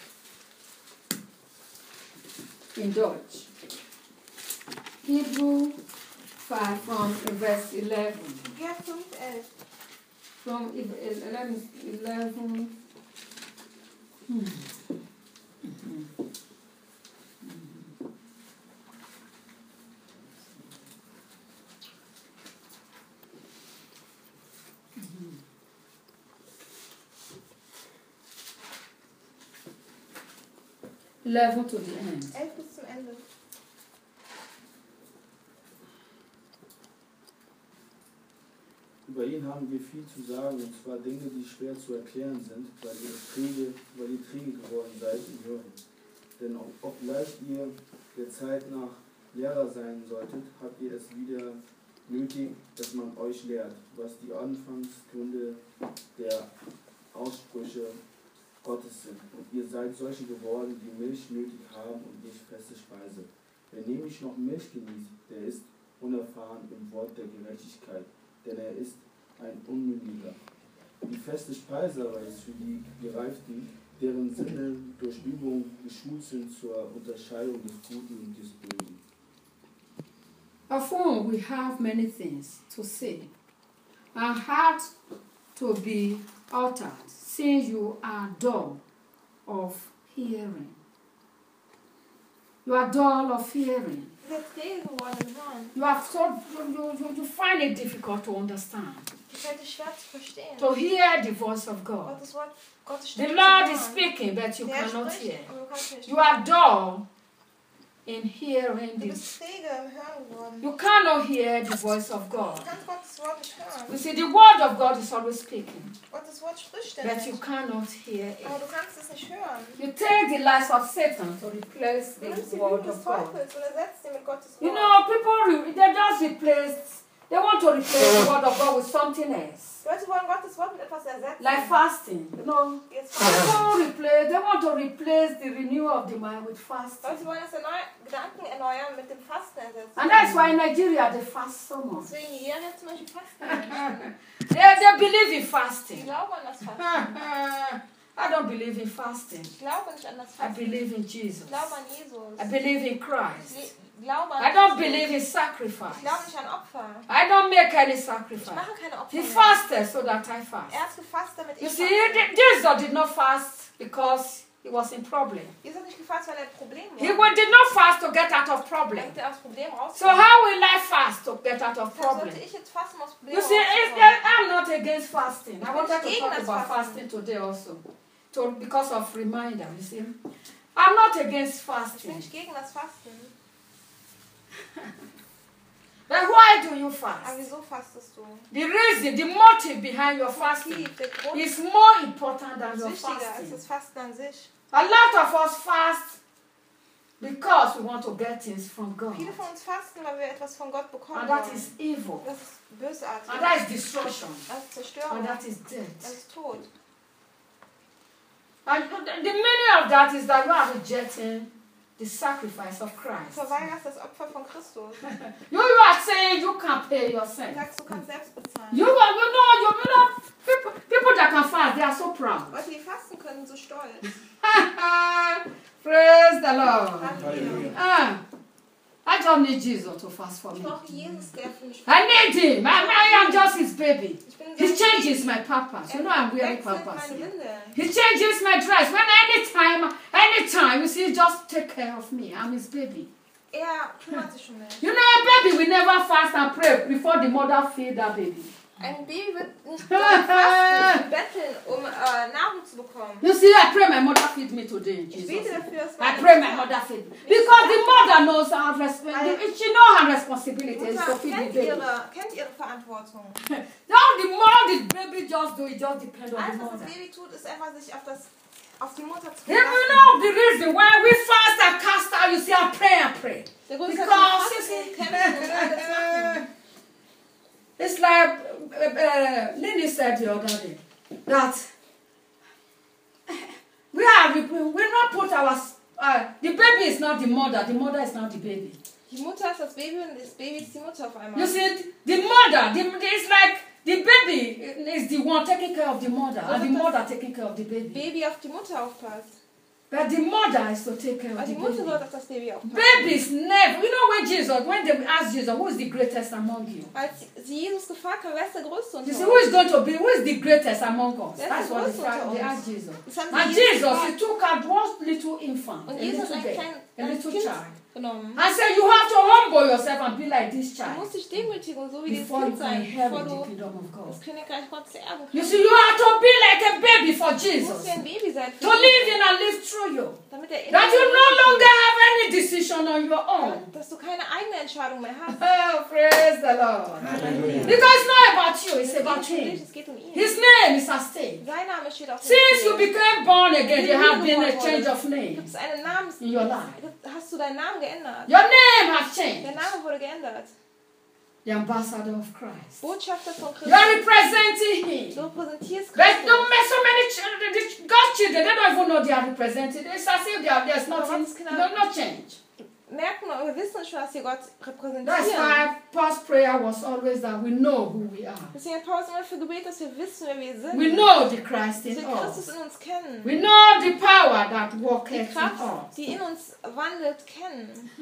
In Dutch. Hebrew 5 from verse 11. Hebräer 5,11. From 11. Level to the end. 11 bis zum Ende. Über ihn haben wir viel zu sagen, und zwar Dinge, die schwer zu erklären sind, weil ihr träge geworden seid im Hören. Denn obgleich ihr der Zeit nach Lehrer sein solltet, habt ihr es wieder nötig, dass man euch lehrt, was die Anfangsgründe der Aussprüche Gottes sind. Und ihr seid solche geworden, die Milch nötig haben und nicht feste Speise. Wer nämlich noch Milch genießt, der ist unerfahren im Wort der Gerechtigkeit, denn er ist ein Unmündiger. Die feste Speise aber ist für die Gereiften, deren Sinne durch Übung geschult sind zur Unterscheidung des Guten und des Bösen. Of whom we have many things to say, and heart to be uttered, since you are dull of hearing. You are dull of hearing. Ihr seid träge geworden im Hören. You find it difficult to understand, Es fällt dir schwer zu verstehen. to hear the voice of God. Gottes Wort, Gottes The Stimme Lord zu is hören. speaking, but you Der cannot spricht, hear. aber du kannst nicht You are dull in hearing Du this. bist träge im Hören geworden. You cannot hear the voice of God. Du kannst Gottes Wort nicht hören. You see, the word of God is always speaking, Gottes Wort spricht but ständig. you cannot hear Aber it. du kannst es nicht hören. You take the lies of Satan to replace Du nimmst the die word Lüge des of God. Teufels und ersetzt sie mit Gottes You Wort. know, people, they just replace, they want to replace the word of God with something else. Leute wollen Gottes Wort mit etwas ersetzen. Like fasting, you know. Jetzt They want to replace the renewal of the mind with fasting. Leute wollen das Gedanken erneuern mit dem Fasten ersetzen. And that's why in Nigeria they fast so much. Deswegen Nigeria zum Beispiel fasten. They believe in Die fasting. glauben an das Fasten. I don't believe in fasting. Ich glaube nicht an das I Fasten. believe in Ich Jesus. glaube an Jesus. I believe in Christ. Ich glaube an I don't Jesus. believe in Ich glaube sacrifice. nicht an Opfer. I don't make any Ich sacrifice. mache keine Opfer He mehr. fasted so that I fast. Er hat gefasst, damit You ich see, faste. Jesus did not fast because he was in problem. Jesus hat nicht gefasst, weil er ein Problem He war. did not fast to get out of problem. Damit er aus dem Problem So rauskommt. how will I fast to get out of Deshalb problem? sollte ich jetzt fasten, um aus dem You Problem see, rauszukommen. I'm not against fasting. I wanted to gegen talk das about Fasten. fasting today also, because of reminder. You see, I'm not against Ich bin fasting. nicht gegen das Fasten. But why do you Aber fast? wieso fastest du? The reason, the motive behind your fasting Motiv, der Grund is more important than ist your wichtiger als fasting. das Fasten an sich. A lot of us fast because we want to get things from God, Viele von uns fasten, weil wir etwas von Gott bekommen and that wollen. is evil, Das ist bösartig. and that is destruction, Das ist Zerstörung. and that is Das death. ist Tod. And the meaning of that is that you are rejecting the sacrifice of Du Christ. verweigerst das Opfer von Christus. You are saying you can pay Du yourself. sagst, du kannst selbst bezahlen. You know, people that can fast, they are so proud. Leute, die fasten können, so stolz. Praise the Lord. Halleluja. I just need Jesus to fast for Ich me. brauche Jesus, der für mich I need him. I am just his baby. Ich bin He sein changes my purpose. You know I'm wearing wechselt purpose meine here. Windeln. He changes my dress. Anytime, you see, just take care of me. I'm his baby. Er kümmert sich um mich. You know, a baby will never fast and pray before the mother feed that baby. Ein Baby wird nicht fasten und betteln, um Nahrung zu bekommen. You see, I pray my mother feed me today in Ich Jesus' bete name. dafür, dass I pray my mother feed me. Because the mother knows her responsibility. She knows her responsibility is to Mutter feed the baby. kennt ihre Verantwortung. Now the more the baby just do, it just depends on the Alles, was mother. das Baby tut, ist einfach sich auf die Mutter zu You verlassen. know the reason why we fast and cast out, you see, I pray. Der Grund ist, Because dass you wir see, kämpfen und alles machen. it's like Lily said the other day that we not put the baby is not the mother is not the baby. Die Mutter ist das Baby und das Baby ist die Mutter auf einmal. You see, the mother, it's like the baby is the one taking care of the mother, and the mother taking care of the baby. Baby auf die Mutter aufpasst. But the mother is to take care of Aber the die Mutter baby. soll auf das Baby aufpassen. Babies never, you know when they ask Jesus, who is the greatest among you? Als sie Jesus gefragt haben, wer ist der Größte You unter see, uns? who is the greatest among us? Wer ist That's der what Größte unter they uns? asked Jesus. Das haben And sie Jesus, gefragt. he took out one little infant, Und a Jesus little hat baby, ein a kleines little Kind child, genommen. and said, you have to humble yourself and be like this Du child musst dich demütigen und so wie dieses before you Kind can sein, bevor inherit the du kingdom of God. das Königreich Gottes erben You kannst. see, you have to be like a baby for Du musst Jesus, wie ein Baby sein, to live in and live through you. damit er in That dir you no longer have any decision on your own. lebt, dass du keine eigene Entscheidung mehr hast. Oh, praise the Lord. Hallelujah. Because it's not about you, it's Es geht about nicht um dich, him. es geht um ihn. His name is at stake. Sein Name steht auf dem Since you Spiel. became born again, there have been a change of name Gibt es einen Namen? in your life. Hast du deinen Namen geändert? Your name has Der changed. Name wurde geändert. The ambassador of Christ. Botschafter von You are Christus. representing Du him. repräsentierst There's Christus. so many children, God's children, they don't even know they are represented. It's as if there's nothing, no change. Merken wir, wir wissen schon, dass wir Gott That's repräsentieren. why Paul's prayer was always that we know who we are. Deswegen hat Paulus immer dafür gebetet, dass wir wissen, wer wir sind. We know the Christ Dass in wir Christus us. in uns kennen. We know the power that Die worketh in Kraft, us. die in uns wandelt, kennen.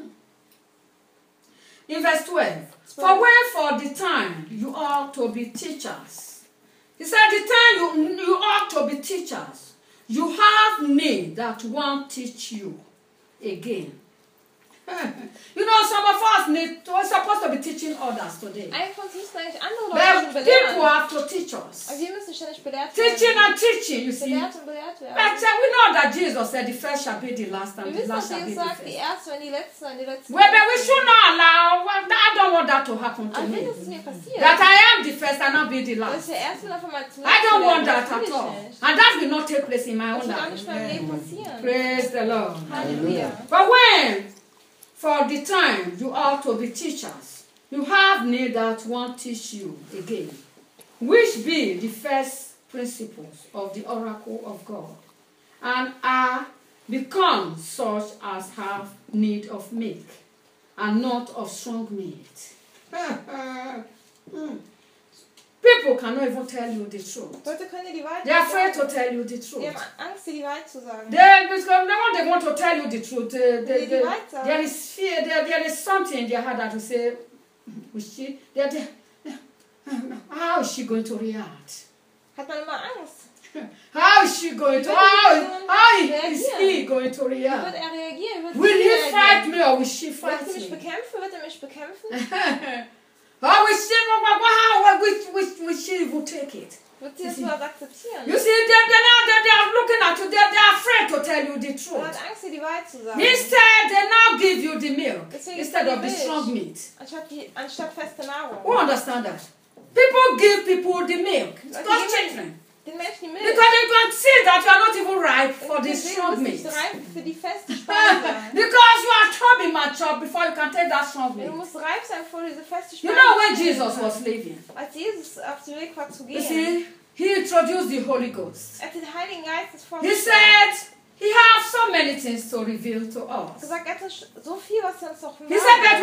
In verse 12, for wherefore the time you ought to be teachers. He said the time you ought to be teachers. You have need that one teach you again. You know, some of us we're supposed to be teaching others today. Einige von uns müssen eigentlich andere But Leute people belehren. have to teach us. Aber wir müssen ständig belehrt Teaching werden. and teaching, you see. Belehrt und belehrt But werden. we know that Jesus said the first shall be the last Wir and the wissen, last dass shall be Jesus the sagt, die first. Erste und die Letzte und die Letzte. Well, but we should not allow, I don't want that to happen to Aber me. wenn es mir passiert, That I am the first and not be the dass last. der Erste und auf einmal zum I don't want werden, that das will at ich all. nicht. And that will not take place in my Das own wird auch life. nicht in meinem Leben passieren. Praise the Lord. Halleluja. But when, for the time you are to be teachers, you have need that one teach you again, which be the first principles of the oracle of God, and are become such as have need of milk, and not of strong meat. People cannot even tell you the truth. Leute können dir die Wahrheit They are afraid sagen. to tell you the Die truth. haben Angst, dir die Wahrheit zu sagen. Because they want to tell you the truth. weiter. There is fear. There is something in their heart that will say, how is she going to react? Hat man immer Angst. How is she going to? How is he going to Wie wird react? er reagieren? Wird Will he sie fight reagieren? me or will she fight Wird sie mich me? bekämpfen? Wird er mich bekämpfen? How will she even take it? Wird sie das überhaupt akzeptieren? You see, they are looking at you. They are afraid to tell you the Man truth. hat Angst, dir die Wahrheit zu sagen. Instead, they now give you the milk Deswegen instead ist of the die strong Milch. meat. Anstatt feste Nahrung. Who understand that? People give people the milk. It's Leute God's geben children. den Menschen die Milch. Because they can see that you are not even ripe for Und the wir sehen, strong du bist meat. nicht reif für die feste Speise. Because you are to be mature before you can take that strong Du meat. musst reif sein, bevor du diese feste You Speise know when nehmen Jesus kannst. was living, Als Jesus auf dem Weg war zu you gehen, see, he introduced the Holy Ghost. er hat den Heiligen Geist He vorgestellt. said he has so many things to reveal to Er us. hat gesagt, er hat so viel, was er uns noch He said that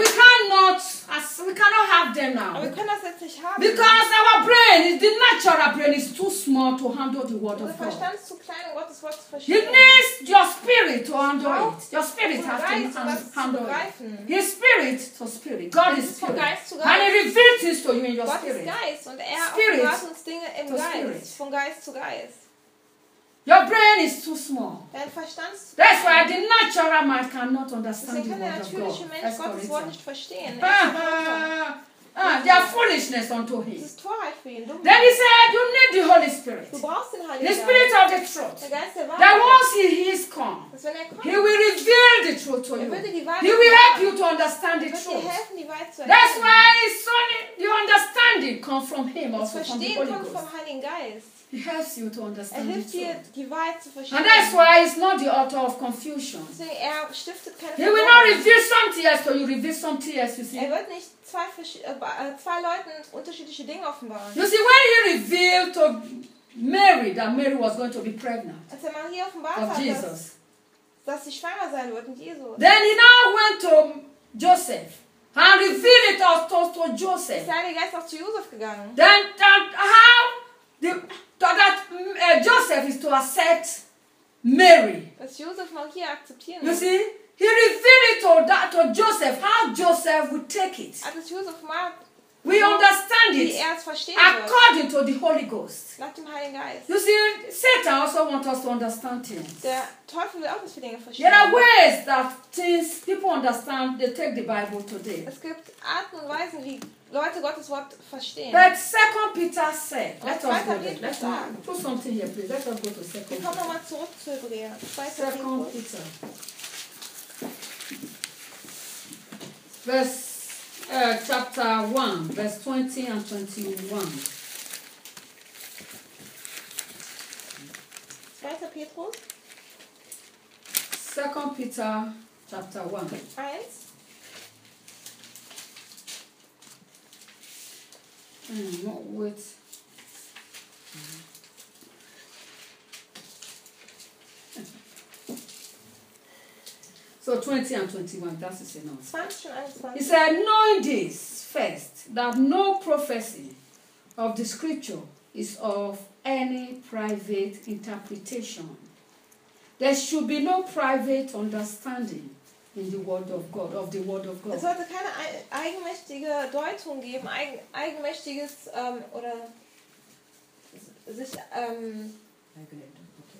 will. we cannot have them Aber wir now. können das jetzt nicht haben. Because our brain, the natural brain is too small to handle the word Unser of God. Verstand ist zu klein, um Gottes Wort zu It verstehen. needs your spirit to handle it. Your spirit Vom has Geist, um to das zu handle it. begreifen. His spirit to spirit. God Es is ist vom spirit. Geist zu And he Geist. reveals things to you in your Gott ist spirit. Geist und er Spirit offenbart uns Dinge im to spirit. Geist. Von Geist zu Geist. Your brain is too small. Dein Verstand ist zu That's klein. why the natural man cannot understand Deswegen the kann der word of natürliche God. Mensch First Gottes Wort Corinthians. nicht verstehen. Er ist verwirrt. They are foolishness unto Das him. ist Torheit für ihn. Dumm. Then he said, you need the Holy Spirit. Du brauchst den The Heiligen Spirit Geist. of the truth. Der Geist der That Wahrheit. once he is come, Dass wenn er kommt, he will reveal the truth to er you. würde die Wahrheit He will help sagen. you to understand the Er wird dir truth. helfen, die Wahrheit zu That's erkennen. why it's only your understanding comes from him, Das also from the Verstehen Holy kommt Ghost. vom Heiligen Geist. He helps you to Er understand the hilft dir, truth. die Wahrheit zu verstehen. And that's why it's not the author of confusion. Deswegen, er stiftet keine He will not Verwirrung. reveal something else, so you reveal something else, you see. Er wird nicht zwei Leuten unterschiedliche Dinge offenbaren. You see, when he revealed to Mary that Mary was going to be pregnant Als er Maria offenbart of hat, Jesus, dass sie schwanger sein wird mit Jesus, then he now went to Joseph and revealed it to ist Joseph. der Heilige Geist auch zu Josef gegangen. Then Joseph is to accept Mary. Dass Josef Maria akzeptieren You muss. see, he revealed it to Joseph how Joseph would take it. Als Josef mag, We understand wie it er es verstehen wird. according to the Holy Ghost. Nach dem Heiligen Geist. You see, Satan also wants us to understand things. Der Teufel will auch, dass wir Dinge verstehen. There are ways that things people understand, they take the Bible today. Es gibt Arten und Weisen, wie Leute Gottes Wort verstehen. But 2 Peter said, let us go Zweiter there. Petrus Let's sagt. do something here, please. Let us go to 2 Wir Peter. kommen nochmal zurück zu Hebräer. 2. 2 Petrus. Peter. Chapter 1, verse 20 and 21. 2. Petrus 2 Peter chapter 1. 1. No, wait. So 20 and 21, that is enough. 20 und 21. He said, knowing this first, that no prophecy of the scripture is of any private interpretation. There should be no private understanding in the word of God, of the word of Es God. sollte keine eigenmächtige Deutung geben, eigenmächtiges oder sich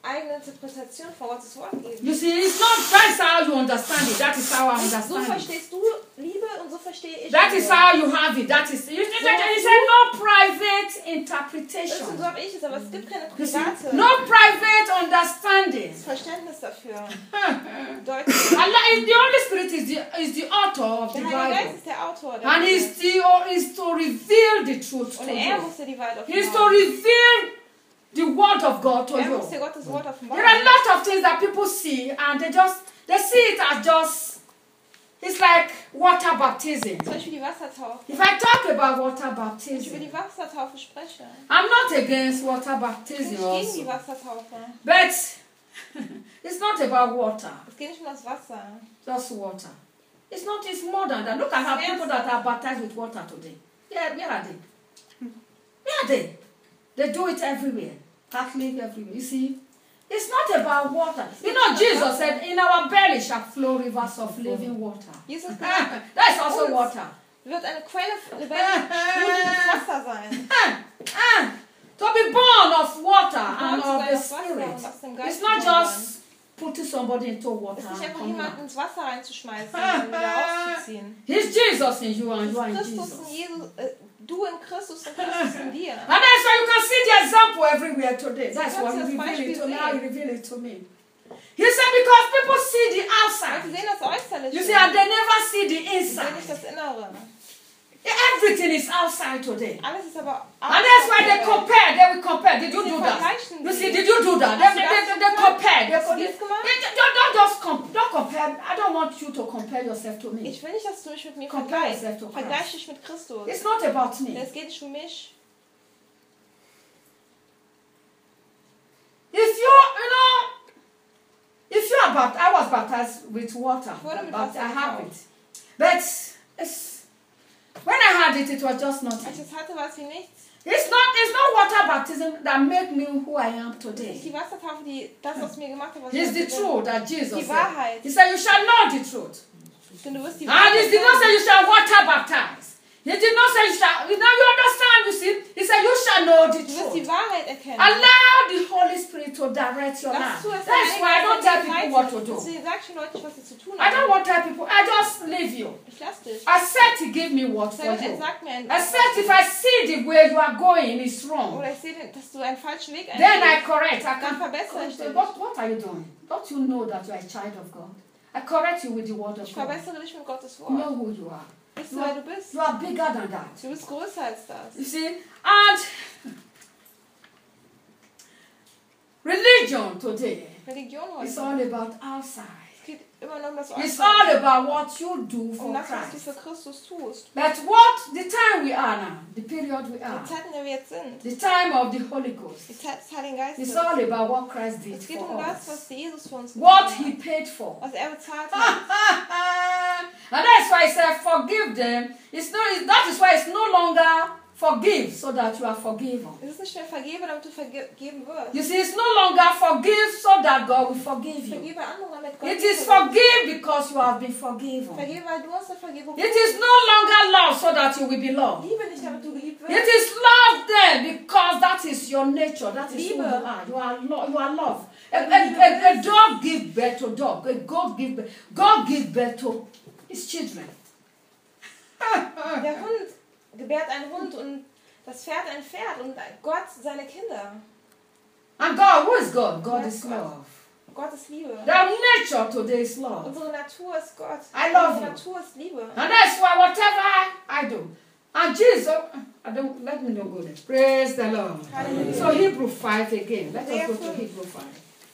eigene Interpretation von Gottes Wort geben. You see, it's not that's how you understand it. That is how I So understand it. verstehst du Liebe und so verstehe ich That Liebe. is how you have it. That is. You said no private So interpretation. habe ich es, aber es gibt keine You see, private no private understanding. Verständnis dafür. Deutlich. Allah is the Holy Spirit is the author of the Der Heilige Geist Bible, ist der Autor der and Bibel. is to reveal the truth to Und er you. musste die Wahrheit He is to offenbaren. reveal the word of God to Er musste you. Gottes Wort There are a offenbaren. lot of things that people see, and they see it as just. It's like water baptism. Zum Beispiel die Wassertaufe. If I talk about water Wenn ich über baptism, die Wassertaufe spreche, I'm not against water bin baptism ich gegen die also, Wassertaufe. but it's not about water, Es geht nicht um das Wasser. just water. It's more than that. Look at how people that are baptized with water today. Yeah, where are they? Where are they? They do it everywhere. Catholic everywhere. You see? It's not about water. You know, Jesus said, in our belly shall flow rivers of living water. Jesus gesagt, That's also water. wird eine Quelle lebendig sprudelndes Wasser sein. To be born of water and Geboren zu of sein the aus Wasser Spirit. und aus dem Geist It's not geboren. just putting somebody into water Es ist nicht and einfach coming jemanden out. ins Wasser reinzuschmeißen und wieder auszuziehen. He's Jesus in you and Es you are ist in Christus in Jesus. Jesus, du in Christus und Christus in dir. And that's why you can see the example everywhere today. That's kannst what he das revealed it to me. Beispiel How he sehen. revealed it to me. He said because people see the Weil sie outside. sehen das Äußerliche. You see, and they never see the Sie sehen nicht inside. das Innere. Everything is outside today. Alles ist aber And that's why they compare. They will compare. Did you Sie do that? vergleichen You sie. see, did you do that? Hast du They das compare. Hast du das gemacht? Don't just don't compare. I don't want you to compare yourself to me. Ich will nicht, dass du mich mit mir Compare vergleichst. yourself to Christ. Vergleich dich mit Christus. It's not about Denn me. es geht nicht um mich. If you are baptized, I was baptized with water, Wurde mit but Wasser I have getauft. it. But when I had it, it was just Als ich nothing. es hatte, war es wie nichts. It's not water baptism that make me who I am Es ist today. die Wassertaufe, die das aus mir gemacht hat, was It's ich the heute bin. truth that Jesus Die said. Wahrheit. He said, you shall know the truth. Denn du wirst die And he did not say sein. you shall water baptize. He did not say you shall. Now you understand, you see. He said you shall know the Du wirst die truth. Wahrheit erkennen. Allow the Holy Spirit to direct your Lass life. zu, dass That's why I don't tell people what to do. Deswegen sag ich den Leuten nicht, was sie zu tun I don't haben. want to tell people. I just leave you. Ich lass dich. Except he give me what for Er you. sagt mir, Except if I see the way you are going is wrong. oder ich sehe, dass du einen falschen Weg Then I eingehst. correct. I Dann can verbessere ich dich. what are you doing? Don't you know that you are a child of God? I correct you with the word of Ich God. verbessere dich mit Gottes You Wort. know who you are. Weißt du, wer du bist? You are bigger than that. Du bist größer als das. You see? And religion today Religion is heute. all about outside. Es geht immer nur um das It's Äußere. all about what you do Um for das, was du Christ. für Christus tust. But what the time we are now, the period we are, Die Zeit, in der wir jetzt sind. the time of the Holy Ghost, Die Zeit des Heiligen Geistes. it's all about what Christ did Es geht for um das, us. was Jesus für uns What getan he hat. paid for. Was er bezahlt hat. And that's why he said, forgive them. That is why it's no longer forgive so that you are forgiven. Es ist nicht mehr vergebe, damit du vergeben wirst. You see, it's no longer forgive so that God will forgive you. Vergebe anderen, damit Gott It dich is vergibt. forgive because you have been forgiven. Vergebe, weil du hast eine Vergebung. It is no longer love so that you will be loved. Liebe nicht, damit du geliebt It wirst. is love then because that is your nature. That is who you Liebe. are. You are love. A dog gives birth to dog. A God gives birth to his children. Der Hund gebärt einen Hund und das Pferd ein Pferd und Gott seine Kinder. And God, who is God? God is love. Gott ist Liebe. Their nature today is love. Unsere Natur ist Gott. I love Unsere you. Natur ist Liebe. And that's why whatever I do. And Jesus, let me not go there. Praise the Lord. Hallelujah. So Hebrew 5 again. Let us go to Hebrew 5.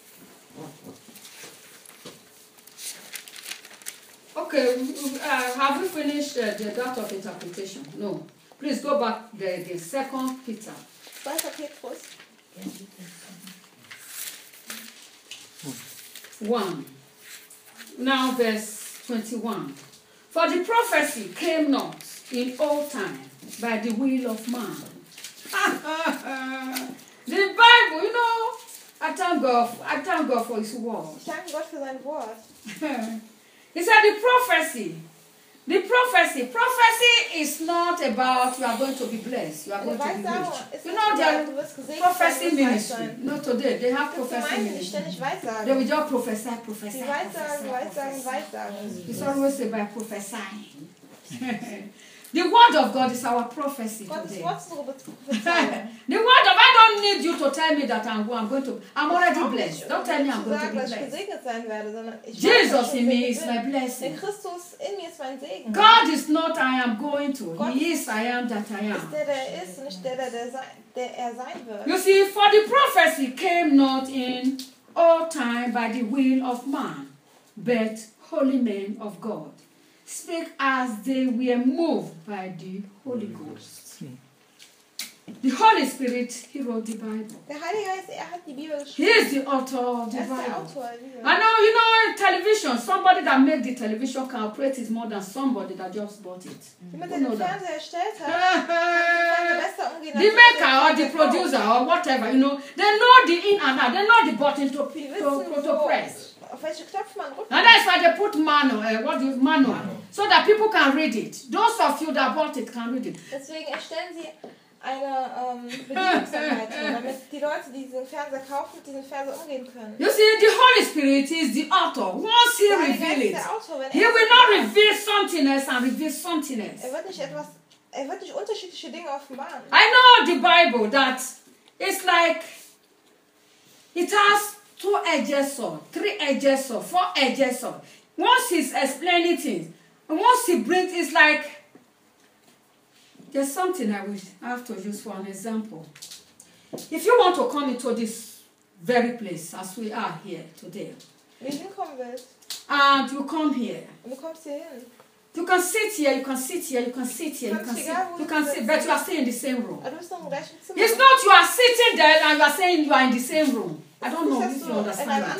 Okay, have we finished the dot of interpretation? No. Please go back there again. 2 Peter. 2. Petrus. 1. Now verse 21. For the prophecy came not in old time by the will of man. The Bible, you know, I thank God for his word. Ich danke Gott für sein Wort. He said the prophecy The prophecy is not about you are going to be blessed, you are going to be rich. You know, there prophecy ministry. Not today, they have prophecy ministry. They will just prophesy. It's always about prophesying. The word of God is our prophecy today. The word of I don't need you to tell me that I'm already blessed. Don't tell me I'm going to be blessed. Jesus in me is my blessing. God is not I am going to. He is I am that I am. You see, for the prophecy came not in all time by the will of man, but holy men of God. Speak as they were moved by the Holy Ghost. The Holy Spirit, he wrote the Bible. He is the author of the Bible. I know, you know, television, somebody that made the television can operate is more than somebody that just bought it. You know that. The maker or the producer or whatever, you know, they know the in and out, they know the button to press. And that's why they put manual, so that people can read it. Those of you that bought it can read it. Deswegen erstellen sie eine Bedienungsanleitung, damit die Leute, die diesen Fernseher kaufen, mit diesem Fernseher umgehen können. You see, the Holy Spirit is the author. Once he reveals it, he will not reveal something else and reveal something else. Er wird nicht unterschiedliche Dinge offenbaren. I know the Bible that it's like it has 2-edged sword, 3-edged sword, 4-edged sword. Once he's explaining things, and once he brings, it's like there's something I have to use for an example. If you want to come into this very place as we are here today, and you come here, you can sit here, you can sit here, you can sit here, you can sit, but you are still in the same room. It's not you are sitting there and you are saying you are in the same room. I don't know if you understand it.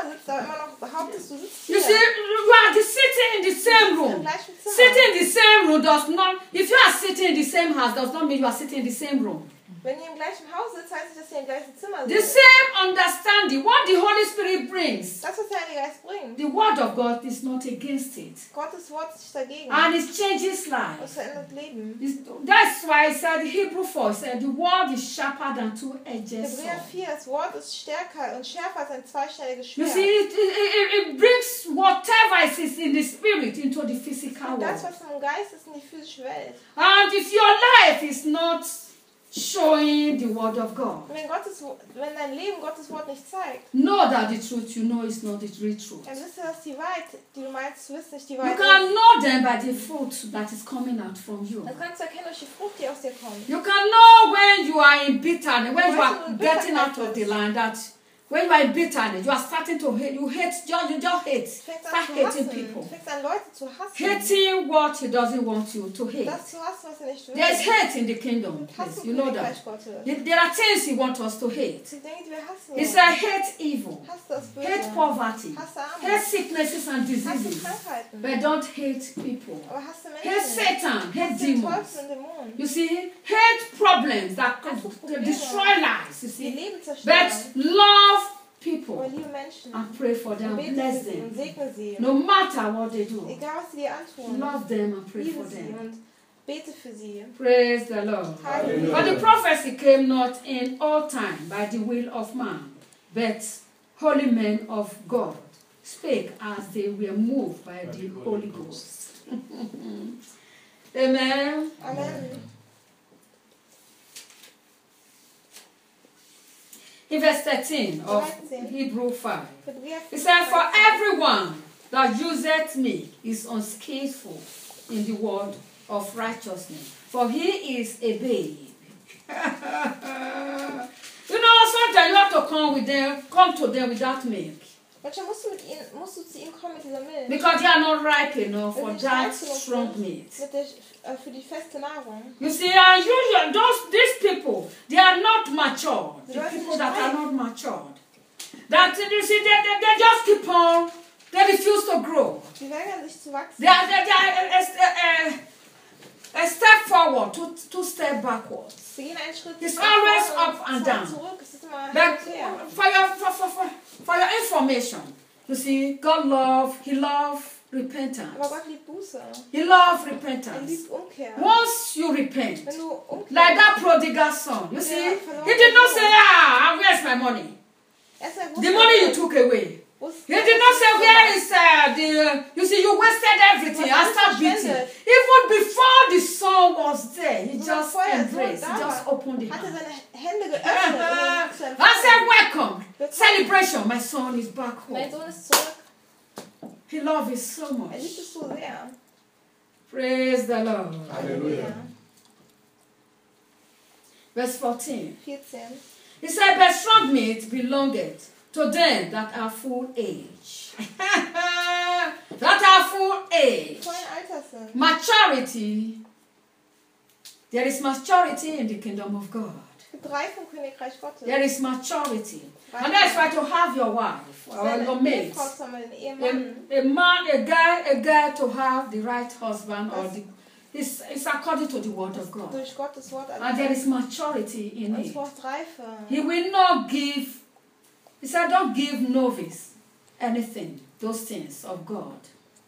You see, you are sitting in the same room. Sitting in the same room does not, if you are sitting in the same house, does not mean you are sitting in the same room. Wenn ihr im gleichen Haus sitzt, heißt es, dass ihr im gleichen Zimmer sitzt. The same understanding, what the Holy Spirit brings. Das, was der Heilige Geist bringt. The word of God is not against it. Gottes Wort ist nicht dagegen. And it changes life. Es verändert Leben. That's why I said Hebrew 4 said the word is sharper than 2-edged sword. Hebräer 4, das Wort ist stärker und schärfer als ein zweischneidiges Schwert. You see, it brings whatever is in the spirit into the physical world. Das, was im Geist ist, in die physische Welt. And if your life is not showing the word of God, wenn dein Leben Gottes Wort nicht zeigt, know that the truth you know is not the real truth. Dann wisst ihr, dass die Wahrheit, die du meinst, du wisst nicht die You Wahrheit. can know them by the fruit that is coming out from you. Dann kannst du erkennen durch die Frucht, die aus dir kommt. You can know when you are in bitterness, when you are getting out of the land, that when you are in bitterness, you are starting to hate. You just hate. Start hating people. Hating what he doesn't want you to hate. There is hate in the kingdom. Yes, you know that. There are things he wants us to hate. He said hate evil, hate poverty, hate sicknesses and diseases, but don't hate people. Hate Satan, hate demons. You see, hate problems that destroy lives. You see, but love people and pray for them, bless them, no matter what they do. Love them and pray for them. Praise the Lord. For the prophecy came not in all time by the will of man, but holy men of God spake as they were moved by the Holy Ghost. Amen. Amen. In verse 13 of Hebrew 5, it says, for everyone that useth me is unskillful in the word of righteousness, for he is a babe. You know, sometimes you have to come to them without milk. Musst du zu ihm kommen mit dieser Milch. Because they are not ripe enough for that strong meat. Für die feste Nahrung. You see, these people, they are not matured. The people that are not matured. That you see, they just keep on. They refuse to grow. Sie weigern sich zu wachsen. They are a step forward, two step backwards. Sie gehen einen Schritt It's always up and down. Zurück. Es ist immer But her. for your information, you see, God he loves repentance. Aber Gott liebt Buße. He loves Er repentance. liebt Umkehr. Once you repent, Wenn du umkehrst, like that prodigal son, you see, he did not say, where's my money? The money you took away. He did not say, where is you see, you wasted everything. I start beating. Even before the son was there, he just embraced, he just opened the hand. I said, welcome, celebration, my son is back Mein home. Sohn ist zurück. He loves it so Er much. liebt es so sehr. Praise the Lord. Halleluja. Verse 14. 14. He said, but strong meat belongeth to them that are full age. That are full age. Vollen Alters sind. Maturity. There is maturity in the kingdom of God. Es gibt Reife im Königreich Gottes. There is maturity. And that's why to have your wife or your mate. Ehefrau zu haben, den Ehemann. A man, a guy to have the right husband or the it's according to the word of God. Durch Gottes Wort And there is maturity in Und es it. braucht Reife. He will not give, he said, don't give novice anything, those things of God.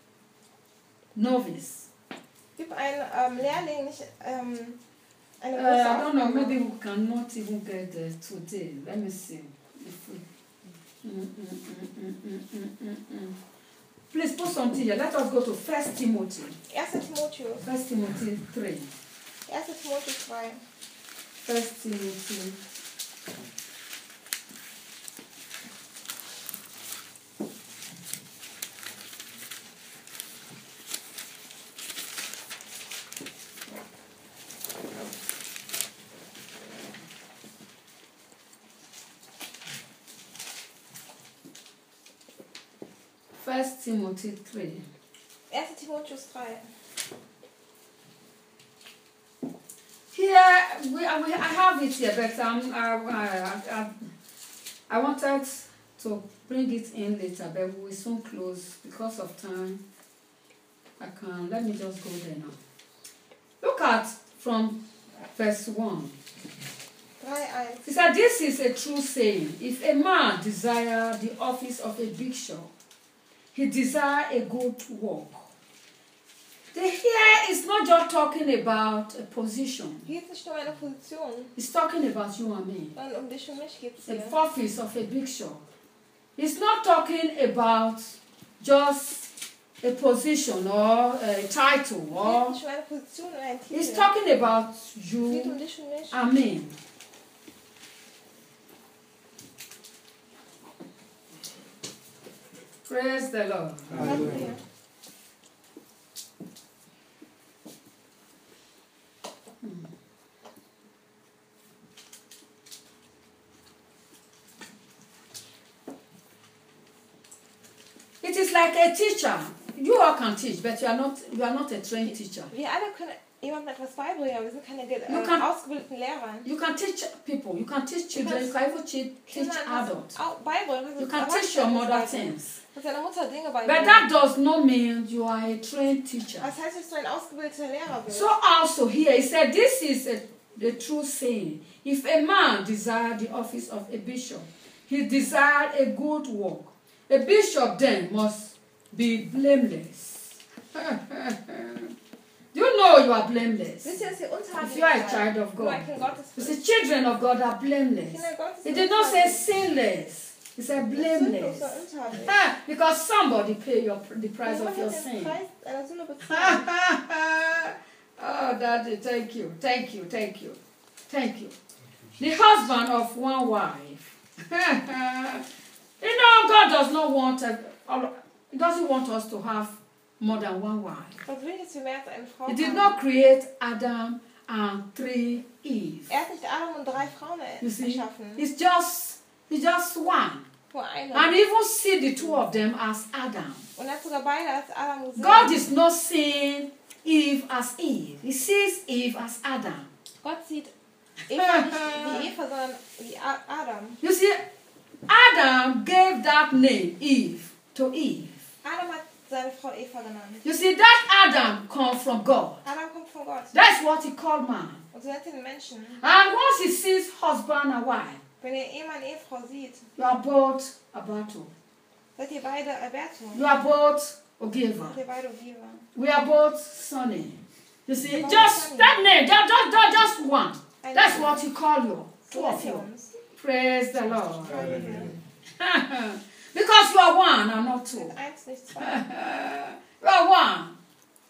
Novice. Gib einem Lehrling nicht eine I große don't know, Aufgabe. maybe we cannot even get there today. Let me see. If we, Please put something here. Let us go to 1 Timothy. 1. Timotheus. 1 Timothy 3. 1. Timotheus 3. 1 Timothy. First Timothy 3. 1. Timotheus 3. Here, I have it here, but I wanted to bring it in later, but we will soon close because of time. Let me just go there now. Look at from verse 1. 3:1. He said, this is a true saying. If a man desire the office of a bishop, he desire a good work. The here is not just talking about a position. Hier geht es nicht nur um eine Position, It's talking about you and me. sondern dich und mich geht es The hier. office of a bishop. It's not talking about just a position or a title. Hier geht Or es nicht um eine Position oder einen Titel. it's talking about Es geht you um dich und mich. and me. Praise the Lord. Halleluja. It is like a teacher. You all can teach, but you are not a trained teacher. Wir alle können jemandem etwas beibringen, aber wir sind keine ausgebildeten Lehrer. You can teach people. You can teach children. You can even teach adults. Beibringen. You can teach your mother things. Du kannst deiner Mutter Dinge But beibringen. that does not mean you are a trained teacher. Das heißt, dass du ein ausgebildeter Lehrer bist. So also here he said, this is the true saying. If a man desire the office of a bishop, he desire a good work. A bishop then must be blameless. Do you know you are blameless? Wisst ihr, dass ihr untadelig If you are a seid? child of Du God. ein Kind Gottes You bist. see, children of God are blameless. Kinder Gottes He sind did not say untadelig. sinless. He said Sündlos blameless. oder untadelig. Because somebody pay the price of Jemand your hat den sin. Preis einer Sünde bezahlt. Oh, Daddy, thank you, thank you, thank you, thank you. The husband of one wife. You know, God does not want, He doesn't want us to have more than one wife. Gott will, dass wir mehr als eine Frau He did haben. not create Adam and 3 Eve. Er hat nicht Adam und 3 Frauen You see, erschaffen. it's just one. Nur eine. And even see the two of them as Adam. Und er hat sogar beide als Adam gesehen. God is not seeing Eve as Eve. He sees Eve as Adam. Gott sieht Eva nicht wie Eva, sondern wie Adam. You see, Adam gave that name Eve to Eve. Adam hat seine Frau Eva genannt. You see, that Adam comes from God. Adam kommt von Gott. That's what he called man. Und so nennt er den Menschen. And once he sees husband and wife, Wenn ihr Ehemann Ehefrau sieht, you are both a battle. seid ihr beide Alberto. You are both Ogieva. Der beide Ogieva. We are both Sonny. You see, just that name, just one. That's what you call you. Two of you. Praise the Lord. Because you are one and not two. You are one.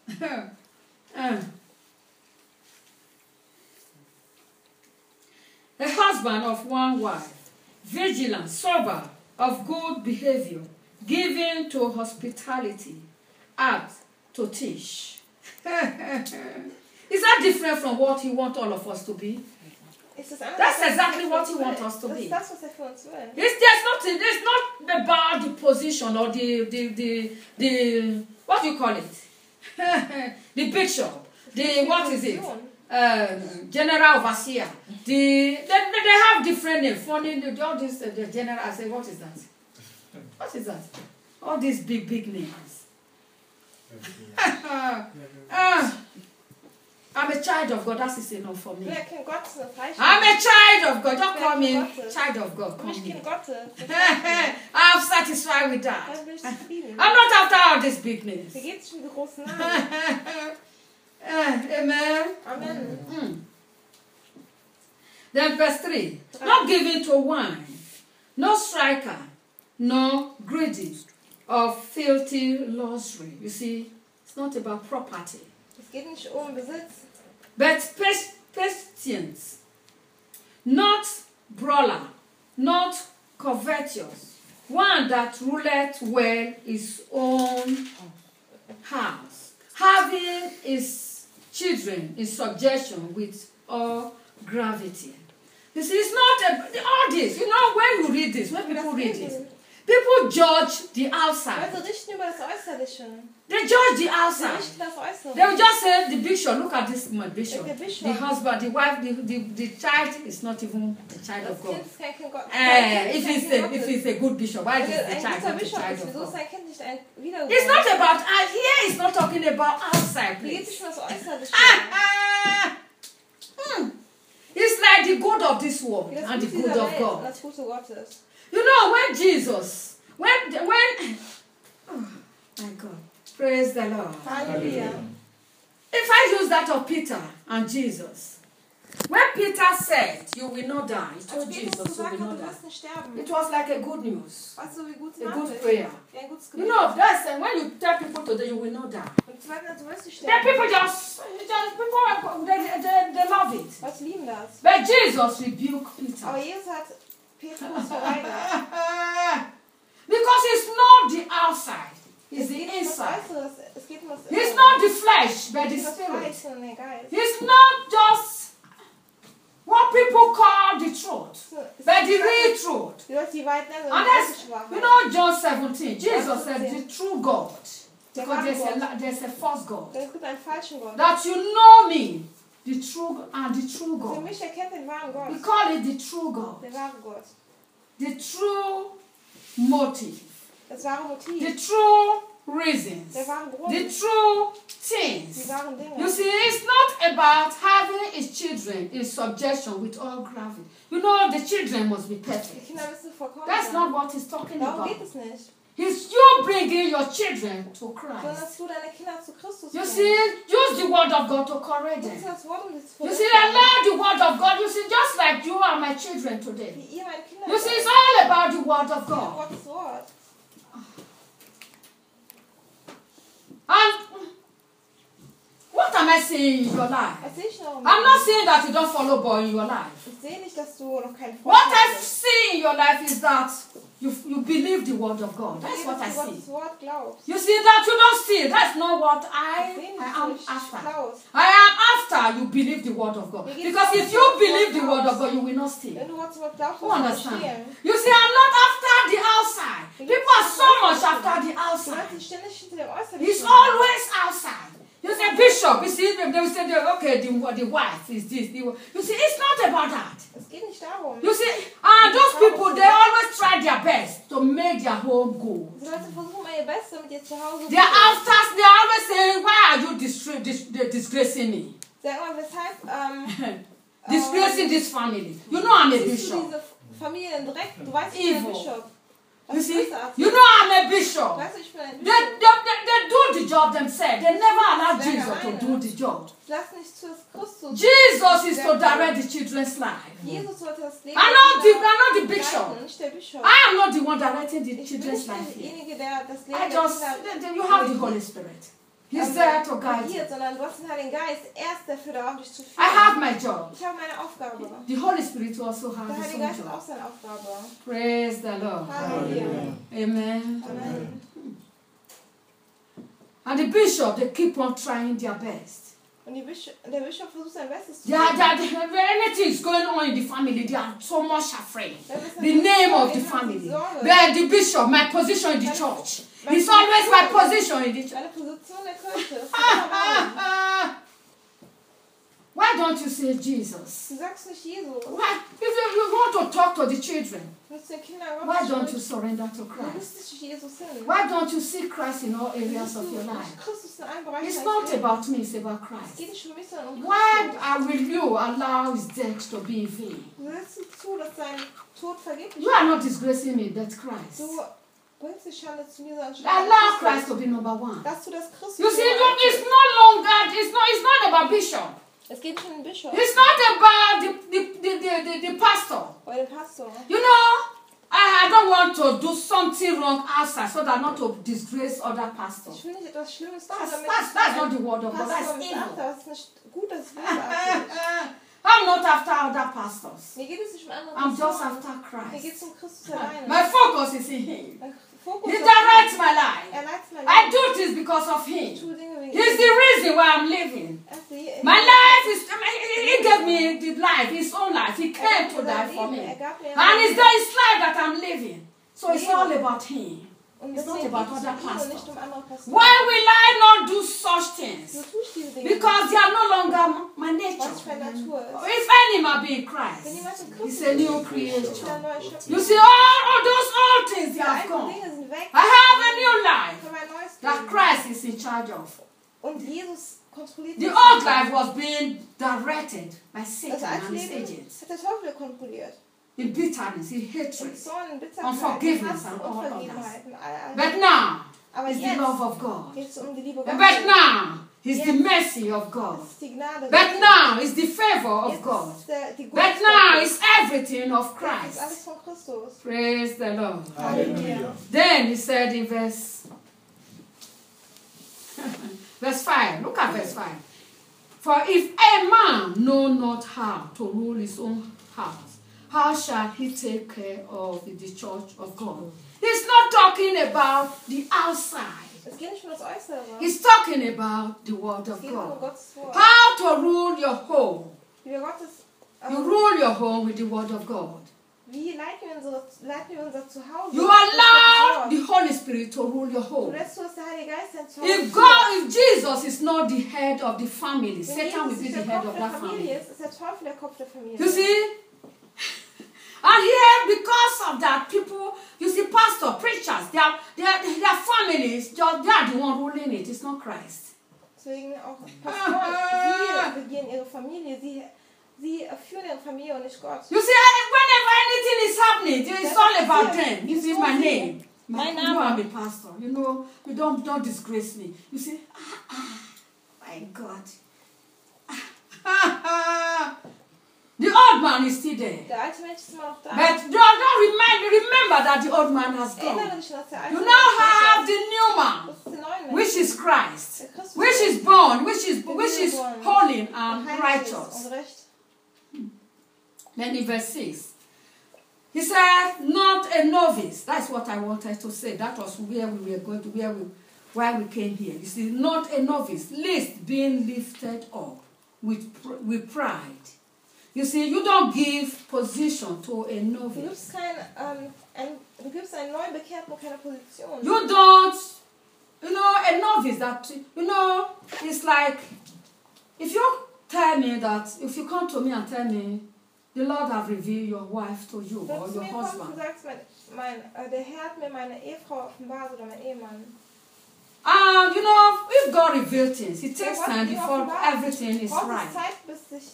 A husband of one wife, vigilant, sober, of good behavior, given to hospitality, apt to teach. Is that different from what he wants all of us to be? That's exactly what he wants us to be. It's not about the position or the what do you call it? The bishop, what is it? General overseer. They have different names. Funny, all this the general. I say, what is that? What is that? All these big names. I'm a child of God. That is enough for me. I'm a child of God. Don't call me child of God. Call me. I'm satisfied with that. I'm not after all these big names. Amen. Amen. Then verse 3. Not given to wine, no striker, no greedy of filthy luxury. You see, it's not about property. Es geht nicht Besitz. But patience, not brawler, not covetous, one that ruleth well his own house, having his children in subjection with all gravity. You see, it's not all this. You know, when you read this, when people read it, people judge the outside. They judge the outside. They will just say, the bishop, look at this bishop. The husband, the wife, the child is not even the child of God. If it's a good bishop, why is the child not the child of God? It's not about, here it's not talking about outside, please. It's like the good of this world and the good of God. You know, when Jesus, oh my God, praise the Lord. Hallelujah. If I use that of Peter and Jesus, when Peter said, you will not die, he told Jesus, you will not die. It was like a good news, a good prayer. You know, that's when you tell people today, you will not die. Then people they love it. But Jesus rebuked Peter. Because it's not the outside, it's the inside. It's not the flesh, but the spirit. It's not just what people call the truth, but the real truth. And that's, you know, John 17, Jesus said the true God. Because there's a false God. That you know me, the true God. We call it the true God. The true motive. The true reasons. The true things. You see, it's not about having his children in subjection with all gravity. You know, the children must be perfect. That's not what he's talking about. It's you bringing your children to Christ. You see, use the word of God to correct them. You see, allow the word of God. You see, just like you are my children today. You see, it's all about the word of God. And what am I saying in your life? I'm not saying that you don't follow boy in your life. What I see in your life is that you believe the word of God. That's what I see. You see that you don't steal. That's not what I am after. I am after you believe the word of God. Because if you believe the word of God, you will not steal. You understand? You see, I'm not after the outside. People are so much after the outside. It's always outside. You say, Bishop, you see, they will say, okay, the wife is this. You see, it's not about that. You see, those people, they always try their best to make their home go. They are always saying, why are you disgracing me? Disgracing this family. You know I'm a bishop. Evil. You see? You know I'm a bishop. Weißt du, ich bin ein They Bischof. do the job themselves. They never allow Jesus to do the job. Lass nicht zu Christus. Jesus is to direct the children's life. Jesus sollte das Leben I'm not the bishop. leiten, nicht der Bischof. I am not the one directing the Ich bin children's nicht life here. derjenige, der das Leben I der just, Kinder you have the Holy Spirit. He's there to guide you. regiert, sondern du hast den Heiligen Geist. Er ist dafür da, um dich zu I führen. have my job. Ich habe meine Aufgabe. The Holy Spirit also Der has his Heilige own Geist hat auch job. seine Aufgabe. Praise the Lord. Halleluja. Amen. Amen. And the bishop, they keep on trying their best. Und der Bischof versucht sein Bestes zu When anything is going on in the family, they are so much afraid. The name of the family. The bishop, my position in the church. It's always my position in the church. Meine Position der Kirche ist immer Why don't you say Jesus? Du sagst nicht Jesus. Why? If you want to talk to the children, Du musst den Kindern why don't you surrender to Du Christ? musst nicht Jesus hin. Why don't you see Christ in all areas of your Du life? Christus in allen Bereichen It's deines not Lebens. about me, it's about Es Christ. geht nicht um mich, sondern um Why Christus. will you allow his death to be in vain? Du lässt zu, dass sein Tod vergeblich You are not disgracing me, but Christ. Du bringst die Schande zu mir, sondern Allow Christ to be number one. dass du das Christus You see, Nummer it's eins no longer, it's not about bishop. bist. Es geht nicht um den Bischof It's not about the pastor. oder den Pastor. You know, I don't want to do something wrong outside so that not to disgrace other pastors. Ich will nicht etwas Schlimmes tun, That's not the word of God. Pastor That's missachtet. evil. Das ist nicht gut, das ist bösartig. I'm not after other pastors. Mir geht es nicht um andere I'm just Personen. after Mir geht Christ. es um Christus alleine. My focus is in Him. Mein Fokus He ist directs my life. Er leitet mein I Leben. do this because of Ich Him. tue Dinge wegen He's ihm. the reason why I'm living. Er ist die- My life is, He gave me the life, His own life. He Er came gab to mir die sein for Leben. me. Er gab mir And sein it's Leben. His life that I'm living. So it's all about Him. Und It's not deswegen about geht es other um ihn und pastors. nicht um andere Pastoren. Why will I not do such things? So tue ich diese Dinge Because they are no longer my nicht, nature. was meine Natur ist. If any man be in Wenn Christ, jemand in he's Christus a new ist, ist er creation. eine neue Schöpfung. You see, all those old things they Die have alten gone. Dinge sind weg. I have a new life Ich habe ein neues that Leben. Christ is in charge of. Und Jesus kontrolliert The das old Leben. life was being directed by Das Satan alte and his Leben agents hat der Teufel kontrolliert. in bitterness, in In hatred. Zorn, Bitterkeit, Unforgiveness Hass, and all Unvergebenheit. But now, Aber it's the jetzt love of God. geht es um die Liebe But Gottes. now, it's the mercy of God. Das ist die Gnade But Gottes. now, it's the favor of Jetzt God. ist die But Gunst now, Gottes. it's everything of Jetzt ist alles Christ. von Christus. Praise the Lord. Halleluja. Then he said in verse 5, look at verse 5. For if a man know not how to rule his own house, how shall he take care of the church of God? He's not talking about the outside. Es geht nicht um das Äußere. He's talking about the word Es of geht um God. Gottes Wort. How to rule your home. Wie wir Gottes, You rule your home with the word of God. wie leiten wir unser Zuhause? You durch Gottes allow Wort. the Holy Spirit to rule your Du home. lässt zu, dass der Heilige Geist dein Zuhause If führt. Jesus is not the head of the family, Wenn Satan will Jesus be nicht the der head Kopf of der that Familie family. ist, ist der Teufel der Kopf der Familie. You see? And here, because of that, people, you see, pastor, preachers, their families, they are the one ruling it. It's not Christ. Deswegen auch Pastoren, sie regieren ihre Familie, sie führen ihre Familie und nicht Gott. You see, whenever anything is happening, it's all about them. You see, my name. My You name. know I'm a pastor. You know, you don't disgrace me. You see, my God. The old man is still there. Der alte Mensch ist immer noch da. But don't remember that the old man has Erinnere gone. dich, dass der alte You Mensch now weg have ist. the new man, Das ist der neue Mensch. which is Christ, Der Christus which is born, which is holy and heilig ist righteous. und recht. Then in verse 6, he said, not a novice. That's what I wanted to say. That was where we were going to, why we came here. You see, not a novice, least being lifted up with pride. You see, you don't give position to a Du novice. gibst einen Neubekehrten keine Position. You don't, a novice that, it's like, if you tell me that, if you come to me and tell me, the Lord have revealed your wife to you Wenn or du zu your mir kommst und husband. sagst, der Herr hat mir meine Ehefrau offenbart oder mein Ehemann. And if God reveals things, it takes time before everything is braucht right. es Zeit, bis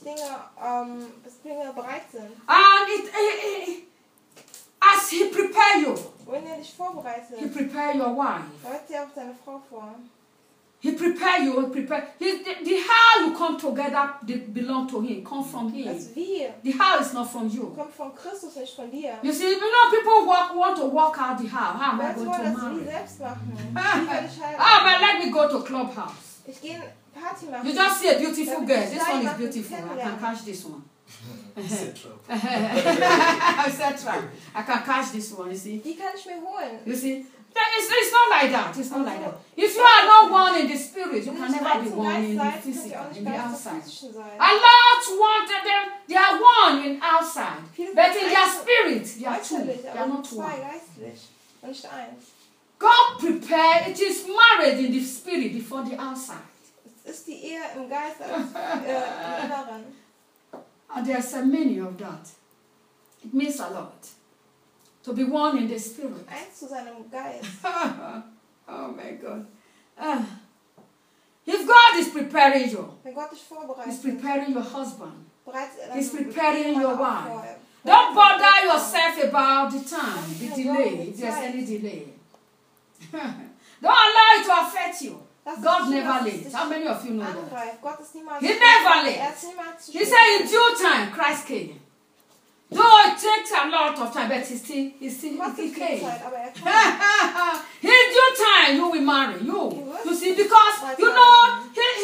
Dinge bereit sind. And as He prepare you, Wenn er dich vorbereitet. He prepare your wife. Bereitet dir auch deine Frau vor. He prepare you. The how you come together belong to him. Come from him. Das Wir The how is not from you. kommt von Christus, nicht von dir. You see, people want to work out the how. How am I Leute going wollen to das wie marry? selbst machen. Wie werde ich heiraten? Ah, but let me go to clubhouse. Ich gehe Party machen. You just see a beautiful Damit girl. ich This one is Leih beautiful. machen, I can kennenlernen. catch this one. Etc. Etc. I can catch this one. You see. Die kann ich mir holen. You see. It's not like that. It's not like that. If you are not one in the spirit, you can never be one in the physical, in the outside. A lot want them. They are one in outside, but in their spirit, they are two. They are not one. Geistlich und nicht eins. God prepare. It is married in the spirit before the outside. Es ist die Ehe im Geist als im Inneren. And there's a meaning of that. It means a lot. To be one in the spirit. Eins zu seinem Geist. Oh my God. If God is preparing you, Wenn Gott dich He's vorbereitet, preparing your husband. bereitet er He's deinen preparing Ehemann your auch wife. vor. Don't bother yourself about the time, the delay, if there's any delay. Don't allow it to affect you. Lass es God nicht, never dass es late. dich How many of you know that? angreift. Gott ist niemals He zu never spät. late. Er ist niemals zu He spät. said in due time, Christ came. Though it takes a lot of time, but Gott he ist came. Zeit, aber er kann. In due time, you will marry. You see, because, you know,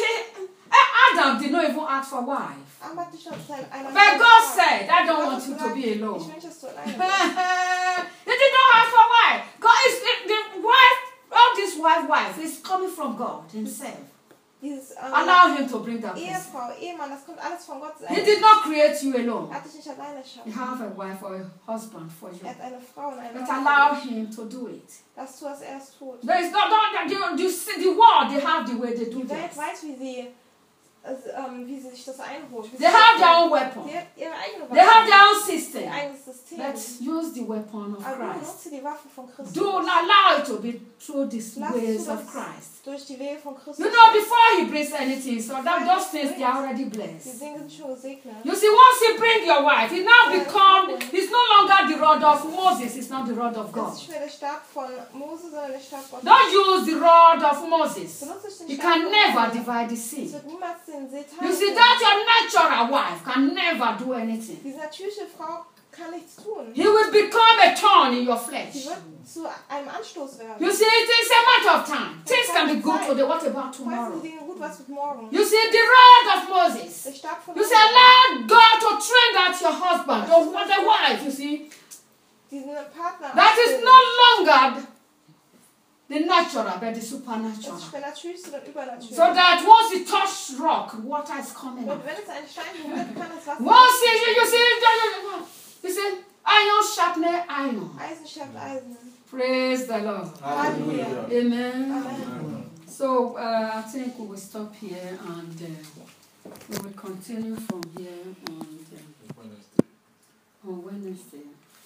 Adam did not even ask for a wife. Aber hat dich schon einer But God said, I don't want you to be Ich alone. will nicht, dass du alleine bist. He did not ask for a wife. God is the wife, all this wife is coming from God himself. Dieses Allow him to bring that person. Ehefrau, Ehemann, das kommt alles von Gott He selbst. did not create you Er alone. hat dich nicht alleine You geschaffen. have a wife or a husband for you. Er hat eine Frau und einen But Mann. allow him to do it. Dass du es erst tut. There is you see the world, they have the way they do Die Welt this. weiß, wie sie sich das einholt. They have their own weapon. Sie hat ihre eigene They have Waffe. their own Ihr system. eigenes System. Let's use the weapon of Aber du Christ. nutze die Waffe von Christus. Do not allow it to be through these Lass ways du of das Christ. durch die Wege von Christus. You know, before he brings anything, so that those things they are already Die blessed. Dinge sind schon gesegnet. You see, once you bring your wife, it now become, it's no longer the rod of Moses, it's not the rod of Das God. ist nicht mehr der Stab von Mose, sondern der Stab Gottes. Don't use the rod of Moses. Benutze nicht den You Stab can von never Mose. divide the Es sea. wird niemals den See teilen. You see, that your natural wife can never do anything. Diese natürliche Frau kann nichts tun. He will become a thorn in your Sie flesh. wird zu einem Anstoß werden. You see, it is a matter of time. Things can be good today. What about Heute sind tomorrow? die Dinge gut, was wird morgen? You see, the rod of Moses. Der Stab von You Mose. say, allow God to train out your husband or the wife, you see. Diesen Partner. That is no longer the natural, but the Das supernatural. ist der natürliche und übernatürliche. So that once you touch rock, water is coming Und out. wenn es einen Stein berührt, kann das Wasser. Once you see, iron sharpness iron. Eisen schärft Eisen. Praise the Lord. Halleluja. Amen. Amen. So I think we will stop here and we will continue from here on Wednesday.